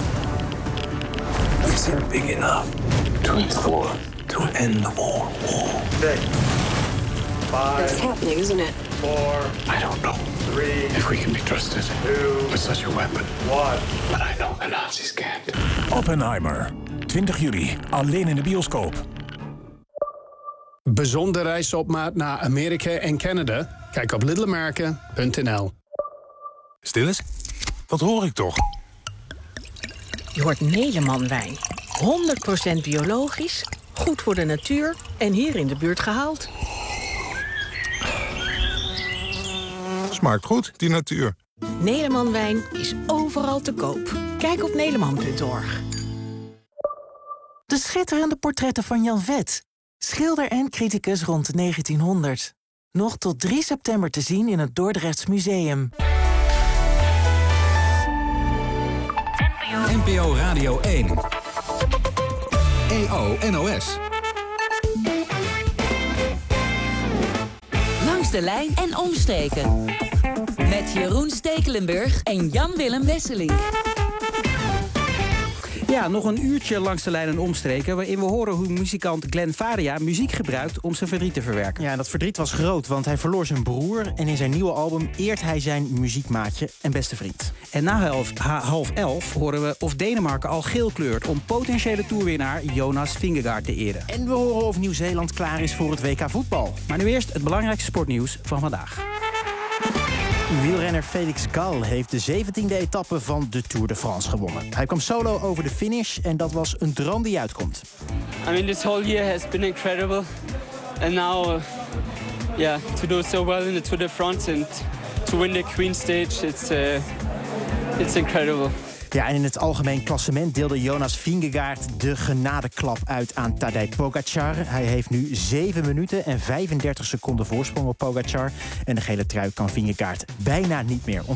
Is it big enough to end the war? To end the war. war. Six, five. It's happening, isn't it? Four. I don't know. Three. If we can be trusted Two. with such a weapon. One. But I know the Nazis can't. Oppenheimer. twintig juli. Alleen in de bioscoop. Bijzondere reis op maat naar Amerika en Canada? Kijk op little america punt n l. Stil eens. Wat hoor ik toch? Je hoort Nederman-wijn. honderd procent biologisch, goed voor de natuur en hier in de buurt gehaald. Smaakt goed, die natuur. Nederman-wijn is overal te koop. Kijk op nederman punt org. De schitterende portretten van Jan Vet. Schilder en criticus rond negentienhonderd. Nog tot drie september te zien in het Dordrechts Museum. N P O Radio één. E O N O S. Langs de lijn en omstreken. Met Jeroen Stekelenburg en Jan-Willem Wesseling. Ja, nog een uurtje langs de lijn en omstreken, waarin we horen hoe muzikant Glenn Faria muziek gebruikt om zijn verdriet te verwerken. Ja, dat verdriet was groot, want hij verloor zijn broer en in zijn nieuwe album eert hij zijn muziekmaatje en beste vriend. En na half, ha, half elf horen we of Denemarken al geel kleurt om potentiële toerwinnaar Jonas Vingegaard te eren. En we horen of Nieuw-Zeeland klaar is voor het W K voetbal. Maar nu eerst het belangrijkste sportnieuws van vandaag. Wielrenner Felix Gall heeft de zeventiende etappe van de Tour de France gewonnen. Hij kwam solo over de finish en dat was een droom die uitkomt. I mean, this whole year has been incredible. And now, uh, yeah, to do so well in the Tour de France and to win the Queen Stage, it's, uh, it's incredible. Ja, en in het algemeen klassement deelde Jonas Vingegaard de genadeklap uit aan Tadej Pogacar. Hij heeft nu zeven minuten en vijfendertig seconden voorsprong op Pogacar. En de gele trui kan Vingegaard bijna niet meer ontgaan.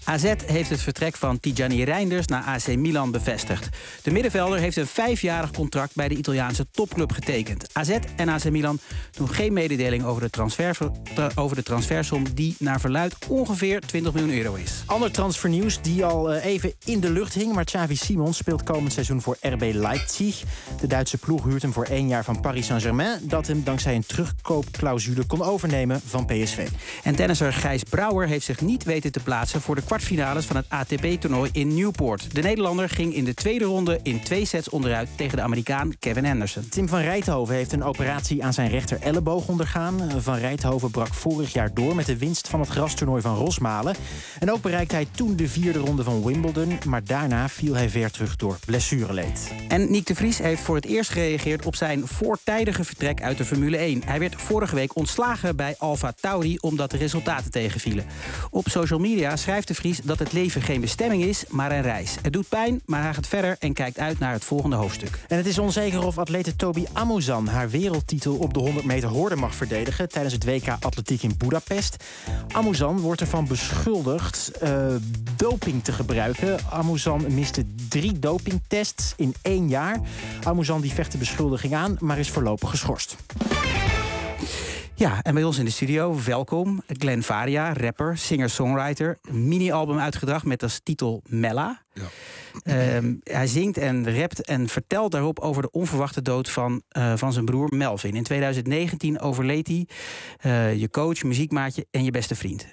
A Z heeft het vertrek van Tijani Reinders naar A C Milan bevestigd. De middenvelder heeft een vijfjarig contract bij de Italiaanse topclub getekend. A Z en A C Milan doen geen mededeling over de, transfer, over de transfersom die naar verluidt ongeveer twintig miljoen euro is. Ander transfernieuws die al even in de lucht hing, maar Xavi Simons speelt komend seizoen voor R B Leipzig. De Duitse ploeg huurt hem voor één jaar van Paris Saint-Germain, dat hem dankzij een terugkoopclausule kon overnemen van P S V. En tennisser Gijs Brouwer heeft zich niet weten te plaatsen voor de kwartfinales van het A T P-toernooi in Newport. De Nederlander ging in de tweede ronde in twee sets onderuit tegen de Amerikaan Kevin Anderson. Tim van Rijthoven heeft een operatie aan zijn rechter elleboog ondergaan. Van Rijthoven brak vorig jaar door met de winst van het grastoernooi van Rosmalen. En ook bereikte hij toen de vierde ronde van Wimbledon, maar daarna viel hij ver terug door blessureleed. En Nick de Vries heeft voor het eerst gereageerd op zijn voortijdige vertrek uit de Formule één. Hij werd vorige week ontslagen bij Alfa Tauri omdat de resultaten tegenvielen. Op social media schrijft de Vries dat het leven geen bestemming is, maar een reis. Het doet pijn, maar hij gaat verder en kijkt uit naar het volgende hoofdstuk. En het is onzeker of atlete Tobi Amouzan haar wereldtitel op de honderd meter horde mag verdedigen tijdens het W K Atletiek in Budapest. Amouzan wordt ervan beschuldigd uh, doping te gebruiken. Amouzan miste drie dopingtests in één jaar. Amouzan die vecht de beschuldiging aan, maar is voorlopig geschorst. Ja, en bij ons in de studio, welkom, Glenn Varia, rapper, singer-songwriter. Een mini-album uitgebracht met als titel Mella. Ja. Um, hij zingt en rapt en vertelt daarop over de onverwachte dood van, uh, van zijn broer Melvin. In twintig negentien overleed hij, uh, je coach, muziekmaatje en je beste vriend.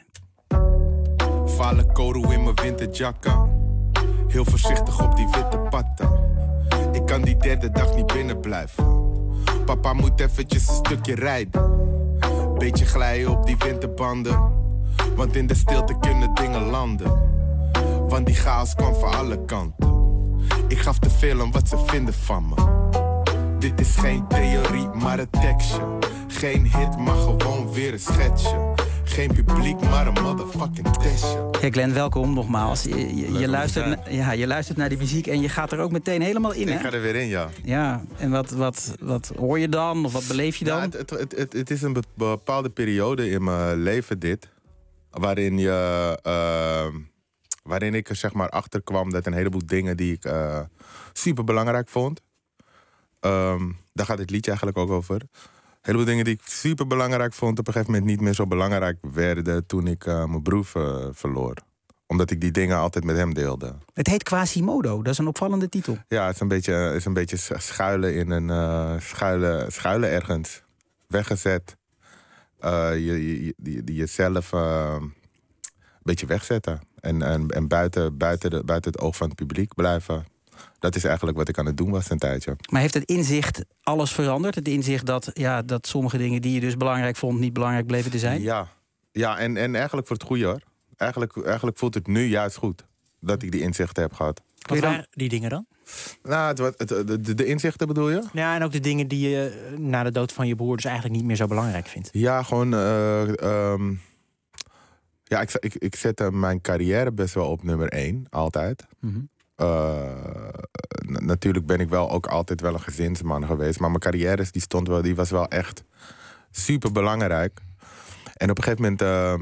Vale kodo in mijn winterjacka. Heel voorzichtig op die witte patta. Ik kan die derde dag niet binnen blijven. Papa moet eventjes een stukje rijden. Beetje glijden op die winterbanden. Want in de stilte kunnen dingen landen. Want die chaos kwam van alle kanten. Ik gaf te veel om wat ze vinden van me. Dit is geen theorie, maar een tekstje. Geen hit, maar gewoon weer een schetsje. Geen publiek, maar een motherfucking testje. Ja, Glenn, welkom nogmaals. Je, je, je, luistert na, ja, je luistert naar die muziek en je gaat er ook meteen helemaal in, hè? Ik ga er weer in, ja. Ja, en wat, wat, wat hoor je dan? Of wat beleef je dan? Ja, het, het, het, het, het is een bepaalde periode in mijn leven, dit. Waarin, je, uh, waarin ik er zeg maar achter kwam dat een heleboel dingen die ik uh, super belangrijk vond. Um, daar gaat het liedje eigenlijk ook over. Een heleboel dingen die ik super belangrijk vond, op een gegeven moment niet meer zo belangrijk werden toen ik uh, mijn broer uh, verloor. Omdat ik die dingen altijd met hem deelde. Het heet Quasimodo, dat is een opvallende titel. Ja, het is een beetje, is een beetje schuilen in een uh, schuilen, schuilen ergens. Weggezet. Uh, je, je, je, jezelf uh, een beetje wegzetten. En, en, en buiten, buiten, de, buiten het oog van het publiek blijven. Dat is eigenlijk wat ik aan het doen was een tijdje. Maar heeft het inzicht alles veranderd? Het inzicht dat, ja, dat sommige dingen die je dus belangrijk vond niet belangrijk bleven te zijn? Ja, ja en, en eigenlijk voor het goede hoor. Eigenlijk, eigenlijk voelt het nu juist goed dat ik die inzichten heb gehad. Wat waren die dingen dan? Nou, het, het, de, de, de inzichten bedoel je? Ja, en ook de dingen die je na de dood van je broer dus eigenlijk niet meer zo belangrijk vindt. Ja, gewoon... Uh, um, ja, ik, ik, ik zette mijn carrière best wel op nummer één, altijd. Mm-hmm. Uh, n- natuurlijk ben ik wel ook altijd wel een gezinsman geweest. Maar mijn carrière die stond wel, die was wel echt super belangrijk. En op een gegeven moment uh,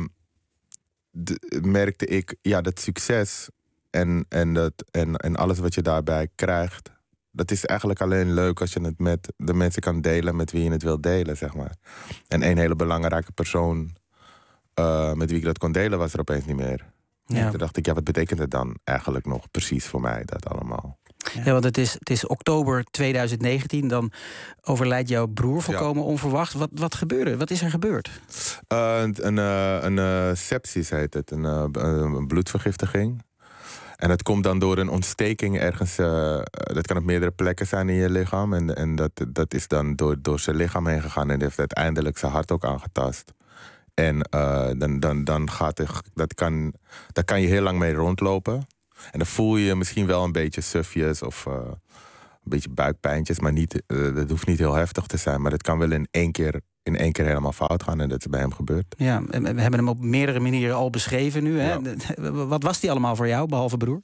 d- merkte ik, ja, dat succes en, en, dat, en, en alles wat je daarbij krijgt, dat is eigenlijk alleen leuk als je het met de mensen kan delen met wie je het wil delen, zeg maar. En één hele belangrijke persoon uh, met wie ik dat kon delen was er opeens niet meer. Ja. En toen dacht ik, ja, wat betekent het dan eigenlijk nog precies voor mij, dat allemaal? Ja, ja want het is, het is oktober twintig negentien, dan overlijdt jouw broer volkomen ja. onverwacht. Wat, wat gebeurde? Wat is er gebeurd? Uh, een een, uh, een uh, sepsis heet het, een, uh, een bloedvergiftiging. En dat komt dan door een ontsteking ergens, uh, dat kan op meerdere plekken zijn in je lichaam. En, en dat, dat is dan door, door zijn lichaam heen gegaan en heeft uiteindelijk zijn hart ook aangetast. En uh, dan, dan, dan gaat het, dat kan, daar kan je heel lang mee rondlopen. En dan voel je je misschien wel een beetje sufjes of uh, een beetje buikpijntjes. Maar niet, uh, dat hoeft niet heel heftig te zijn. Maar dat kan wel in één keer, in één keer helemaal fout gaan. En dat is bij hem gebeurd. Ja, we hebben hem op meerdere manieren al beschreven nu. Hè? Ja. Wat was die allemaal voor jou, behalve broer?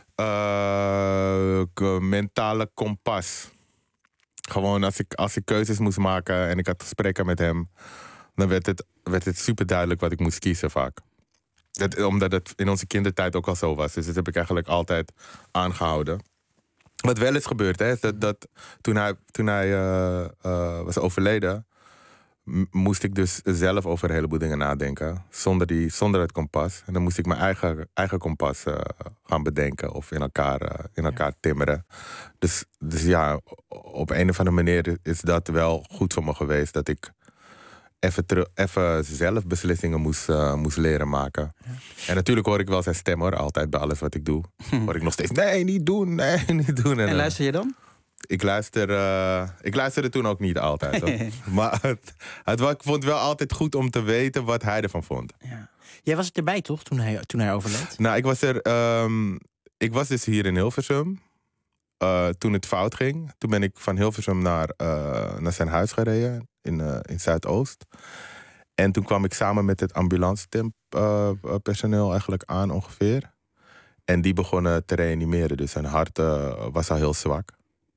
Uh, mentale kompas. Gewoon als ik, als ik keuzes moest maken en ik had gesprekken met hem, dan werd het, werd het super duidelijk wat ik moest kiezen vaak. Dat, omdat het in onze kindertijd ook al zo was. Dus dat heb ik eigenlijk altijd aangehouden. Wat wel is gebeurd, hè, is dat, dat toen hij, toen hij uh, uh, was overleden... M- moest ik dus zelf over een heleboel dingen nadenken. Zonder, die, zonder het kompas. En dan moest ik mijn eigen, eigen kompas uh, gaan bedenken. Of in elkaar, uh, in elkaar ja. timmeren. Dus, dus ja, op een of andere manier is dat wel goed voor me geweest. Dat ik even, teru- even zelf beslissingen moest, uh, moest leren maken. Ja. En natuurlijk hoor ik wel zijn stem hoor. Altijd bij alles wat ik doe. Hm. Hoor ik nog steeds, nee, niet doen, nee, niet doen. En, en luister je dan? Ik, luister, uh, ik luisterde toen ook niet altijd. Hoor. Maar het, het, ik vond het wel altijd goed om te weten wat hij ervan vond. Ja. Jij was erbij toch, toen hij, toen hij overleed? Nou, ik was er... Um, ik was dus hier in Hilversum. Uh, toen het fout ging. Toen ben ik van Hilversum naar, uh, naar zijn huis gereden. In, uh, in Zuidoost. En toen kwam ik samen met het ambulance uh, personeel eigenlijk aan ongeveer. En die begonnen te reanimeren. Dus zijn hart uh, was al heel zwak.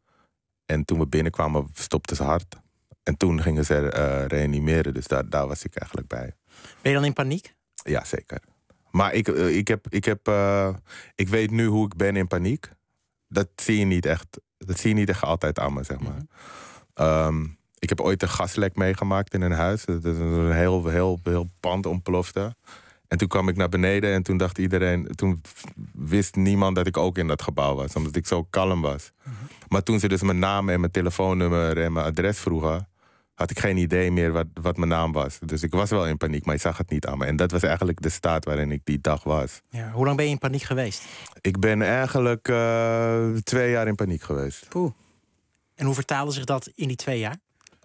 En toen we binnenkwamen, stopte zijn hart. En toen gingen ze uh, reanimeren. Dus daar, daar was ik eigenlijk bij. Ben je dan in paniek? Ja, zeker. Maar ik, uh, ik, heb, ik, heb, uh, ik weet nu hoe ik ben in paniek. Dat zie je niet echt, dat zie je niet echt altijd aan me, zeg maar. Mm-hmm. Um, ik heb ooit een gaslek meegemaakt in een huis. Dat een heel, heel, heel pand ontplofte. En toen kwam ik naar beneden en toen dacht iedereen... Toen wist niemand dat ik ook in dat gebouw was. Omdat ik zo kalm was. Mm-hmm. Maar toen ze dus mijn naam en mijn telefoonnummer en mijn adres vroegen... had ik geen idee meer wat, wat mijn naam was. Dus ik was wel in paniek, maar ik zag het niet aan me. En dat was eigenlijk de staat waarin ik die dag was. Ja, hoe lang ben je in paniek geweest? Ik ben eigenlijk uh, twee jaar in paniek geweest. Poeh. En hoe vertaalde zich dat in die twee jaar?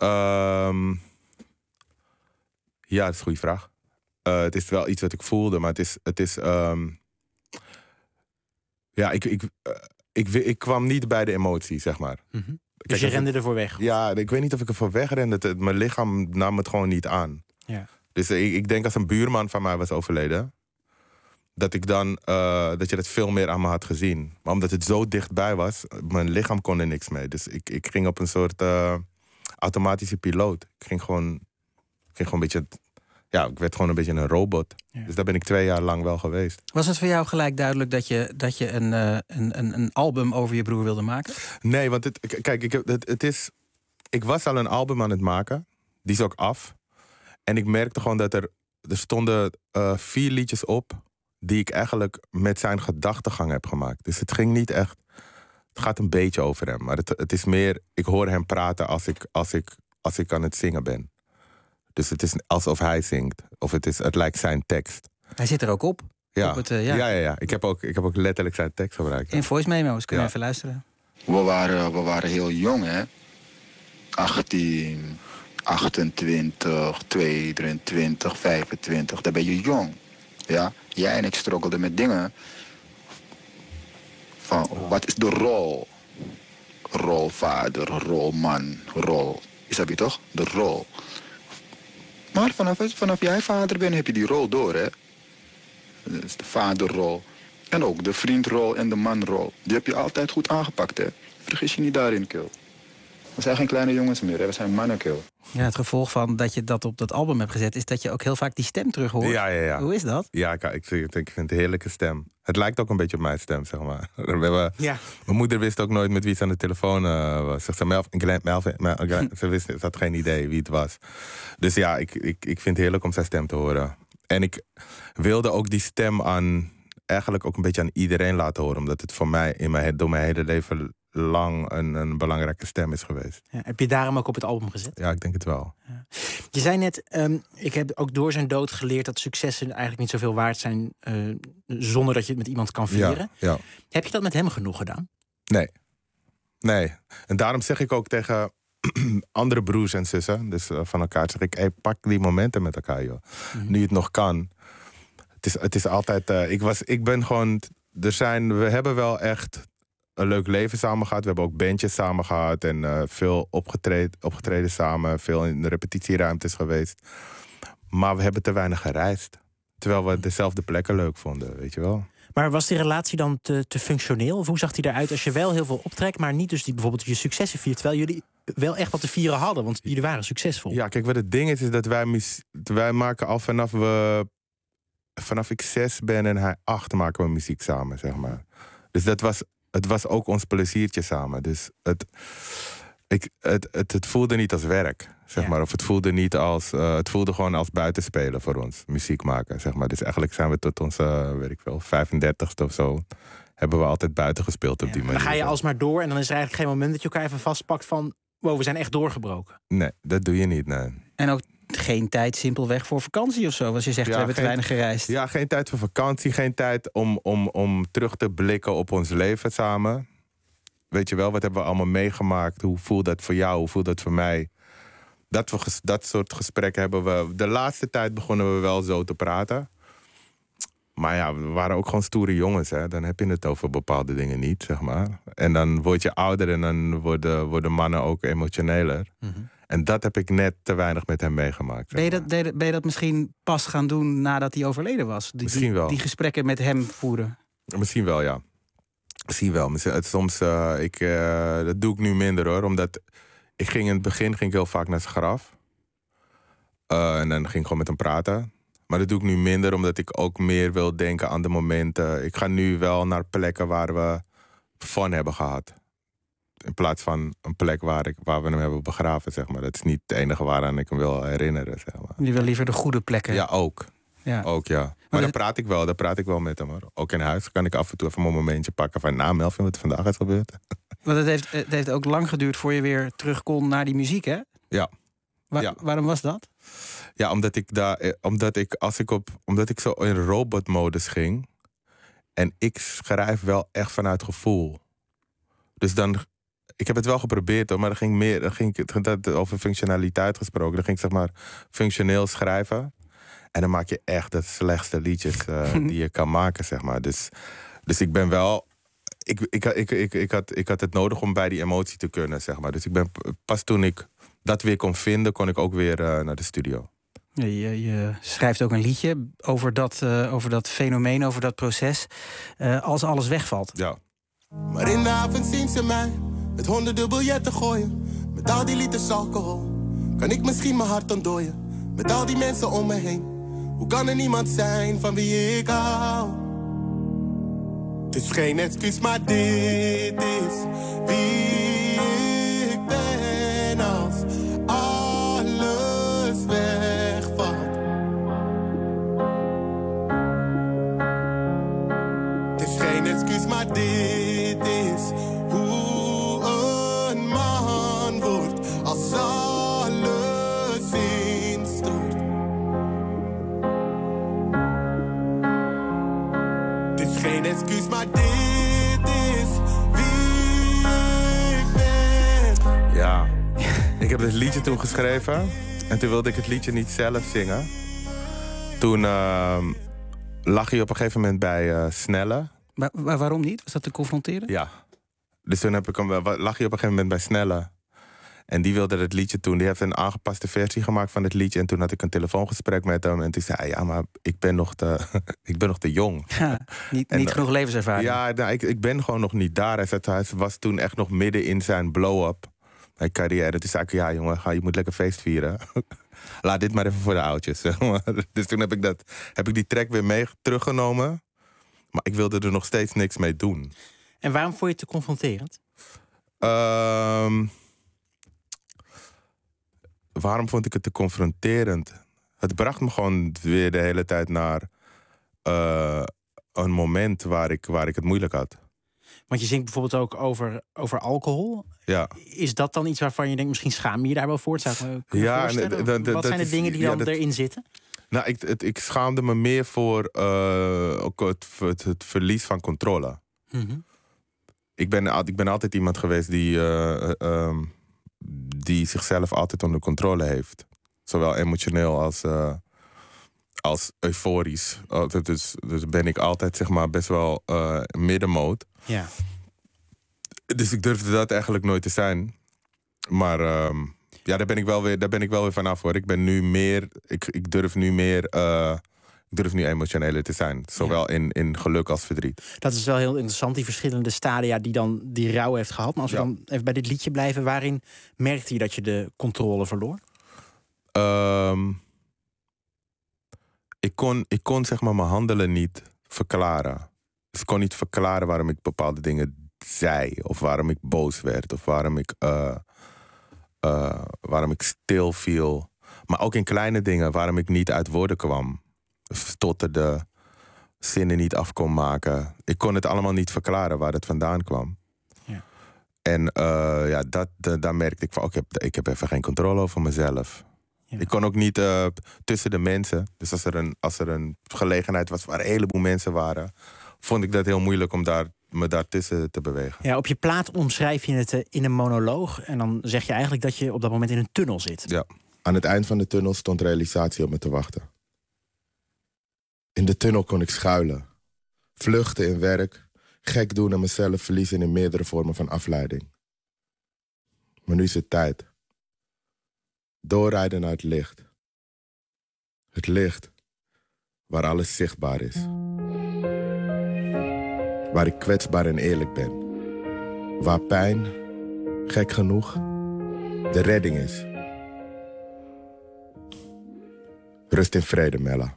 Um, ja, dat is een goede vraag. Uh, het is wel iets wat ik voelde, maar het is... Het is um, ja, ik, ik, uh, ik, ik, ik kwam niet bij de emotie, zeg maar. Mm-hmm. Dus je rende ervoor weg? Ja, ik weet niet of ik ervoor wegrende. Het, mijn lichaam nam het gewoon niet aan. Ja. Dus ik, ik denk als een buurman van mij was overleden... dat ik dan uh, dat je dat veel meer aan me had gezien. Maar omdat het zo dichtbij was, mijn lichaam kon er niks mee. Dus ik, ik ging op een soort uh, automatische piloot. Ik ging gewoon, ik ging gewoon een beetje... Ja, ik werd gewoon een beetje een robot. Ja. Dus daar ben ik twee jaar lang wel geweest. Was het voor jou gelijk duidelijk dat je, dat je een, uh, een, een, een album over je broer wilde maken? Nee, want het, kijk, ik, het, het is... Ik was al een album aan het maken. Die is ook af. En ik merkte gewoon dat er... Er stonden uh, vier liedjes op... die ik eigenlijk met zijn gedachtegang heb gemaakt. Dus het ging niet echt... Het gaat een beetje over hem. Maar het, het is meer... Ik hoor hem praten als ik, als, ik, als ik aan het zingen ben. Dus het is alsof hij zingt. Of het, is, het lijkt zijn tekst. Hij zit er ook op. Ja, op het, uh, ja. ja, ja, ja. Ik, heb ook, ik heb ook letterlijk zijn tekst gebruikt. In voice memo's, kun je ja. even luisteren. We waren, we waren heel jong, hè. achttien, achtentwintig, tweeëntwintig, vijfentwintig. Dan ben je jong. Ja? Jij en ik struggelden met dingen. Van, wat is de rol? Rolvader, rolman, rol. Is dat je toch? De rol. Maar vanaf, vanaf jij vader bent, heb je die rol door, hè? Dus de vaderrol. En ook de vriendrol en de manrol. Die heb je altijd goed aangepakt, hè? Vergis je niet daarin, Kil. We zijn geen kleine jongens meer, hè? We zijn mannen, Kil. Ja, het gevolg van dat je dat op dat album hebt gezet... is dat je ook heel vaak die stem terug hoort. Ja, ja, ja. Hoe is dat? Ja, ik, ik, vind, ik vind het een heerlijke stem. Het lijkt ook een beetje op mijn stem, zeg maar. We hebben, ja. Mijn moeder wist ook nooit met wie ze aan de telefoon uh, was. Zegt ze, Melvin, Melvin, Melvin. Ze wist, ze had geen idee wie het was. Dus ja, ik, ik, ik vind het heerlijk om zijn stem te horen. En ik wilde ook die stem aan... eigenlijk ook een beetje aan iedereen laten horen. Omdat het voor mij, in mijn, door mijn hele leven... lang een, een belangrijke stem is geweest. Ja, heb je daarom ook op het album gezet? Ja, ik denk het wel. Ja. Je zei net, um, ik heb ook door zijn dood geleerd... dat successen eigenlijk niet zoveel waard zijn... Uh, zonder dat je het met iemand kan vieren. Ja, ja. Heb je dat met hem genoeg gedaan? Nee. Nee. En daarom zeg ik ook tegen andere broers en zussen... dus uh, van elkaar zeg ik... Hey, pak die momenten met elkaar, joh. Mm-hmm. Nu je het nog kan. Het is, het is altijd... Uh, ik, was, ik ben gewoon... Er zijn, we hebben wel echt... een leuk leven samen gehad. We hebben ook bandjes samen gehad. En uh, veel opgetreden, opgetreden samen. Veel in de repetitieruimtes geweest. Maar we hebben te weinig gereisd. Terwijl we dezelfde plekken leuk vonden, weet je wel. Maar was die relatie dan te, te functioneel? Of hoe zag die eruit als je wel heel veel optrekt... maar niet dus die, bijvoorbeeld je successen viert... terwijl jullie wel echt wat te vieren hadden? Want jullie waren succesvol. Ja, kijk, wat het ding is, is dat wij, wij maken al vanaf we vanaf ik zes ben en hij acht maken we muziek samen, zeg maar. Dus dat was, het was ook ons pleziertje samen. Dus het, ik, het, het, het voelde niet als werk, zeg ja. maar. Of het voelde niet als, uh, het voelde gewoon als buitenspelen voor ons, muziek maken, zeg maar. Dus eigenlijk zijn we tot onze, uh, weet ik wel, vijfendertigste of zo, hebben we altijd buiten gespeeld op ja, die manier. Dan ga je alsmaar door en dan is er eigenlijk geen moment dat je elkaar even vastpakt van, wow, we zijn echt doorgebroken. Nee, dat doe je niet, nee. En ook geen tijd simpelweg voor vakantie of zo, als je zegt, ja, we hebben geen, te weinig gereisd. Ja, geen tijd voor vakantie, geen tijd om, om, om terug te blikken op ons leven samen. Weet je wel, wat hebben we allemaal meegemaakt? Hoe voelt dat voor jou? Hoe voelt dat voor mij? Dat, we, dat soort gesprekken hebben we... De laatste tijd begonnen we wel zo te praten. Maar ja, we waren ook gewoon stoere jongens, hè. Dan heb je het over bepaalde dingen niet, zeg maar. En dan word je ouder en dan worden, worden mannen ook emotioneler. Mm-hmm. En dat heb ik net te weinig met hem meegemaakt. Ben je, dat, ben je dat misschien pas gaan doen nadat hij overleden was? Die, Misschien wel. Die, die gesprekken met hem voeren? Misschien wel, ja. Misschien wel. Soms, uh, ik, uh, dat doe ik nu minder, hoor. Omdat ik ging in het begin ging ik heel vaak naar zijn graf. Uh, en dan ging ik gewoon met hem praten. Maar dat doe ik nu minder, omdat ik ook meer wil denken aan de momenten. Ik ga nu wel naar plekken waar we fun hebben gehad. In plaats van een plek waar, ik, waar we hem hebben begraven, zeg maar. Dat is niet het enige waaraan ik hem wil herinneren, zeg maar. Je wil liever de goede plekken? Ja, ook. Ja. Ook, ja. Maar, maar dan het... praat ik wel, dan praat ik wel met hem, hoor. Ook in huis kan ik af en toe even een momentje pakken van, nou, Melvin, wat er vandaag is gebeurd. Want het heeft, het heeft ook lang geduurd voor je weer terug kon naar die muziek, hè? Ja. Wa- ja. Waarom was dat? Ja, omdat ik daar, omdat ik als ik op, omdat ik zo in robotmodus ging. En ik schrijf wel echt vanuit gevoel. Dus dan, ik heb het wel geprobeerd, hoor, maar dan ging meer, dan ging ik dat over functionaliteit gesproken. Dan ging ik zeg maar functioneel schrijven. En dan maak je echt de slechtste liedjes uh, die je kan maken, zeg maar. Dus, dus ik ben wel, ik, ik, ik, ik, ik, had, ik had het nodig om bij die emotie te kunnen, zeg maar. Dus ik ben pas toen ik dat weer kon vinden, kon ik ook weer uh, naar de studio. Je, je, je schrijft ook een liedje over dat, uh, over dat fenomeen, over dat proces. Uh, als alles wegvalt. Ja. Maar in de avond zien ze mij met honderden biljetten gooien. Met al die liters alcohol kan ik misschien mijn hart ontdooien. Met al die mensen om me heen, hoe kan er niemand zijn van wie ik hou? Het is geen excuus, maar dit is wie ik ben als alles wegvalt. Het is geen excuus, maar dit is hoe een man wordt als alles instort. Het is geen excuus, maar dit is wie ik ben. Ja, ik heb het liedje toen geschreven. En toen wilde ik het liedje niet zelf zingen. Toen uh, lag hij op een gegeven moment bij uh, Snelle. Maar, maar waarom niet? Was dat te confronteren? Ja. Dus toen heb ik hem, lag hij op een gegeven moment bij Snelle. En die wilde het liedje toen. Die heeft een aangepaste versie gemaakt van het liedje. En toen had ik een telefoongesprek met hem. En toen zei hij, ja, maar ik ben nog te, ik ben nog te jong. Ja, niet niet genoeg levenservaring. Ja, nou, ik, ik ben gewoon nog niet daar. Hij, zei, hij was toen echt nog midden in zijn blow-up. Mijn carrière. Toen zei ik, ja jongen, ga, je moet lekker feest vieren. Laat dit maar even voor de oudjes. Dus toen heb ik, dat, heb ik die track weer mee teruggenomen. Maar ik wilde er nog steeds niks mee doen. En waarom vond je het te confronterend? Um, waarom vond ik het te confronterend? Het bracht me gewoon weer de hele tijd naar uh, een moment waar ik, waar ik het moeilijk had. Want je zingt bijvoorbeeld ook over, over alcohol. Ja. Is dat dan iets waarvan je denkt, misschien schaam je je daar wel voor? Het zou ik me ja, voorstellen. d- d- d- Wat zijn de is, dingen die ja, dan dat, erin zitten? Nou, ik, het, ik schaamde me meer voor uh, ook het, het, het verlies van controle. Mm-hmm. Ik ben, ik ben altijd iemand geweest die, uh, uh, die zichzelf altijd onder controle heeft. Zowel emotioneel als, uh, als euforisch. Dus, dus ben ik altijd zeg maar, best wel uh, middenmoot. Ja. Dus ik durfde dat eigenlijk nooit te zijn. Maar uh, ja, daar ben ik wel weer, daar ben ik wel weer vanaf, hoor. Ik ben nu meer, ik, ik durf nu meer, uh, ik durf nu emotioneler te zijn. Zowel ja. in, in geluk als verdriet. Dat is wel heel interessant, die verschillende stadia die dan die rouw heeft gehad. Maar als we ja. dan even bij dit liedje blijven, waarin merkte je dat je de controle verloor? Um, ik kon, ik kon zeg maar mijn handelen niet verklaren. Dus ik kon niet verklaren waarom ik bepaalde dingen zei. Of waarom ik boos werd. Of waarom ik, uh, uh, waarom ik stil viel. Maar ook in kleine dingen waarom ik niet uit woorden kwam. Stotterde, zinnen niet af kon maken. Ik kon het allemaal niet verklaren waar het vandaan kwam. Ja. En uh, ja, dat, de, daar merkte ik van, oh, ik, heb, ik heb even geen controle over mezelf. Ja. Ik kon ook niet uh, tussen de mensen. Dus als er, een, als er een gelegenheid was waar een heleboel mensen waren, vond ik dat heel moeilijk om daar, me daartussen te bewegen. Ja, op je plaat omschrijf je het uh, in een monoloog. En dan zeg je eigenlijk dat je op dat moment in een tunnel zit. Ja. Aan het eind van de tunnel stond realisatie op me te wachten. In de tunnel kon ik schuilen. Vluchten in werk. Gek doen en mezelf verliezen in meerdere vormen van afleiding. Maar nu is het tijd. Doorrijden naar het licht. Het licht waar alles zichtbaar is. Waar ik kwetsbaar en eerlijk ben. Waar pijn, gek genoeg, de redding is. Rust in vrede, Mella.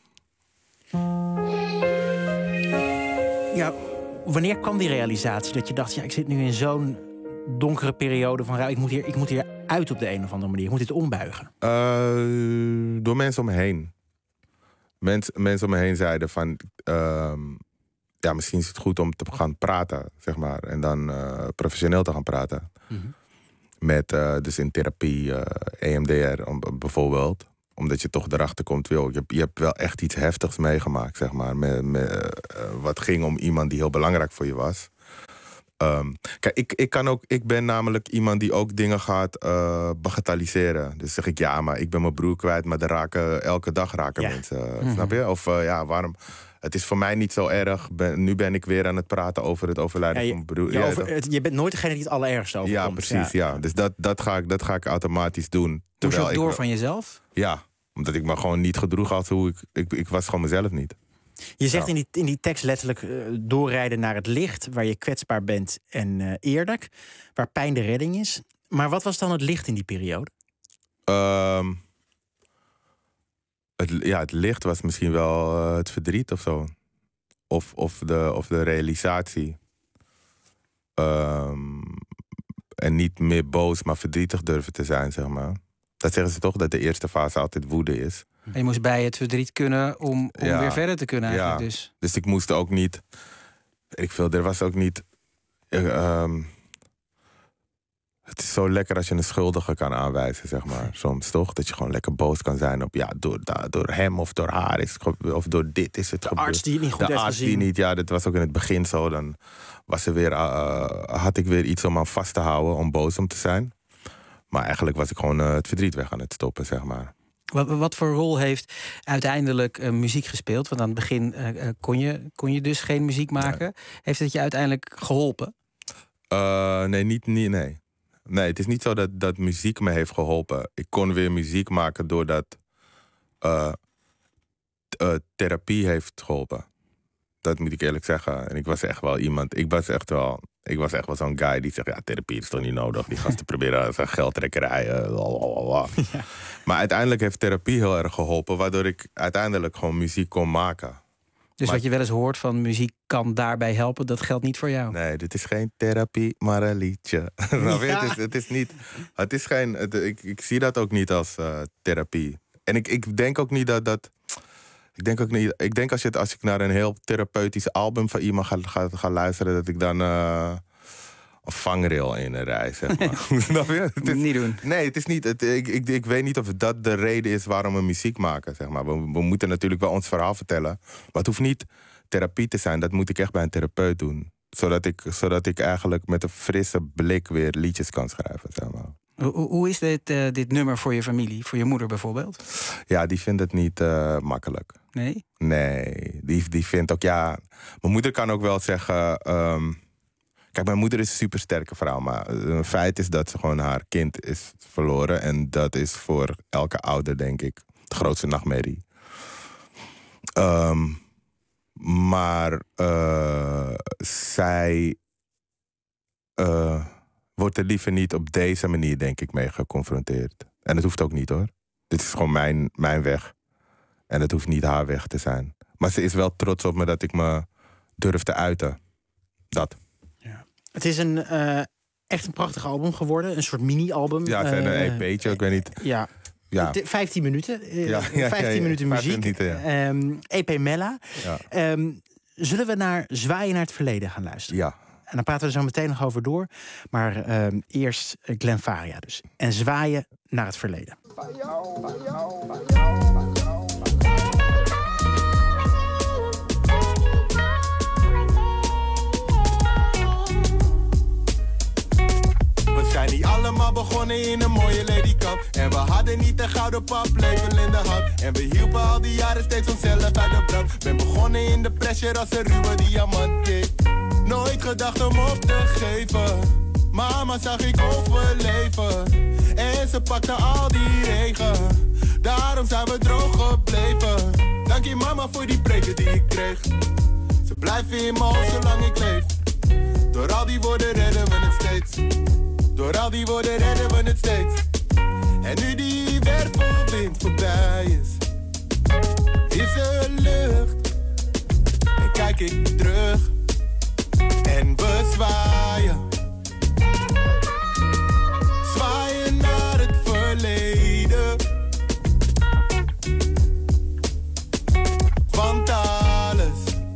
Ja, wanneer kwam die realisatie dat je dacht, ja, ik zit nu in zo'n donkere periode van, ik moet hier, ik moet hier uit op de een of andere manier. Ik moet dit ombuigen. Uh, door mensen om me heen. Mens, mensen om me heen zeiden van, uh, ja, misschien is het goed om te gaan praten, zeg maar. En dan uh, professioneel te gaan praten. Mm-hmm. Met, uh, dus in therapie, uh, E M D R bijvoorbeeld. Omdat je toch erachter komt, joh, je, je hebt wel echt iets heftigs meegemaakt, zeg maar. Met, met, uh, wat ging om iemand die heel belangrijk voor je was. Um, kijk, ik, ik, kan ook, ik ben namelijk iemand die ook dingen gaat uh, bagatelliseren. Dus zeg ik, ja, maar ik ben mijn broer kwijt, maar er raken, elke dag raken ja. mensen. Uh, mm-hmm. Snap je? Of uh, ja, waarom? Het is voor mij niet zo erg. Ben, nu ben ik weer aan het praten over het overlijden ja, je, van mijn broer. Ja, ja, over, het, je bent nooit degene die het allerergste overkomt. Ja, precies. Ja. Ja. Dus dat, dat, ga ik, dat ga ik automatisch doen. Moest je ook door ik, van jezelf? Ja, omdat ik me gewoon niet gedroeg als hoe ik... Ik, ik was gewoon mezelf niet. Je zegt ja. in, die, in die tekst letterlijk uh, doorrijden naar het licht, waar je kwetsbaar bent en uh, eerlijk, waar pijn de redding is. Maar wat was dan het licht in die periode? Um, het, ja, het licht was misschien wel uh, het verdriet of zo. Of, of, de, of de realisatie. Um, en niet meer boos, maar verdrietig durven te zijn, zeg maar. Dat zeggen ze toch, dat de eerste fase altijd woede is. En je moest bij het verdriet kunnen om, om ja. weer verder te kunnen eigenlijk. Ja. Dus. dus ik moest ook niet... Ik veel, er was ook niet... Uh, um, het is zo lekker als je een schuldige kan aanwijzen, zeg maar. Soms toch? Dat je gewoon lekker boos kan zijn op... Ja, door, door hem of door haar is het, of door dit is het de gebeurd. Arts die het niet goed de heeft arts gezien. Die niet, ja, dat was ook in het begin zo. Dan was er weer, uh, had ik weer iets om aan vast te houden, om boos om te zijn. Maar eigenlijk was ik gewoon uh, het verdriet weg aan het stoppen, zeg maar. Wat, wat voor rol heeft uiteindelijk uh, muziek gespeeld? Want aan het begin uh, kon, je, kon je dus geen muziek maken. Nee. Heeft het je uiteindelijk geholpen? Uh, nee, niet, niet, nee. Nee, het is niet zo dat, dat muziek me heeft geholpen. Ik kon weer muziek maken doordat uh, uh, therapie heeft geholpen. Dat moet ik eerlijk zeggen. En ik was echt wel iemand... Ik was echt wel... Ik was echt wel zo'n guy die zegt, ja, therapie is toch niet nodig. Die gasten proberen zijn geldtrekkerijen. Ja. Maar uiteindelijk heeft therapie heel erg geholpen, waardoor ik uiteindelijk gewoon muziek kon maken. Dus maar, wat je wel eens hoort van muziek kan daarbij helpen, dat geldt niet voor jou? Nee, dit is geen therapie, maar een liedje. Ja. het, is, het is niet... Het is geen... Het, ik, ik zie dat ook niet als uh, therapie. En ik, ik denk ook niet dat dat... Ik denk ook niet. Ik denk als, je, als ik naar een heel therapeutisch album van iemand ga, ga, ga luisteren, dat ik dan uh, een vangrail in een rij, zeg maar. het is, niet doen. Nee, het is niet. Het, ik, ik, ik weet niet of dat de reden is waarom we muziek maken, zeg maar. We, we moeten natuurlijk wel ons verhaal vertellen. Maar het hoeft niet therapie te zijn. Dat moet ik echt bij een therapeut doen. Zodat ik, zodat ik eigenlijk met een frisse blik weer liedjes kan schrijven, zeg maar. Hoe, hoe is dit, uh, dit nummer voor je familie? Voor je moeder bijvoorbeeld? Ja, die vindt het niet uh, makkelijk. Nee? Nee, die, die vindt ook, ja... Mijn moeder kan ook wel zeggen... Um, kijk, mijn moeder is een supersterke vrouw, maar een feit is dat ze gewoon haar kind is verloren. En dat is voor elke ouder, denk ik, de grootste nachtmerrie. Um, maar uh, zij... Uh, wordt er liever niet op deze manier, denk ik, mee geconfronteerd. En dat hoeft ook niet, hoor. Dit is gewoon mijn, mijn weg. En het hoeft niet haar weg te zijn. Maar ze is wel trots op me dat ik me durf te uiten. Dat. Ja. Het is een, uh, echt een prachtig album geworden. Een soort mini-album. Ja, het is een uh, E P'tje, ik weet niet. Ja. Ja. vijftien minuten. Uh, ja, ja, vijftien ja, ja, minuten vijftien muziek. Minuten, ja. um, E P Mella. Ja. Um, zullen we naar Zwaaien naar het verleden gaan luisteren? Ja. En dan praten we er zo meteen nog over door. Maar um, eerst Glenn Faria dus. En Zwaaien naar het verleden. Van jou, van jou, van jou, van jou. We zijn niet allemaal begonnen in een mooie ladykap. En we hadden niet een gouden paplepel in de hand. En we hielpen al die jaren steeds onszelf uit de brand. Ben begonnen in de pressure als een ruwe diamant. Ik nooit gedacht om op te geven. Mama zag ik overleven. En ze pakte al die regen. Daarom zijn we droog gebleven. Dank je mama voor die preken die ik kreeg. Ze blijven in mijn hoofd zolang ik leef. Door al die woorden redden we het steeds. Door al die woorden redden we het steeds. En nu die wervelwind voorbij is, is er lucht. En kijk ik terug. En we zwaaien. Zwaaien naar het verleden. Want alles,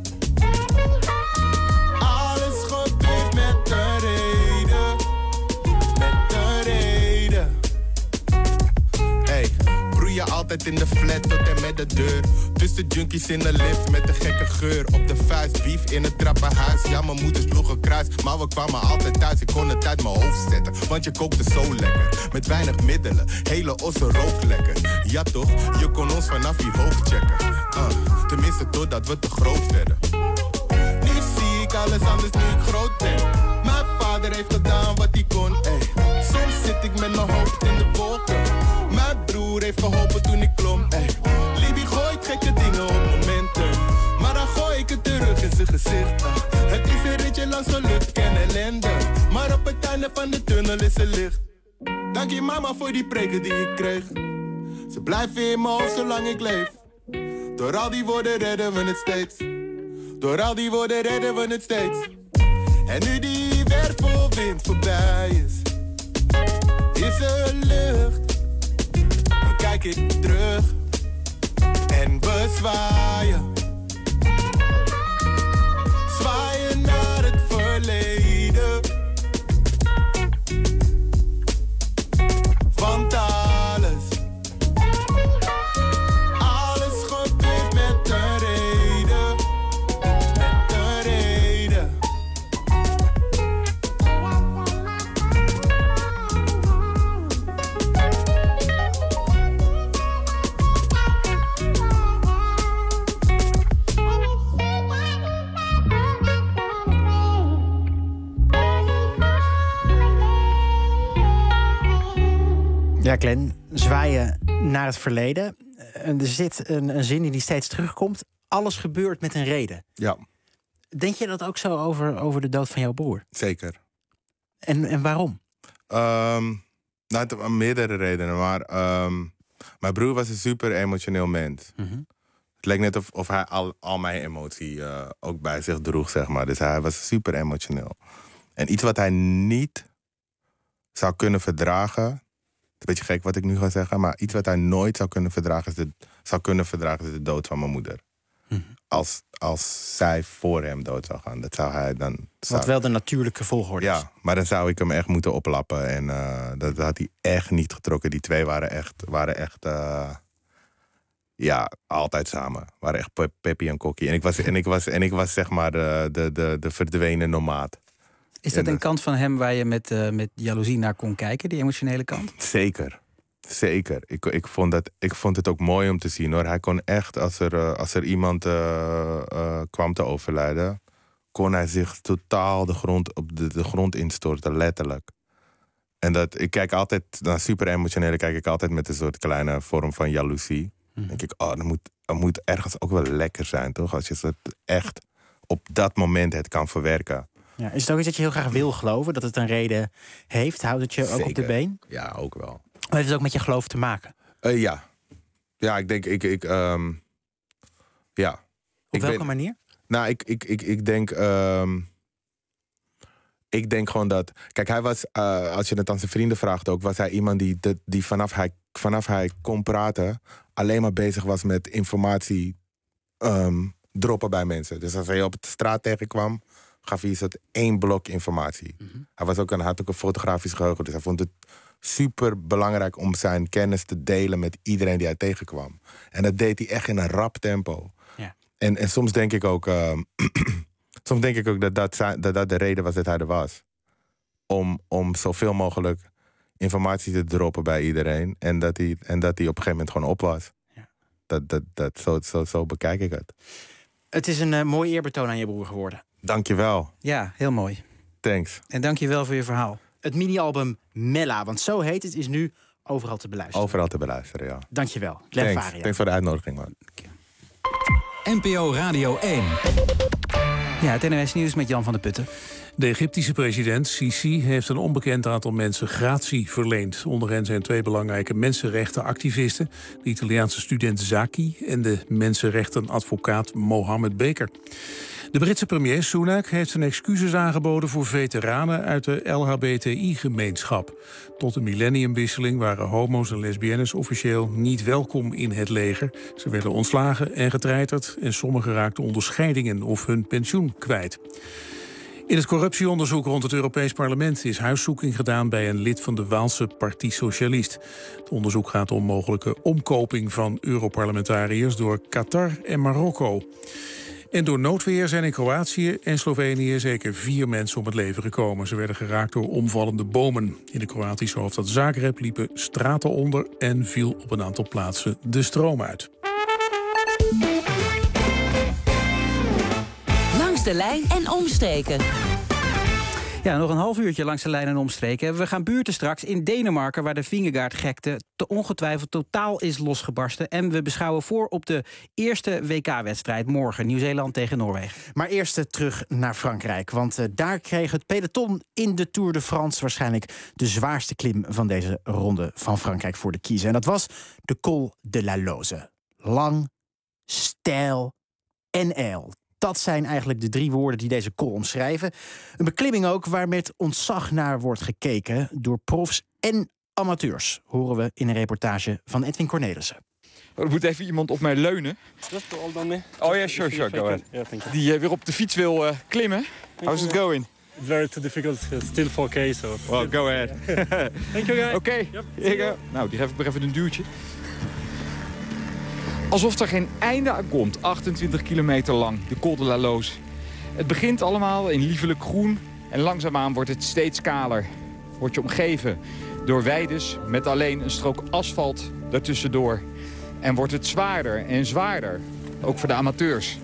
alles gebeurt met een reden. Met een reden. Hey, broeien altijd in de flat tot en met de deur. Tussen junkies in de lift met een gekke geur. Op de vuist, beef in het trappenhuis. Ja, mijn moeder sloeg een kruis, maar we kwamen altijd thuis. Ik kon het uit mijn hoofd zetten, want je kookte zo lekker. Met weinig middelen, hele ossen rook lekker. Ja toch, je kon ons vanaf hier hoog checken. Uh, tenminste totdat we te groot werden. Nu zie ik alles anders nu ik groot ben. Mijn vader heeft gedaan wat hij kon, ey. Soms zit ik met mijn hoofd in de wolken. Mijn broer heeft geholpen toen ik klom, ey. Libby gooit gekke dingen op momenten. Maar dan gooi ik het terug in zijn gezicht. Uh. Het is een ritje langs geluk en ellende. Maar op het einde van de tunnel is er licht. Dank je mama voor die preken die ik kreeg. Ze blijven in mijn hoofd zolang ik leef. Door al die woorden redden we het steeds. Door al die woorden redden we het steeds. En nu die wervelwind voorbij is, is er lucht. Dan kijk ik terug. En we zwaaien. Zwaaien naar het verleden. Want alles, alles gebeurt met een reden. Met een reden. Ja, Glenn, zwaaien naar het verleden. Er zit een, een zin in die steeds terugkomt. Alles gebeurt met een reden. Ja. Denk je dat ook zo over, over de dood van jouw broer? Zeker. En, en waarom? Um, nou, het- meerdere redenen, maar um, mijn broer was een super emotioneel mens. Mm-hmm. Het leek net of, of hij al, al mijn emotie uh, ook bij zich droeg, zeg maar. Dus hij was super emotioneel. En iets wat hij niet zou kunnen verdragen. Het is een beetje gek wat ik nu ga zeggen, maar iets wat hij nooit zou kunnen verdragen is de, zou kunnen verdragen is de dood van mijn moeder. Mm-hmm. Als, als zij voor hem dood zou gaan, dat zou hij dan. Zou, Wat wel de natuurlijke volgorde is. ja, maar dan zou ik hem echt moeten oplappen. En uh, dat, dat had hij echt niet getrokken. Die twee waren echt, waren echt uh, ja, altijd samen. Waren echt Pe- Peppy en Kokkie. En ik was, en ik was, en ik was zeg maar de, de, de, de verdwenen nomaat. Is dat En, een kant van hem waar je met, uh, met jaloezie naar kon kijken, die emotionele kant? Zeker. Zeker. Ik, ik, vond dat, ik vond het ook mooi om te zien hoor. Hij kon echt, als er, uh, als er iemand uh, uh, kwam te overlijden, kon hij zich totaal de grond, op de, de grond instorten, letterlijk. En dat, ik kijk altijd, naar super emotionele kijk ik altijd met een soort kleine vorm van jaloezie. Dan denk ik, oh, dat moet, dat moet ergens ook wel lekker zijn, toch? Als je het echt op dat moment het kan verwerken. Ja, is het ook iets dat je heel graag wil geloven? Dat het een reden heeft? Houdt het je ook op de Zeker. been? Ja, ook wel. Maar heeft het ook met je geloof te maken? Uh, ja. Ja, ik denk, ik, ik, um, Ja. Op Ik welke ben- manier? Nou, ik, ik, ik, ik denk... ehm, ik denk gewoon dat... Kijk, hij was... eh, als je het aan zijn vrienden vraagt ook... was hij iemand die, de- die vanaf, hij, vanaf hij kon praten... alleen maar bezig was met informatie ehm, droppen bij mensen. Dus als hij op de straat tegenkwam... gaf hij soort één blok informatie. Hij was ook een, had ook een fotografisch geheugen. Dus hij vond het super belangrijk om zijn kennis te delen... met iedereen die hij tegenkwam. En dat deed hij echt in een rap tempo. Ja. En, en soms denk ik ook... ehm, soms denk ik ook dat dat, zijn- dat dat de reden was dat hij er was. Om, om zoveel mogelijk informatie te droppen bij iedereen. En dat hij, en dat hij op een gegeven moment gewoon op was. Ja. Dat, dat, dat, zo, zo, zo bekijk ik het. Het is een uh, mooi eerbetoon aan je broer geworden. Dank je wel. Ja, heel mooi. Thanks. En dank je wel voor je verhaal. Het mini-album Mella, want zo heet het, is nu overal te beluisteren. Overal te beluisteren, ja. Dank je wel. Glenn Thanks. Faria. Thanks voor de uitnodiging, man. N P O Radio één. Ja, het N O S Nieuws met Jan van der Putten. De Egyptische president Sisi heeft een onbekend aantal mensen gratie verleend. Onder hen zijn twee belangrijke mensenrechtenactivisten... de Italiaanse student Zaki en de mensenrechtenadvocaat Mohammed Beker. De Britse premier Sunak heeft zijn excuses aangeboden... voor veteranen uit de L H B T I-gemeenschap. Tot de millenniumwisseling waren homo's en lesbiennes officieel niet welkom in het leger. Ze werden ontslagen en getreiterd... en sommigen raakten onderscheidingen of hun pensioen kwijt. In het corruptieonderzoek rond het Europees Parlement is huiszoeking gedaan bij een lid van de Waalse Partij Socialist. Het onderzoek gaat om mogelijke omkoping van Europarlementariërs door Qatar en Marokko. En door noodweer zijn in Kroatië en Slovenië zeker vier mensen om het leven gekomen. Ze werden geraakt door omvallende bomen. In de Kroatische hoofdstad Zagreb liepen straten onder en viel op een aantal plaatsen de stroom uit. Langs de lijn en omstreken. Ja, nog een half uurtje langs de lijn en omstreken. We gaan buurten straks in Denemarken... waar de Vingegaard-gekte te ongetwijfeld totaal is losgebarsten. En we beschouwen voor op de eerste W K-wedstrijd morgen. Nieuw-Zeeland tegen Noorwegen. Maar eerst uh, terug naar Frankrijk. Want uh, daar kreeg het peloton in de Tour de France... waarschijnlijk de zwaarste klim van deze ronde van Frankrijk voor de kiezen. En dat was de Col de la Loze. Lang, steil en ijl. Dat zijn eigenlijk de drie woorden die deze col omschrijven. Een beklimming ook waar met ontzag naar wordt gekeken... door profs en amateurs, horen we in een reportage van Edwin Cornelissen. Er moet even iemand op mij leunen. Oh ja, sure, sure, go ahead. Die uh, weer op de fiets wil uh, klimmen. How's it going? Very too difficult, still four K, so... Well, go ahead. Thank you, guys. Oké, okay. Yep. Here you go. Nou, die geef ik nog even een duwtje. Alsof er geen einde aan komt, achtentwintig kilometer lang, de Col de la Loze. Het begint allemaal in liefelijk groen en langzaamaan wordt het steeds kaler. Word je omgeven door weides met alleen een strook asfalt daartussendoor. En wordt het zwaarder en zwaarder, ook voor de amateurs.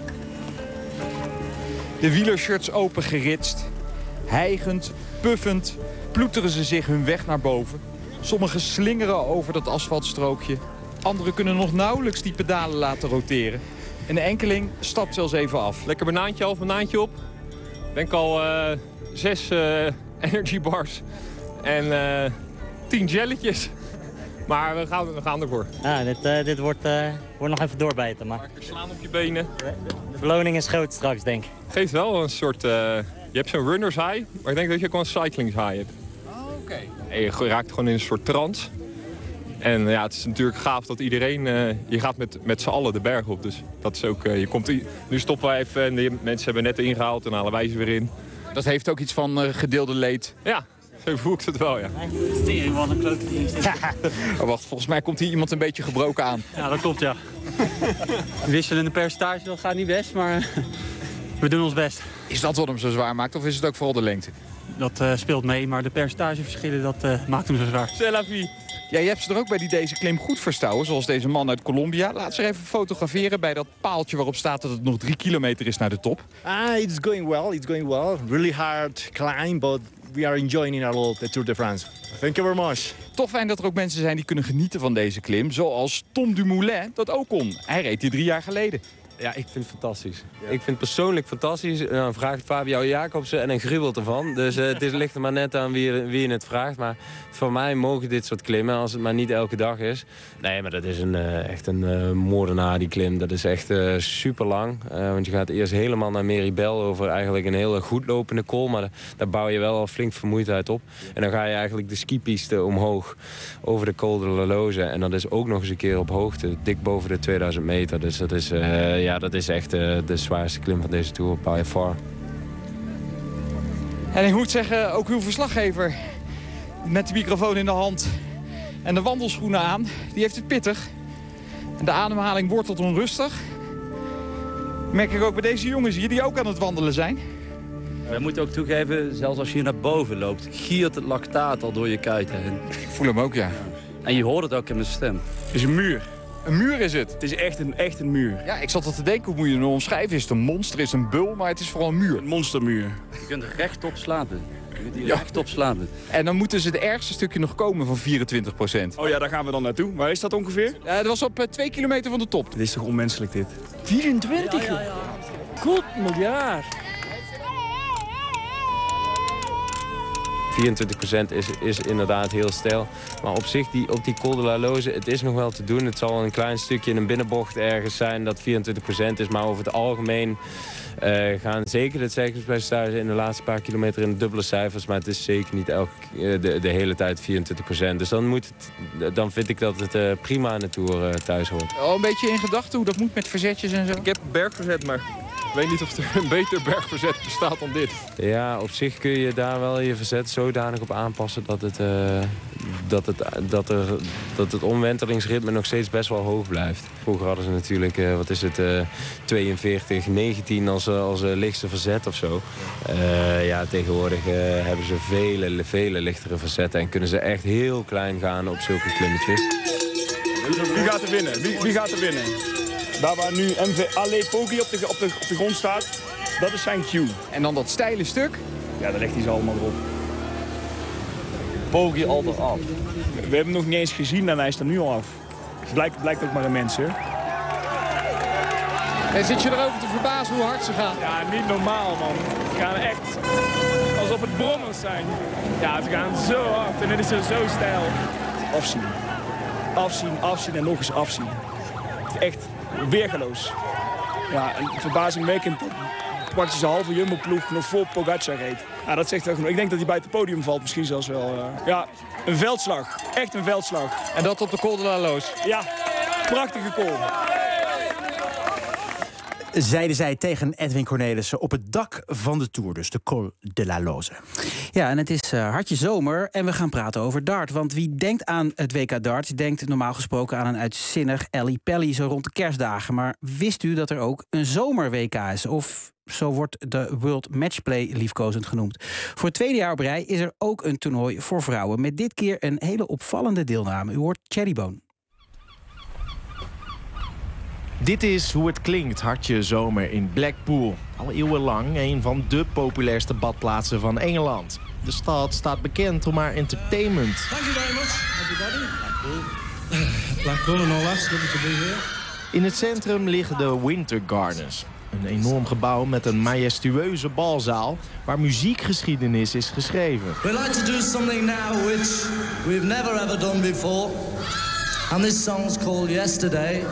De wielershirts opengeritst, hijgend, puffend, ploeteren ze zich hun weg naar boven. Sommigen slingeren over dat asfaltstrookje. Anderen kunnen nog nauwelijks die pedalen laten roteren. En de enkeling stapt zelfs even af. Lekker banaantje, half banaantje op. Ben ik al uh, zes uh, energy bars en uh, tien jelletjes. Maar we gaan, we gaan ervoor. Ja, dit, uh, dit wordt, uh, wordt nog even doorbijten. Maar... Slaan op je benen. De beloning is groot straks, denk ik. Geeft wel een soort... Uh, je hebt zo'n runners high, maar ik denk dat je ook wel een cyclings high hebt. Oh, oké. Okay. En je raakt gewoon in een soort trance. En ja, het is natuurlijk gaaf dat iedereen... Uh, je gaat met, met z'n allen de berg op. Dus dat is ook... Uh, je komt, nu stoppen wij even en de mensen hebben net ingehaald en halen wij ze weer in. Dat heeft ook iets van uh, gedeelde leed. Ja, zo voel ik het wel, ja. Stering, wat een klote ding. Oh, wacht, volgens mij komt hier iemand een beetje gebroken aan. Ja, dat klopt, ja. Wisselende percentage, dat gaat niet best, maar we doen ons best. Is dat wat hem zo zwaar maakt of is het ook vooral de lengte? Dat uh, speelt mee, maar de percentageverschillen, dat uh, maakt hem zo zwaar. C'est la vie. Ja, je hebt ze er ook bij die deze klim goed verstouwen, zoals deze man uit Colombia. Laat ze er even fotograferen bij dat paaltje waarop staat dat het nog drie kilometer is naar de top. Ah, it's going well, it's going well. Really hard climb, but we are enjoying our little the Tour de France. Thank you very much. Toch fijn dat er ook mensen zijn die kunnen genieten van deze klim, zoals Tom Dumoulin dat ook kon. Hij reed die drie jaar geleden. Ja, ik vind het fantastisch. Ja. Ik vind het persoonlijk fantastisch. Dan vraagt Fabio Jacobsen en dan gruwelt ervan. Dus uh, het is, ligt er maar net aan wie, wie je het vraagt. Maar voor mij mogen dit soort klimmen, als het maar niet elke dag is. Nee, maar dat is een, uh, echt een uh, moordenaar, die klim. Dat is echt uh, super lang. Uh, want je gaat eerst helemaal naar Meribel over eigenlijk een hele goed lopende kool. Maar daar bouw je wel al flink vermoeidheid op. En dan ga je eigenlijk de skipiste omhoog over de Col de la Loze. En dat is ook nog eens een keer op hoogte, dik boven de tweeduizend meter. Dus dat is, uh, ja, dat is echt uh, de zwaarste klim van deze Tour, by far. En ik moet zeggen, ook uw verslaggever met de microfoon in de hand en de wandelschoenen aan, die heeft het pittig. En de ademhaling wordt tot onrustig. Merk ik ook bij deze jongens hier die ook aan het wandelen zijn. We moeten ook toegeven, zelfs als je hier naar boven loopt, giert het lactaat al door je kuiten heen. Ik voel hem ook, ja. En je hoort het ook in mijn stem. Het is een muur. Een muur is het. Het is echt een, echt een muur. Ja, ik zat al te denken, hoe moet je het nou omschrijven? Is het een monster, is het een bul, maar het is vooral een muur. Een monstermuur. Je kunt er rechtop slapen. Je kunt hier ja. rechtop slapen. En dan moeten ze het ergste stukje nog komen van vierentwintig procent. Oh ja, daar gaan we dan naartoe. Waar is dat ongeveer? Ja, dat was op uh, twee kilometer van de top. Dit is toch onmenselijk, dit? vierentwintig? Ja, ja, ja. Goed miljard. vierentwintig procent is, is inderdaad heel stijl. Maar op zich, die, op die Col de la Loze, het is nog wel te doen. Het zal een klein stukje in een binnenbocht ergens zijn dat vierentwintig procent is. Maar over het algemeen uh, gaan zeker de zekerheidspercentages in de laatste paar kilometer in de dubbele cijfers. Maar het is zeker niet elke, uh, de, de hele tijd vierentwintig procent. Dus dan, moet het, dan vind ik dat het uh, prima aan de Tour uh, thuis hoort. Al een beetje in gedachten hoe dat moet met verzetjes en zo? Ik heb bergverzet, maar ik weet niet of er een beter bergverzet bestaat dan dit. Ja, op zich kun je daar wel je verzet zodanig op aanpassen dat het, uh, dat het, dat er, dat het omwentelingsritme nog steeds best wel hoog blijft. Vroeger hadden ze natuurlijk, uh, wat is het, uh, tweeënveertig, negentien als, als uh, lichtste verzet of zo. Uh, ja, tegenwoordig uh, hebben ze vele, vele lichtere verzetten en kunnen ze echt heel klein gaan op zulke klimmetjes. Wie gaat er winnen? Wie, wie gaat er winnen? Daar waar nu M V Ale Poggi op de, op, de, op de grond staat, dat is zijn cue. En dan dat steile stuk? Ja, daar legt hij ze allemaal erop. Poggi al eraf. We hebben hem nog niet eens gezien en hij is er nu al af. Het blijkt, blijkt ook maar een mens, hè? En zit je erover te verbazen hoe hard ze gaan? Ja, niet normaal, man. Ze gaan echt alsof het brommers zijn. Ja, ze gaan zo hard en het is er zo steil. Afzien. Afzien, afzien en nog eens afzien. Het is echt weergeloos. Ja, en verbazingwekkend dat praktisch de halve Jumbo-ploeg nog voor Pogacar reed. Ja, dat zegt wel genoeg. Ik denk dat hij bij het podium valt, misschien zelfs wel. Uh, ja, een veldslag. Echt een veldslag. En dat op de Col de la Loze? Ja, prachtige col. Zeiden zij tegen Edwin Cornelissen op het dak van de Tour, dus de Col de la Loze. Ja, en het is uh, hartje zomer en we gaan praten over dart. Want wie denkt aan het W K dart, denkt normaal gesproken aan een uitzinnig Ellie Pelly zo rond de kerstdagen. Maar wist u dat er ook een zomer-W K is? Of zo wordt de World Matchplay liefkozend genoemd. Voor het tweede jaar op rij is er ook een toernooi voor vrouwen. Met dit keer een hele opvallende deelname. U hoort Cherrybone. Dit is hoe het klinkt, hartje zomer in Blackpool. Al eeuwenlang een van de populairste badplaatsen van Engeland. De stad staat bekend om haar entertainment. Thank you very much, everybody. Blackpool. Blackpool and all that. It's lovely to be here. In het centrum liggen de Winter Gardens. Een enorm gebouw met een majestueuze balzaal waar muziekgeschiedenis is geschreven. We'd like to do something now which we've never ever done before. And this song's called Yesterday.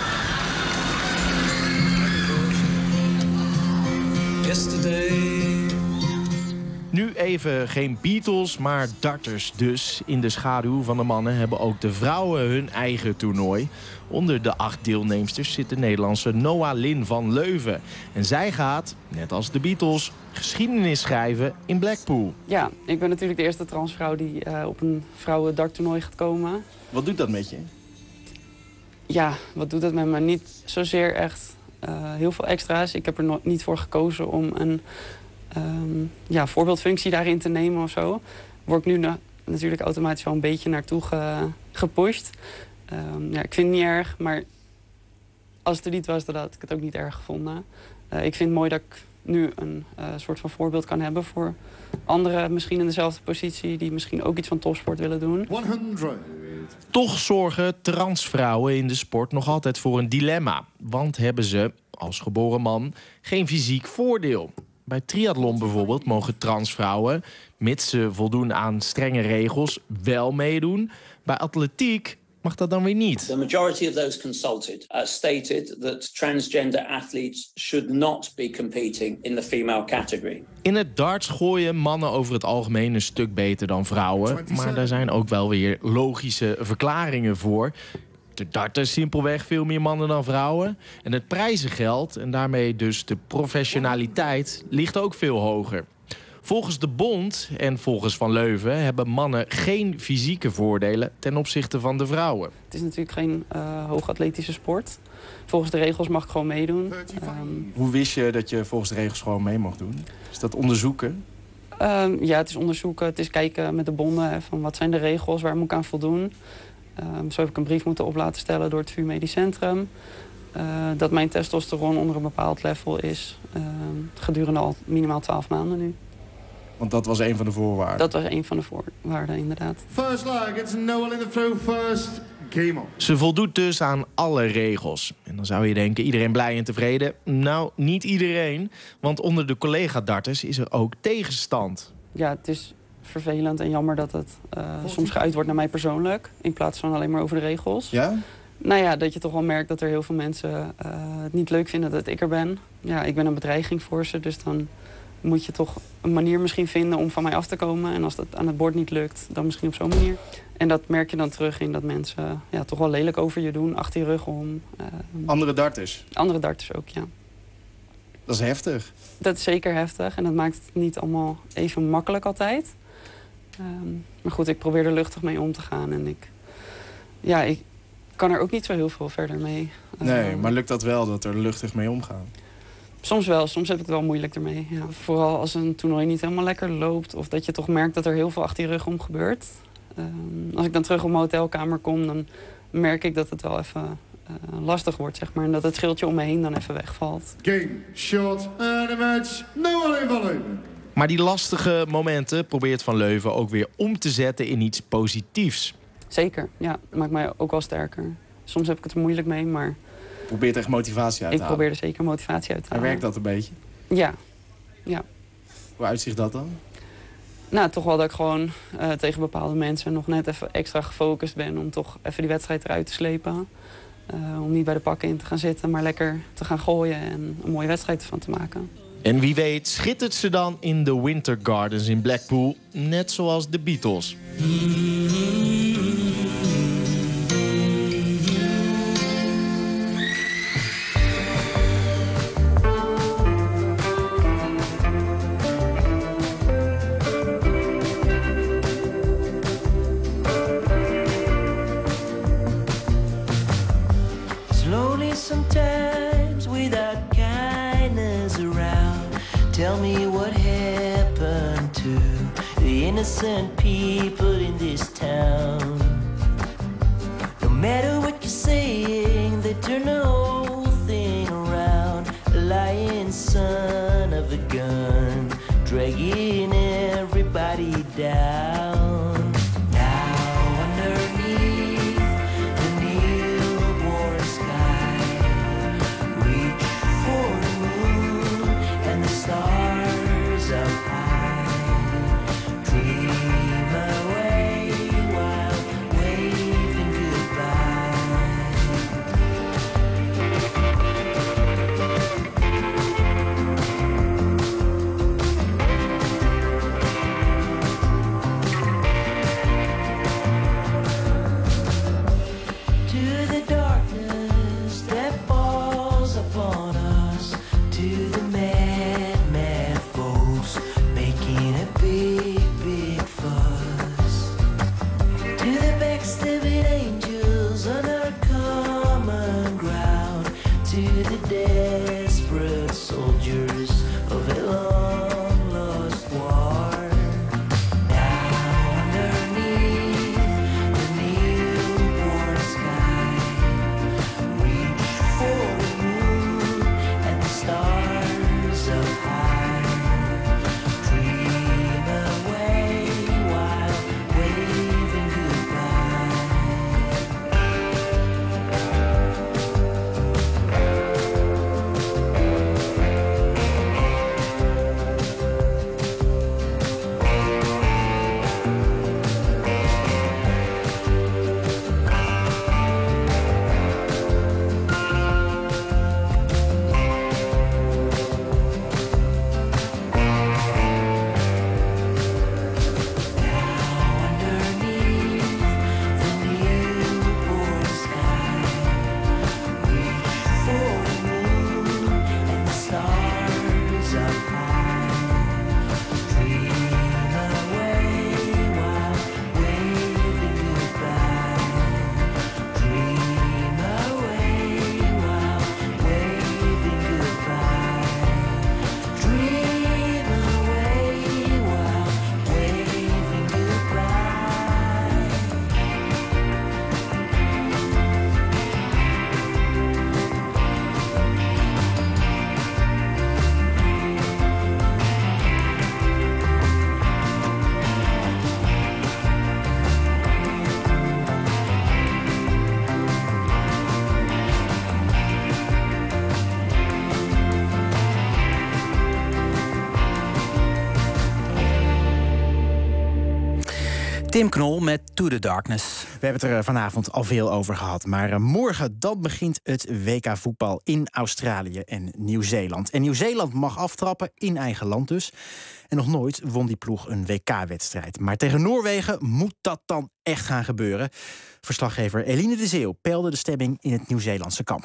Yesterday. Nu even geen Beatles, maar darters dus. In de schaduw van de mannen hebben ook de vrouwen hun eigen toernooi. Onder de acht deelnemsters zit de Nederlandse Noah Lyn van Leuven. En zij gaat, net als de Beatles, geschiedenis schrijven in Blackpool. Ja, ik ben natuurlijk de eerste transvrouw die uh, op een vrouwen darttoernooi gaat komen. Wat doet dat met je? Ja, wat doet dat met me? Niet zozeer echt uh, heel veel extra's. Ik heb er no- niet voor gekozen om een um, ja, voorbeeldfunctie daarin te nemen of zo. Word ik nu na- natuurlijk automatisch wel een beetje naartoe ge- gepusht. Um, ja, ik vind het niet erg, maar als het er niet was, dan had ik het ook niet erg gevonden. Uh, ik vind het mooi dat ik nu een uh, soort van voorbeeld kan hebben voor anderen misschien in dezelfde positie die misschien ook iets van topsport willen doen. honderd. Toch zorgen transvrouwen in de sport nog altijd voor een dilemma. Want hebben ze, als geboren man geen fysiek voordeel. Bij triathlon bijvoorbeeld mogen transvrouwen, mits ze voldoen aan strenge regels, wel meedoen. Bij atletiek mag dat dan weer niet. The majority of those consulted uh, stated that transgender athletes should not be competing in the female category. In het darts gooien mannen over het algemeen een stuk beter dan vrouwen. Maar daar zijn ook wel weer logische verklaringen voor. De darten simpelweg veel meer mannen dan vrouwen. En het prijzengeld, en daarmee dus de professionaliteit, ligt ook veel hoger. Volgens de bond en volgens Van Leuven hebben mannen geen fysieke voordelen ten opzichte van de vrouwen. Het is natuurlijk geen uh, hoogatletische sport. Volgens de regels mag ik gewoon meedoen. Um, Hoe wist je dat je volgens de regels gewoon mee mocht doen? Is dat onderzoeken? Um, ja, het is onderzoeken. Het is kijken met de bonden hè, van wat zijn de regels, waar moet ik aan voldoen. Um, zo heb ik een brief moeten op laten stellen door het V U Medisch Centrum. Uh, dat mijn testosteron onder een bepaald level is. Uh, gedurende al minimaal twaalf maanden nu. Want dat was een van de voorwaarden? Dat was een van de voorwaarden, inderdaad. First leg, it's Noel in the throw first. Game on. Ze voldoet dus aan alle regels. En dan zou je denken, iedereen blij en tevreden. Nou, niet iedereen. Want onder de collega-darters is er ook tegenstand. Ja, het is vervelend en jammer dat het uh, soms geuit wordt naar mij persoonlijk. In plaats van alleen maar over de regels. Ja? Nou ja, dat je toch wel merkt dat er heel veel mensen uh, het niet leuk vinden dat ik er ben. Ja, ik ben een bedreiging voor ze, dus dan moet je toch een manier misschien vinden om van mij af te komen. En als dat aan het bord niet lukt, dan misschien op zo'n manier. En dat merk je dan terug in dat mensen ja, toch wel lelijk over je doen, achter je rug om. Uh, andere darters? Andere darters ook, ja. Dat is heftig. Dat is zeker heftig en dat maakt het niet allemaal even makkelijk altijd. Um, maar goed, ik probeer er luchtig mee om te gaan. En ik, ja, ik kan er ook niet zo heel veel verder mee. Nee, uh, maar lukt dat wel, dat er luchtig mee omgaan? Soms wel, soms heb ik het wel moeilijk ermee. Ja. Vooral als een toernooi niet helemaal lekker loopt. Of dat je toch merkt dat er heel veel achter je rug om gebeurt. Um, als ik dan terug op mijn hotelkamer kom, dan merk ik dat het wel even uh, lastig wordt, zeg maar. En dat het schildje om me heen dan even wegvalt. Game, shot en een match. Noel in Van Leuven. Maar die lastige momenten probeert Van Leuven ook weer om te zetten in iets positiefs. Zeker, ja. Dat maakt mij ook wel sterker. Soms heb ik het er moeilijk mee, maar probeert echt motivatie uit te ik halen? probeer er zeker motivatie uit te halen. En werkt dat een beetje? Ja. ja. Hoe uitziet dat dan? Nou, toch wel dat ik gewoon uh, tegen bepaalde mensen nog net even extra gefocust ben om toch even die wedstrijd eruit te slepen. Uh, om niet bij de pakken in te gaan zitten, maar lekker te gaan gooien en een mooie wedstrijd ervan te maken. En wie weet schittert ze dan in de Winter Gardens in Blackpool, net zoals de Beatles. Sometimes without kindness around, tell me what happened to the innocent people in this town. No matter what you're saying, they turn the whole thing around. A lying son of a gun, dragging everybody down. Now underneath the newborn sky, reach for the moon and the stars up high. Dream away while waving goodbye. To the darkness that falls upon us, to the mad, mad folks making a big, big fuss, to the backstabbing angels on our common ground, to the desperate soldiers of a long lost war. Now underneath the newborn sky, reach for the moon and the stars up high. Dream away while waving goodbye. Tim Knol met To The Darkness. We hebben het er vanavond al veel over gehad. Maar morgen dan begint het W K voetbal in Australië en Nieuw-Zeeland. En Nieuw-Zeeland mag aftrappen, in eigen land dus. En nog nooit won die ploeg een W K-wedstrijd. Maar tegen Noorwegen moet dat dan echt gaan gebeuren. Verslaggever Eline de Zeeuw peilde de stemming in het Nieuw-Zeelandse kamp.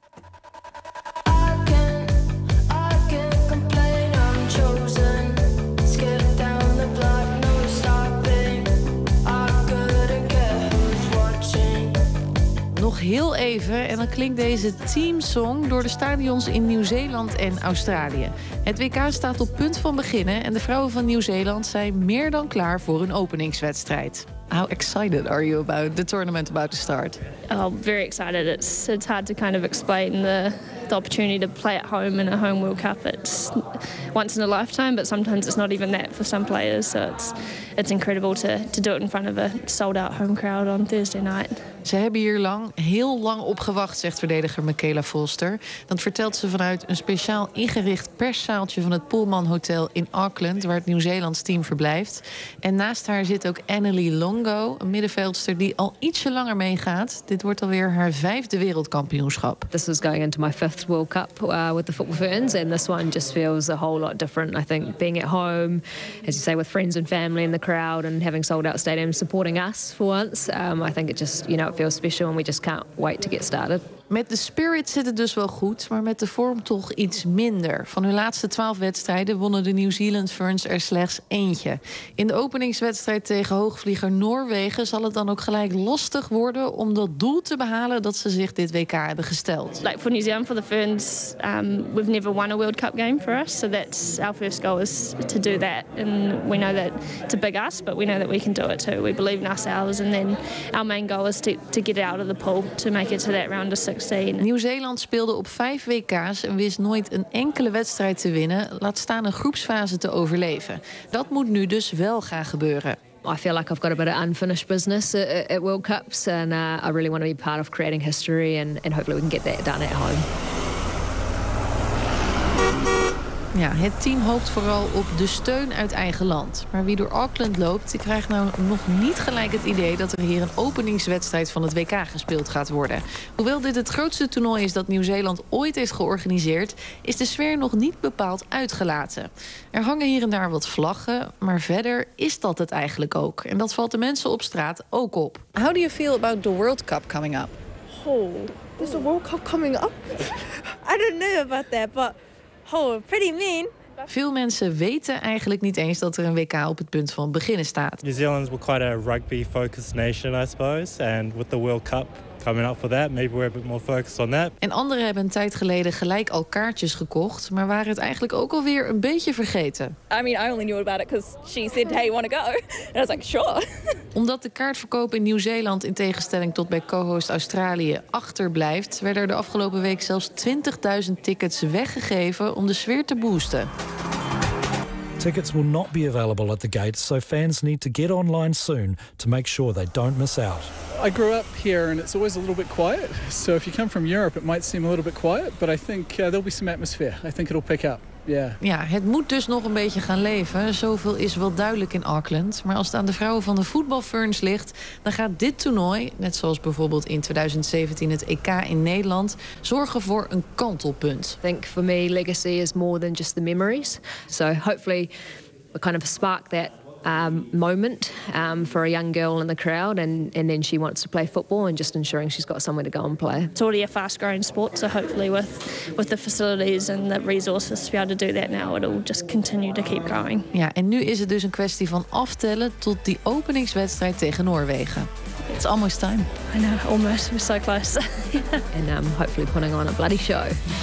Nog heel even en dan klinkt deze teamsong door de stadions in Nieuw-Zeeland en Australië. Het W K staat op punt van beginnen en de vrouwen van Nieuw-Zeeland zijn meer dan klaar voor hun openingswedstrijd. How excited are you about the tournament about to start? Oh, very excited. It's it's hard to kind of explain the the opportunity to play at home in a home World Cup. It's once in a lifetime, but sometimes it's not even that for some players. So it's it's incredible to to do it in front of a sold-out home crowd on Thursday night. Ze hebben hier lang, heel lang op gewacht, zegt verdediger Michaela Foster. Dat vertelt ze vanuit een speciaal ingericht perszaaltje van het Pullman Hotel in Auckland, waar het Nieuw-Zeelands team verblijft. En naast haar zit ook Annelie Longo, een middenveldster die al ietsje langer meegaat. Dit wordt alweer haar vijfde wereldkampioenschap. This was going into my fifth World Cup uh, with the Football Ferns, and this one just feels a whole lot different. I think being at home, as you say, with friends and family in the crowd, and having sold-out stadiums supporting us for once, um, I think it just, you know, it feels special, and we just can't wait to get started. Met de spirit zit het dus wel goed, maar met de vorm toch iets minder. Van hun laatste twaalf wedstrijden wonnen de New Zealand Ferns er slechts eentje. In de openingswedstrijd tegen hoogvlieger Noorwegen zal het dan ook gelijk lastig worden om dat doel te behalen dat ze zich dit W K hebben gesteld. Like for New Zealand, for the Ferns, um, we've never won a World Cup game for us, so that's our first goal is to do that. And we know that it's a big ask, but we know that we can do it too. We believe in ourselves, and then our main goal is to to get out of the pool to make it to that round of six. Nieuw-Zeeland speelde op vijf W K's en wist nooit een enkele wedstrijd te winnen, laat staan een groepsfase te overleven. Dat moet nu dus wel gaan gebeuren. I feel like I've got a bit of unfinished business at, at World Cups, and uh, I really want to be part of creating history, and, and hopefully we can get that done at home. Ja, het team hoopt vooral op de steun uit eigen land. Maar wie door Auckland loopt, die krijgt nou nog niet gelijk het idee dat er hier een openingswedstrijd van het W K gespeeld gaat worden. Hoewel dit het grootste toernooi is dat Nieuw-Zeeland ooit heeft georganiseerd, is de sfeer nog niet bepaald uitgelaten. Er hangen hier en daar wat vlaggen, maar verder is dat het eigenlijk ook. En dat valt de mensen op straat ook op. How do you feel about the World Cup coming up? Oh, there's a World Cup coming up? I don't know about that, but oh, pretty mean. Veel mensen weten eigenlijk niet eens dat er een W K op het punt van beginnen staat. New Zealand's quite a rugby-focused nation, I suppose. And with the World Cup coming up for that, maybe we're a bit more focused on that. En anderen hebben een tijd geleden gelijk al kaartjes gekocht, maar waren het eigenlijk ook alweer een beetje vergeten. I mean, I only knew about it because she said, hey, you want to go? And I was like, sure. Omdat de kaartverkoop in Nieuw-Zeeland in tegenstelling tot bij co-host Australië achterblijft, werden er de afgelopen week zelfs twintigduizend tickets weggegeven om de sfeer te boosten. Tickets will not be available at the gate, so fans need to get online soon to make sure they don't miss out. I grew up here and it's always a little bit quiet. So if you come from Europe, it might seem a little bit quiet, but I think uh, there'll be some atmosphere. I think it'll pick up. Yeah. Ja, het moet dus nog een beetje gaan leven. Zoveel is wel duidelijk in Auckland. Maar als het aan de vrouwen van de voetbalferns ligt, dan gaat dit toernooi, net zoals bijvoorbeeld in twintig zeventien het E K in Nederland, zorgen voor een kantelpunt. I think for me, legacy is more than just the memories. So hopefully we kind of spark that um, moment um, for a young girl in the crowd, and, and then she wants to play football, and just ensuring she's got somewhere to go and play. It's already a fast-growing sport, so hopefully with, with the facilities and the resources to be able to do that now, it'll just continue to keep growing. Ja, en nu is het dus een kwestie van aftellen tot die openingswedstrijd tegen Noorwegen. It's almost time. I know, almost. We're so close. And um, hopefully putting on a bloody show.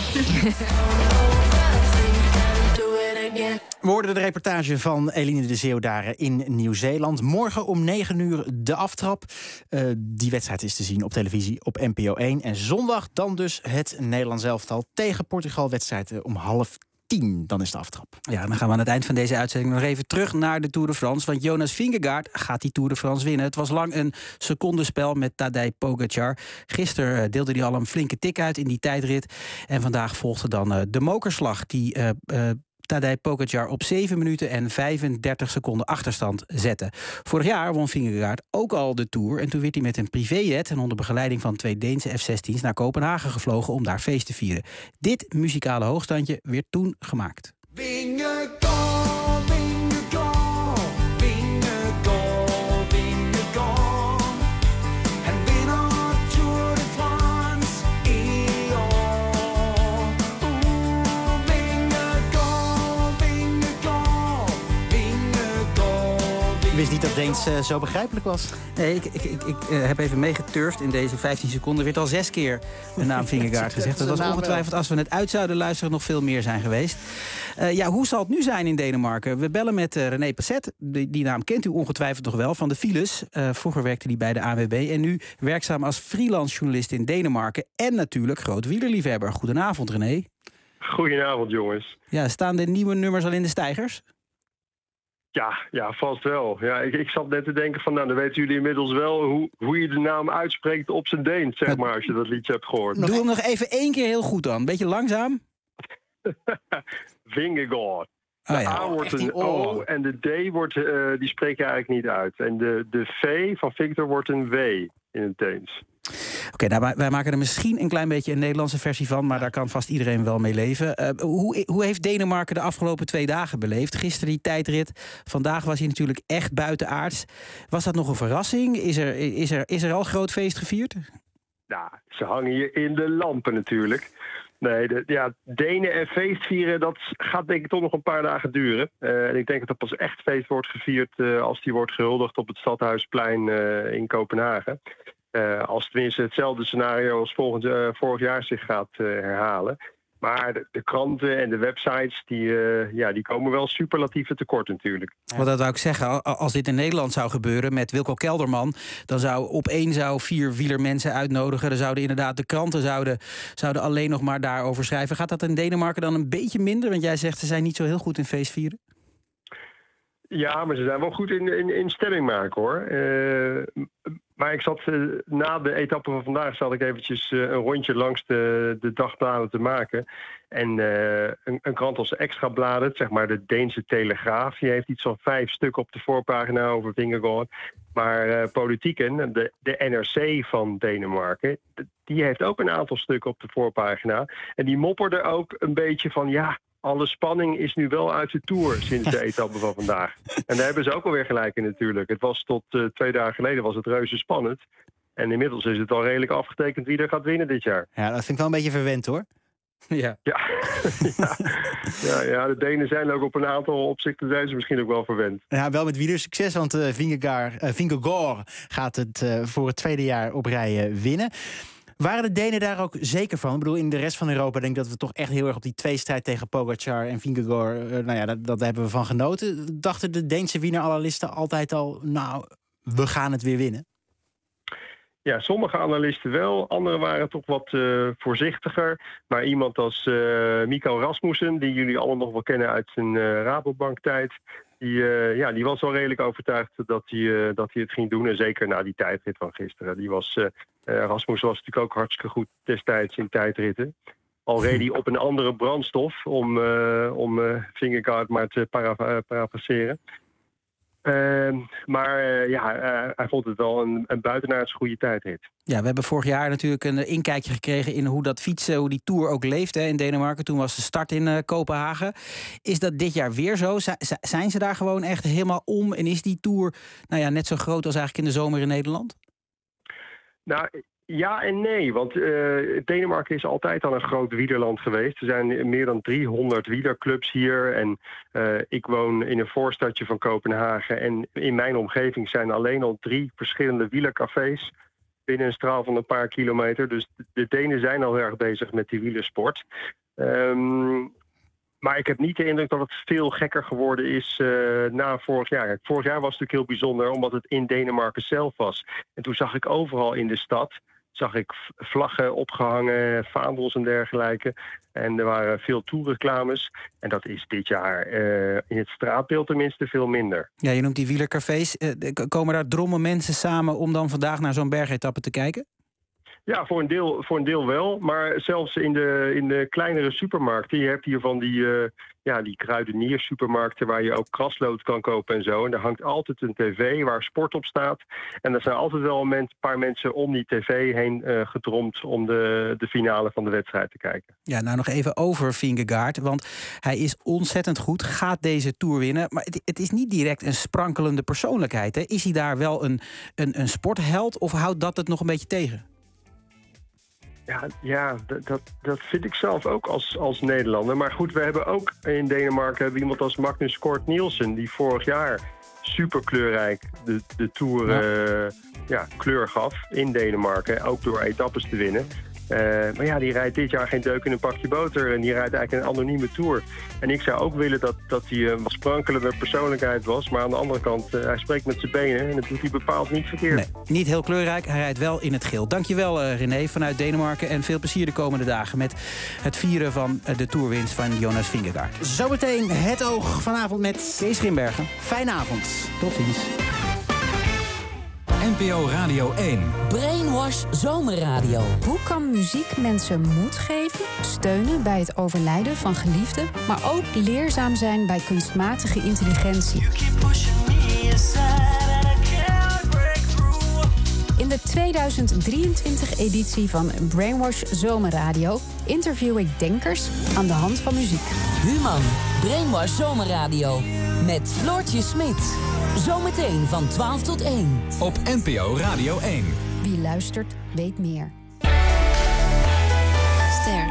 We hoorden de reportage van Eline de Zeeuw daar in Nieuw-Zeeland. Morgen om negen uur de aftrap. Uh, die wedstrijd is te zien op televisie op N P O één. En zondag dan dus het Nederlands elftal tegen Portugal. Wedstrijd om half tien. Dan is de aftrap. Ja, dan gaan we aan het eind van deze uitzending nog even terug naar de Tour de France. Want Jonas Vingegaard gaat die Tour de France winnen. Het was lang een secondenspel met Tadej Pogacar. Gisteren deelde hij al een flinke tik uit in die tijdrit. En vandaag volgde dan uh, de mokerslag die Uh, uh, Tadej Pogačar op zeven minuten en vijfendertig seconden achterstand zette. Vorig jaar won Vingegaard ook al de Tour en toen werd hij met een privéjet en onder begeleiding van twee Deense F zestien's naar Kopenhagen gevlogen om daar feest te vieren. Dit muzikale hoogstandje werd toen gemaakt. Ik wist niet dat Deens uh, zo begrijpelijk was. Nee, ik, ik, ik, ik uh, heb even meegeturfd in deze vijftien seconden. Er werd al zes keer de naam Vingegaard gezegd. Dat was ongetwijfeld, als we het uit zouden luisteren, nog veel meer zijn geweest. Uh, ja, hoe zal het nu zijn in Denemarken? We bellen met uh, René Passet. Die, die naam kent u ongetwijfeld nog wel, van de files. Uh, vroeger werkte hij bij de A N W B en nu werkzaam als freelance journalist in Denemarken. En natuurlijk groot wielerliefhebber. Goedenavond, René. Goedenavond, jongens. Ja, staan de nieuwe nummers al in de stijgers? Ja, ja, vast wel. Ja, ik, ik zat net te denken van, nou, dan weten jullie inmiddels wel hoe, hoe je de naam uitspreekt op zijn Deens, zeg maar, als je dat liedje hebt gehoord. Doe hem nog even één keer heel goed dan. Beetje langzaam. Vingegaard. De Oh ja, A wordt een O. O en de D wordt, uh, die spreek je eigenlijk niet uit. En de, de V van Victor wordt een W in het Deens. Oké, okay, nou, wij maken er misschien een klein beetje een Nederlandse versie van, maar daar kan vast iedereen wel mee leven. Uh, hoe, hoe heeft Denemarken de afgelopen twee dagen beleefd? Gisteren die tijdrit, vandaag was hij natuurlijk echt buitenaards. Was dat nog een verrassing? Is er, is er, is er al groot feest gevierd? Nou, ze hangen hier in de lampen natuurlijk. Nee, de, ja, Denen en feest vieren, dat gaat denk ik toch nog een paar dagen duren. Uh, en ik denk dat er pas echt feest wordt gevierd uh, als die wordt gehuldigd op het Stadhuisplein uh, in Kopenhagen. Uh, als tenminste hetzelfde scenario als volgend, uh, vorig jaar zich gaat uh, herhalen. Maar de, de kranten en de websites, die, uh, ja, die komen wel superlatieve tekort natuurlijk. Wat dat wou ik zeggen, als dit in Nederland zou gebeuren met Wilco Kelderman, dan zou op één zou vier wielermensen uitnodigen. Dan zouden inderdaad de kranten zouden, zouden alleen nog maar daarover schrijven. Gaat dat in Denemarken dan een beetje minder? Want jij zegt ze zijn niet zo heel goed in feestvieren. Ja, maar ze zijn wel goed in, in, in stemming maken, hoor. Uh, maar ik zat uh, na de etappe van vandaag zat ik eventjes uh, een rondje langs de, de dagbladen te maken. En uh, een, een krant als Extra Bladen, zeg maar de Deense Telegraaf, die heeft iets van vijf stukken op de voorpagina over Vingegaard. Maar uh, Politieken, de, de N R C van Denemarken, die heeft ook een aantal stukken op de voorpagina. En die mopperde ook een beetje van, ja, alle spanning is nu wel uit de Tour sinds de etappe van vandaag. En daar hebben ze ook alweer gelijk in natuurlijk. Het was tot uh, twee dagen geleden was het reuze spannend. En inmiddels is het al redelijk afgetekend wie er gaat winnen dit jaar. Ja, dat vind ik wel een beetje verwend, hoor. Ja. Ja, ja. ja, ja, de Denen zijn ook op een aantal opzichten zijn ze misschien ook wel verwend. Ja, wel met wielersucces, want uh, Vingegaard, uh, Vingegaard gaat het uh, voor het tweede jaar op rij uh, winnen. Waren de Denen daar ook zeker van? Ik bedoel, in de rest van Europa denk ik dat we toch echt heel erg op die tweestrijd tegen Pogačar en Vingegaard, uh, nou ja, dat, dat hebben we van genoten. Dachten de Deense wieneranalisten altijd al, nou, we gaan het weer winnen? Ja, sommige analisten wel. Anderen waren toch wat uh, voorzichtiger. Maar iemand als uh, Mikko Rasmussen, die jullie allemaal nog wel kennen uit zijn uh, Rabobank-tijd, die, uh, ja, die was wel redelijk overtuigd dat hij, uh, dat hij het ging doen. En zeker na die tijdrit van gisteren. Die was, uh, uh, Rasmussen was natuurlijk ook hartstikke goed destijds in tijdritten. Al reed hij op een andere brandstof om, uh, om uh, Vingegaard maar te para- uh, parafraseren. Uh, maar uh, ja, uh, hij vond het wel een, een buitenaards goede tijdrit. Ja, we hebben vorig jaar natuurlijk een inkijkje gekregen in hoe dat fietsen, hoe die Tour ook leeft hè, in Denemarken. Toen was de start in uh, Kopenhagen. Is dat dit jaar weer zo? Z- zijn ze daar gewoon echt helemaal om? En is die Tour nou ja, net zo groot als eigenlijk in de zomer in Nederland? Nou, ja en nee. Want uh, Denemarken is altijd al een groot wielerland geweest. Er zijn meer dan driehonderd wielerclubs hier. En uh, ik woon in een voorstadje van Kopenhagen. En in mijn omgeving zijn alleen al drie verschillende wielercafés binnen een straal van een paar kilometer. Dus de Denen zijn al heel erg bezig met die wielersport. Um, maar ik heb niet de indruk dat het veel gekker geworden is uh, na vorig jaar. Vorig jaar was het natuurlijk heel bijzonder, omdat het in Denemarken zelf was. En toen zag ik overal in de stad zag ik vlaggen opgehangen, vaandels en dergelijke. En er waren veel toerreclames. En dat is dit jaar uh, in het straatbeeld tenminste veel minder. Ja, je noemt die wielercafés. Uh, komen daar drommen mensen samen om dan vandaag naar zo'n bergetappe te kijken? Ja, voor een deel, voor een deel wel. Maar zelfs in de, in de kleinere supermarkten. Je hebt hier van die, uh, ja, die kruideniersupermarkten waar je ook kraslood kan kopen en zo. En daar hangt altijd een tv waar sport op staat. En er zijn altijd wel een paar mensen om die tv heen uh, gedromd om de, de finale van de wedstrijd te kijken. Ja, nou nog even over Vingegaard, want hij is ontzettend goed, gaat deze Tour winnen. Maar het, het is niet direct een sprankelende persoonlijkheid. Hè? Is hij daar wel een, een, een sportheld of houdt dat het nog een beetje tegen? Ja, ja dat, dat vind ik zelf ook als, als Nederlander. Maar goed, we hebben ook in Denemarken hebben iemand als Magnus Kort Nielsen, die vorig jaar super kleurrijk de, de Tour ja. Uh, ja, kleur gaf in Denemarken. Ook door etappes te winnen. Uh, maar ja, die rijdt dit jaar geen deuk in een pakje boter. En die rijdt eigenlijk een anonieme Tour. En ik zou ook willen dat, dat hij een wat sprankelende persoonlijkheid was. Maar aan de andere kant, uh, hij spreekt met zijn benen. En dat doet hij bepaald niet verkeerd. Nee, niet heel kleurrijk. Hij rijdt wel in het geel. Dankjewel uh, René vanuit Denemarken. En veel plezier de komende dagen met het vieren van uh, de Tourwinst van Jonas Vingegaard. Zometeen Het Oog vanavond met Kees Grimbergen. Fijne avond. Tot ziens. N P O Radio één. Brainwash Zomerradio. Hoe kan muziek mensen moed geven, steunen bij het overlijden van geliefden, maar ook leerzaam zijn bij kunstmatige intelligentie? In de tweeduizend drieëntwintig editie van Brainwash Zomerradio interview ik denkers aan de hand van muziek. Human, Brainwash Zomerradio. Met Floortje Smit. Zometeen van twaalf tot één. Op N P O Radio één. Wie luistert, weet meer. Ster.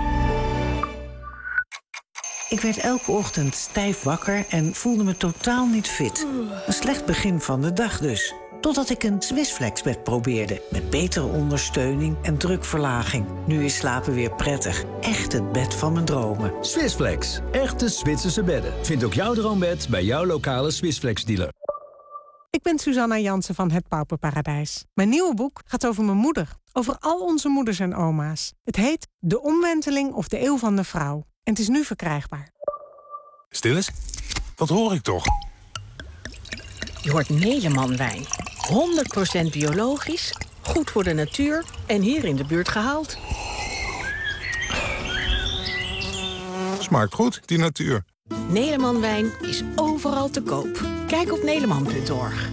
Ik werd elke ochtend stijf wakker en voelde me totaal niet fit. Een slecht begin van de dag dus. Totdat ik een Swissflex-bed probeerde. Met betere ondersteuning en drukverlaging. Nu is slapen weer prettig. Echt het bed van mijn dromen. Swissflex. Echte Zwitserse bedden. Vind ook jouw droombed bij jouw lokale Swissflex-dealer. Ik ben Suzanna Jansen van Het Pauperparadijs. Mijn nieuwe boek gaat over mijn moeder. Over al onze moeders en oma's. Het heet De Omwenteling of de Eeuw van de Vrouw. En het is nu verkrijgbaar. Stil eens. Wat hoor ik toch? Je hoort Nederman-wijn. honderd procent biologisch, goed voor de natuur en hier in de buurt gehaald. Smaakt goed, die natuur. Nederman-wijn is overal te koop. Kijk op nederman punt org.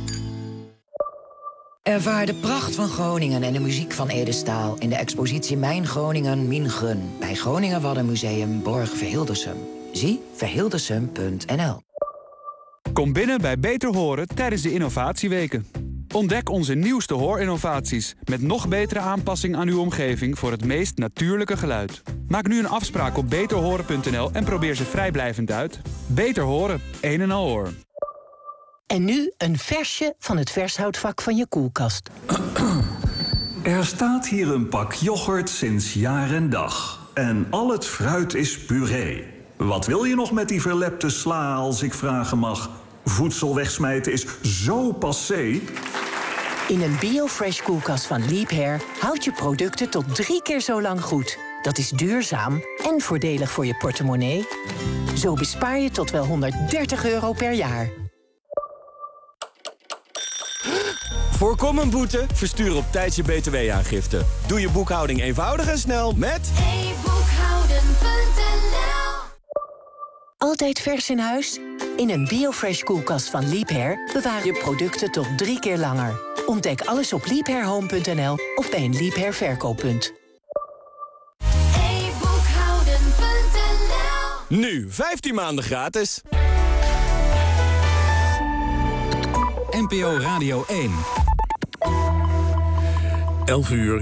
Ervaar de pracht van Groningen en de muziek van Ede Staal in de expositie Mijn Groningen, Min Gun bij Groningen Waddenmuseum Borg Verhildersum. Zie verhildersum punt n l. Kom binnen bij Beter Horen tijdens de innovatieweken. Ontdek onze nieuwste hoorinnovaties met nog betere aanpassing aan uw omgeving voor het meest natuurlijke geluid. Maak nu een afspraak op beter horen punt n l en probeer ze vrijblijvend uit. Beter Horen, een en al hoor. En nu een versje van het vershoutvak van je koelkast. Er staat hier een pak yoghurt sinds jaar en dag. En al het fruit is puree. Wat wil je nog met die verlepte sla, als ik vragen mag? Voedsel wegsmijten is zo passé. In een BioFresh koelkast van Leap Hair houd je producten tot drie keer zo lang goed. Dat is duurzaam en voordelig voor je portemonnee. Zo bespaar je tot wel honderddertig euro per jaar. Voorkom een boete? Verstuur op tijd je B T W-aangifte. Doe je boekhouding eenvoudig en snel met e boekhouden punt n l. Altijd vers in huis? In een BioFresh koelkast van Leap Hair bewaar je producten tot drie keer langer. Ontdek alles op leap hair home punt n l of bij een Leap Hair verkooppunt. e boekhouden punt n l. Nu vijftien maanden gratis. N P O Radio één. elf uur.